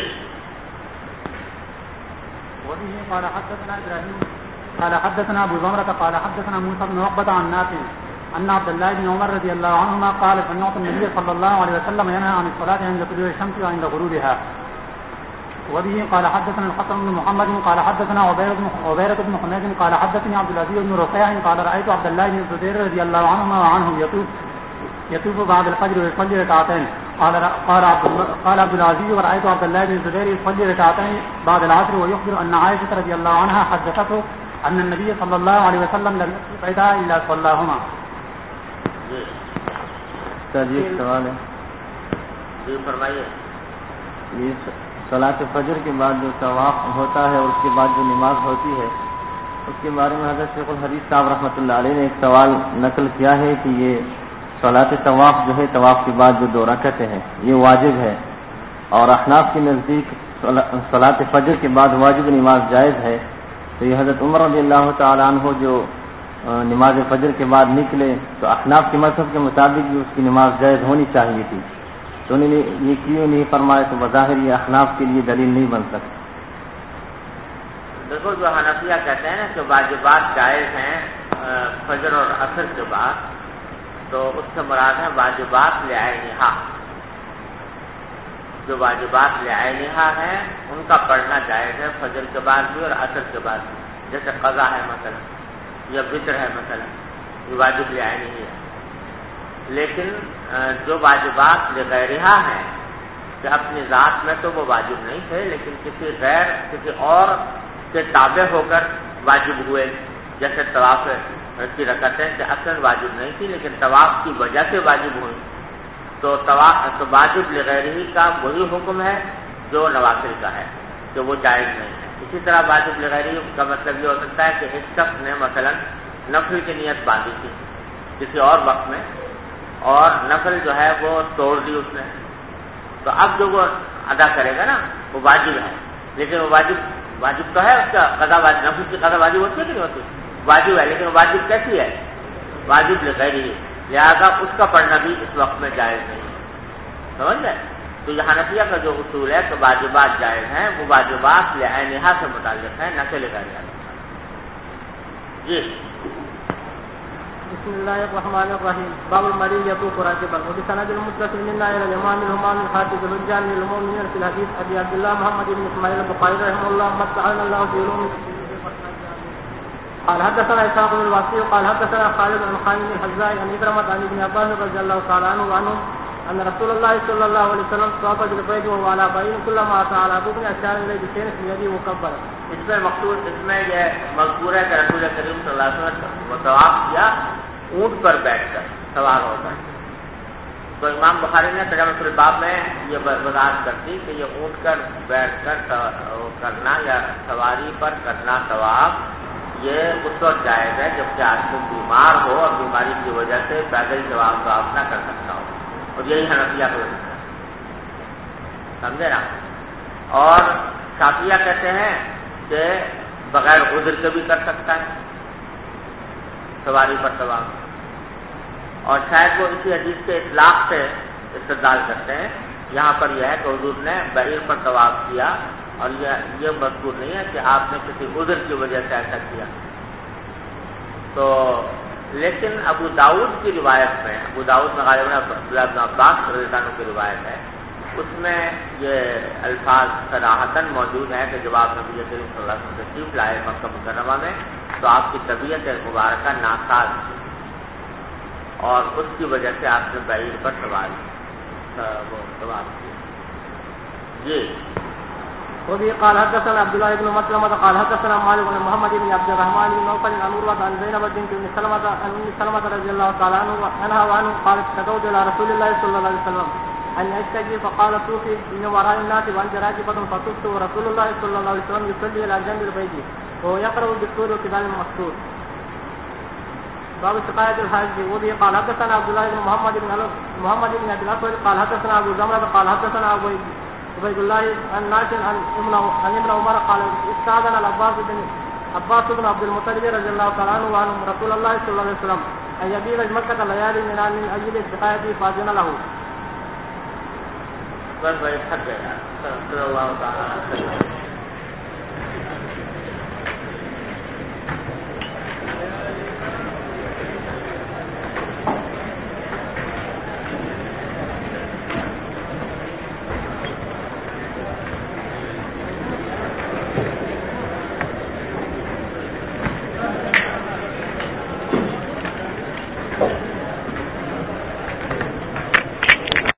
وبه قال حدثنا ابراهيم قال حدثنا ابو زمرة قال حدثنا موسى بن عقبة عن نافع ان عبد الله بن عمر رضي الله عنهما قال سمعت النبي صلى الله عليه وسلم ينهى عن الصلاة عند طلوع الشمس وعند غروبها. وبه قال حدثنا الحسن بن محمد قال حدثنا عبيرة بن حميد قال حدثني عبد العزيز بن رفيع قال رأيت عبد الله بن الزبير رضي الله عنهما وعنهم يطوف بعد الفجر ويصلي ركعتين. قال عبد العزيز ورأيت عبد الله بن الزبير يصلي ركعتين بعد العصر ويخبر أن عائشة رضي الله عنها حدثته أن النبي صلى الله عليه وسلم لم يصلي عندها إلا صلاهما. سوال ہے جی فرمائیے. یہ صلاۃ فجر کے بعد جو طواف ہوتا ہے اور اس کے بعد جو نماز ہوتی ہے اس کے بارے میں حضرت شیخ الحدیث صاحب رحمۃ اللہ علیہ نے ایک سوال نقل کیا ہے کہ یہ صلاۃ طواف جو ہے طواف کے بعد جو 2 رکعتیں ہیں یہ واجب ہے، اور احناف کے نزدیک صلاۃ فجر کے بعد واجب نماز جائز ہے. تو یہ حضرت عمر رضی اللہ تعالیٰ عنہ جو نماز فجر کے بعد نکلے تو احناف کے مذہب کے مطابق بھی اس کی نماز جائز ہونی چاہیے تھی، تو انہوں نے یہ کیوں نہیں فرمایا؟ تو بظاہر یہ احناف کے لیے دلیل نہیں بن سکتی. دیکھو جو حنفیہ کہتے ہیں نا کہ واجبات جائز ہیں فجر اور عصر کے بعد، تو اس سے مراد ہے واجبات لعینہا. جو واجبات لعینہا ہیں ان کا پڑھنا جائز ہے فجر کے بعد بھی اور عصر کے بعد بھی، جیسے قضا ہے مثلا یا وتر ہے مثلا، یہ واجب لعینی ہے. لیکن جو واجبات لغیرہا ہیں کہ اپنی ذات میں تو وہ واجب نہیں تھے لیکن کسی اور کے تابع ہو کر واجب ہوئے، جیسے طواف کی رکعتیں کہ اصل واجب نہیں تھی لیکن طواف کی وجہ سے واجب ہوئی، تو واجب لغیرہی کا وہی حکم ہے جو نوافل کا ہے کہ وہ جائز نہیں ہے. اسی طرح واجب لغیرہی کا مطلب یہ ہو سکتا ہے کہ ایک شخص نے مثلا نفل کی نیت باندھی تھی کسی اور وقت میں اور نفل جو ہے وہ توڑ دی اس نے، تو اب جو وہ ادا کرے گا نا وہ واجب ہے، لیکن وہ واجب تو ہے اس کا قضا واجب، نفل کی قضا واجب ہوتی ہے کہ نہیں ہوتی؟ واجب ہے، لیکن واجب کیسی ہے؟ واجب لغیرہی، لہذا اس کا پڑھنا بھی اس وقت میں جائز نہیں ہے. سمجھ گئے؟ تو یہ حنفیہ کا جو اصول ہے کہ واجبات جائز ہیں وہ واجبات لعینہا سے متعلق ہیں نہ کہ لغیرہا. جی بسم الله الرحمن الرحيم. باب المريض يطوف راكبا. وبسند المتصل منا الى الامام الهمام الحافظ الحجان للمؤمنين في الحديث ابي عبد الله محمد بن اسماعيل البخاري رحمه الله متعنا الله في علوم. قال حدثنا اسحاق بن الواسطي قال حدثنا خالد بن خالد الحزاء عن إكرمة عن ابن عباس رضي الله تعالى عنه وعنهم ان رسول الله صلى الله عليه وسلم طاف بالبيت وهو على بعير كلما اتى على ركن اشار اليه بشيء في يده وكبر. اس میں مقصود اس میں یہ مذکور ہے کہ رسول کریم صلی اللہ علیہ وسلم وہ طواف کیا اونٹ پر بیٹھ کر سوار ہو کر. تو امام بخاری نے ترجمہ الباب میں یہ وضاحت کر دی کہ یہ اونٹ کر بیٹھ کر کرنا یا سواری پر کرنا طواف یہ اس وقت جائز ہے جبکہ آدمی بیمار ہو اور بیماری کی وجہ سے پیدل طواف نہ کر سکتا ہو، اور یہی حنفیہ کو سمجھے نا. اور شافعیہ کہتے ہیں کہ بغیر عذر کے بھی کر سکتا ہے سواری پر طواف، اور شاید وہ اسی حدیث کے اطلاق سے استدلال کرتے ہیں. یہاں پر یہ ہے کہ حضور نے بعیر پر طواف کیا اور یہ مذکور نہیں ہے کہ آپ نے کسی عذر کی وجہ سے ایسا کیا. تو لیکن ابو داؤد کی روایت میں، ابو داؤد میں غالباً عبداللہ بن عباس رضی اللہ عنہ کی روایت ہے، اس میں یہ الفاظ صراحتاً موجود ہیں کہ جب آپ نبی کریم صلی اللہ علیہ وسلم تشریف لائے مکہ مکرمہ میں تو آپ کی طبیعت مبارکہ ناساز تھی اور اس کی وجہ سے آپ نے بعیر پر سوار کیا. جی وبه قال حدثنا عبد الله بن مسلمة قال حدثنا مالك بن محمد بن عبد الرحمن بن نوفل عن عروة عن زينب بنت ام سلمة رضي الله تعالى عنها وعنه قالت شكوت الى رسول الله صلى الله عليه وسلم ان يشتكي فقال توفي من وراء الناس وانت راكبة فطفت ورسول الله صلى الله عليه وسلم يصلي الى جنب البيت وهو يقرأ بالطور وكذلك المقصور. باب سقاية الحاج. وبه قال حدثنا عبد الله بن محمد بن عبد الاسود قال حدثنا ابو زمرة قال حدثنا عبيد الله عن نافع عن ابن عمر قال استاذن العباس بن عبد المطلب رضي الله تعالى عنه وعن رسول الله صلى الله عليه وسلم ان يبيت مكة ليالي من اجل سقايته فاذن له. بس بھائی تھک گیا صلی اللہ تعالیٰ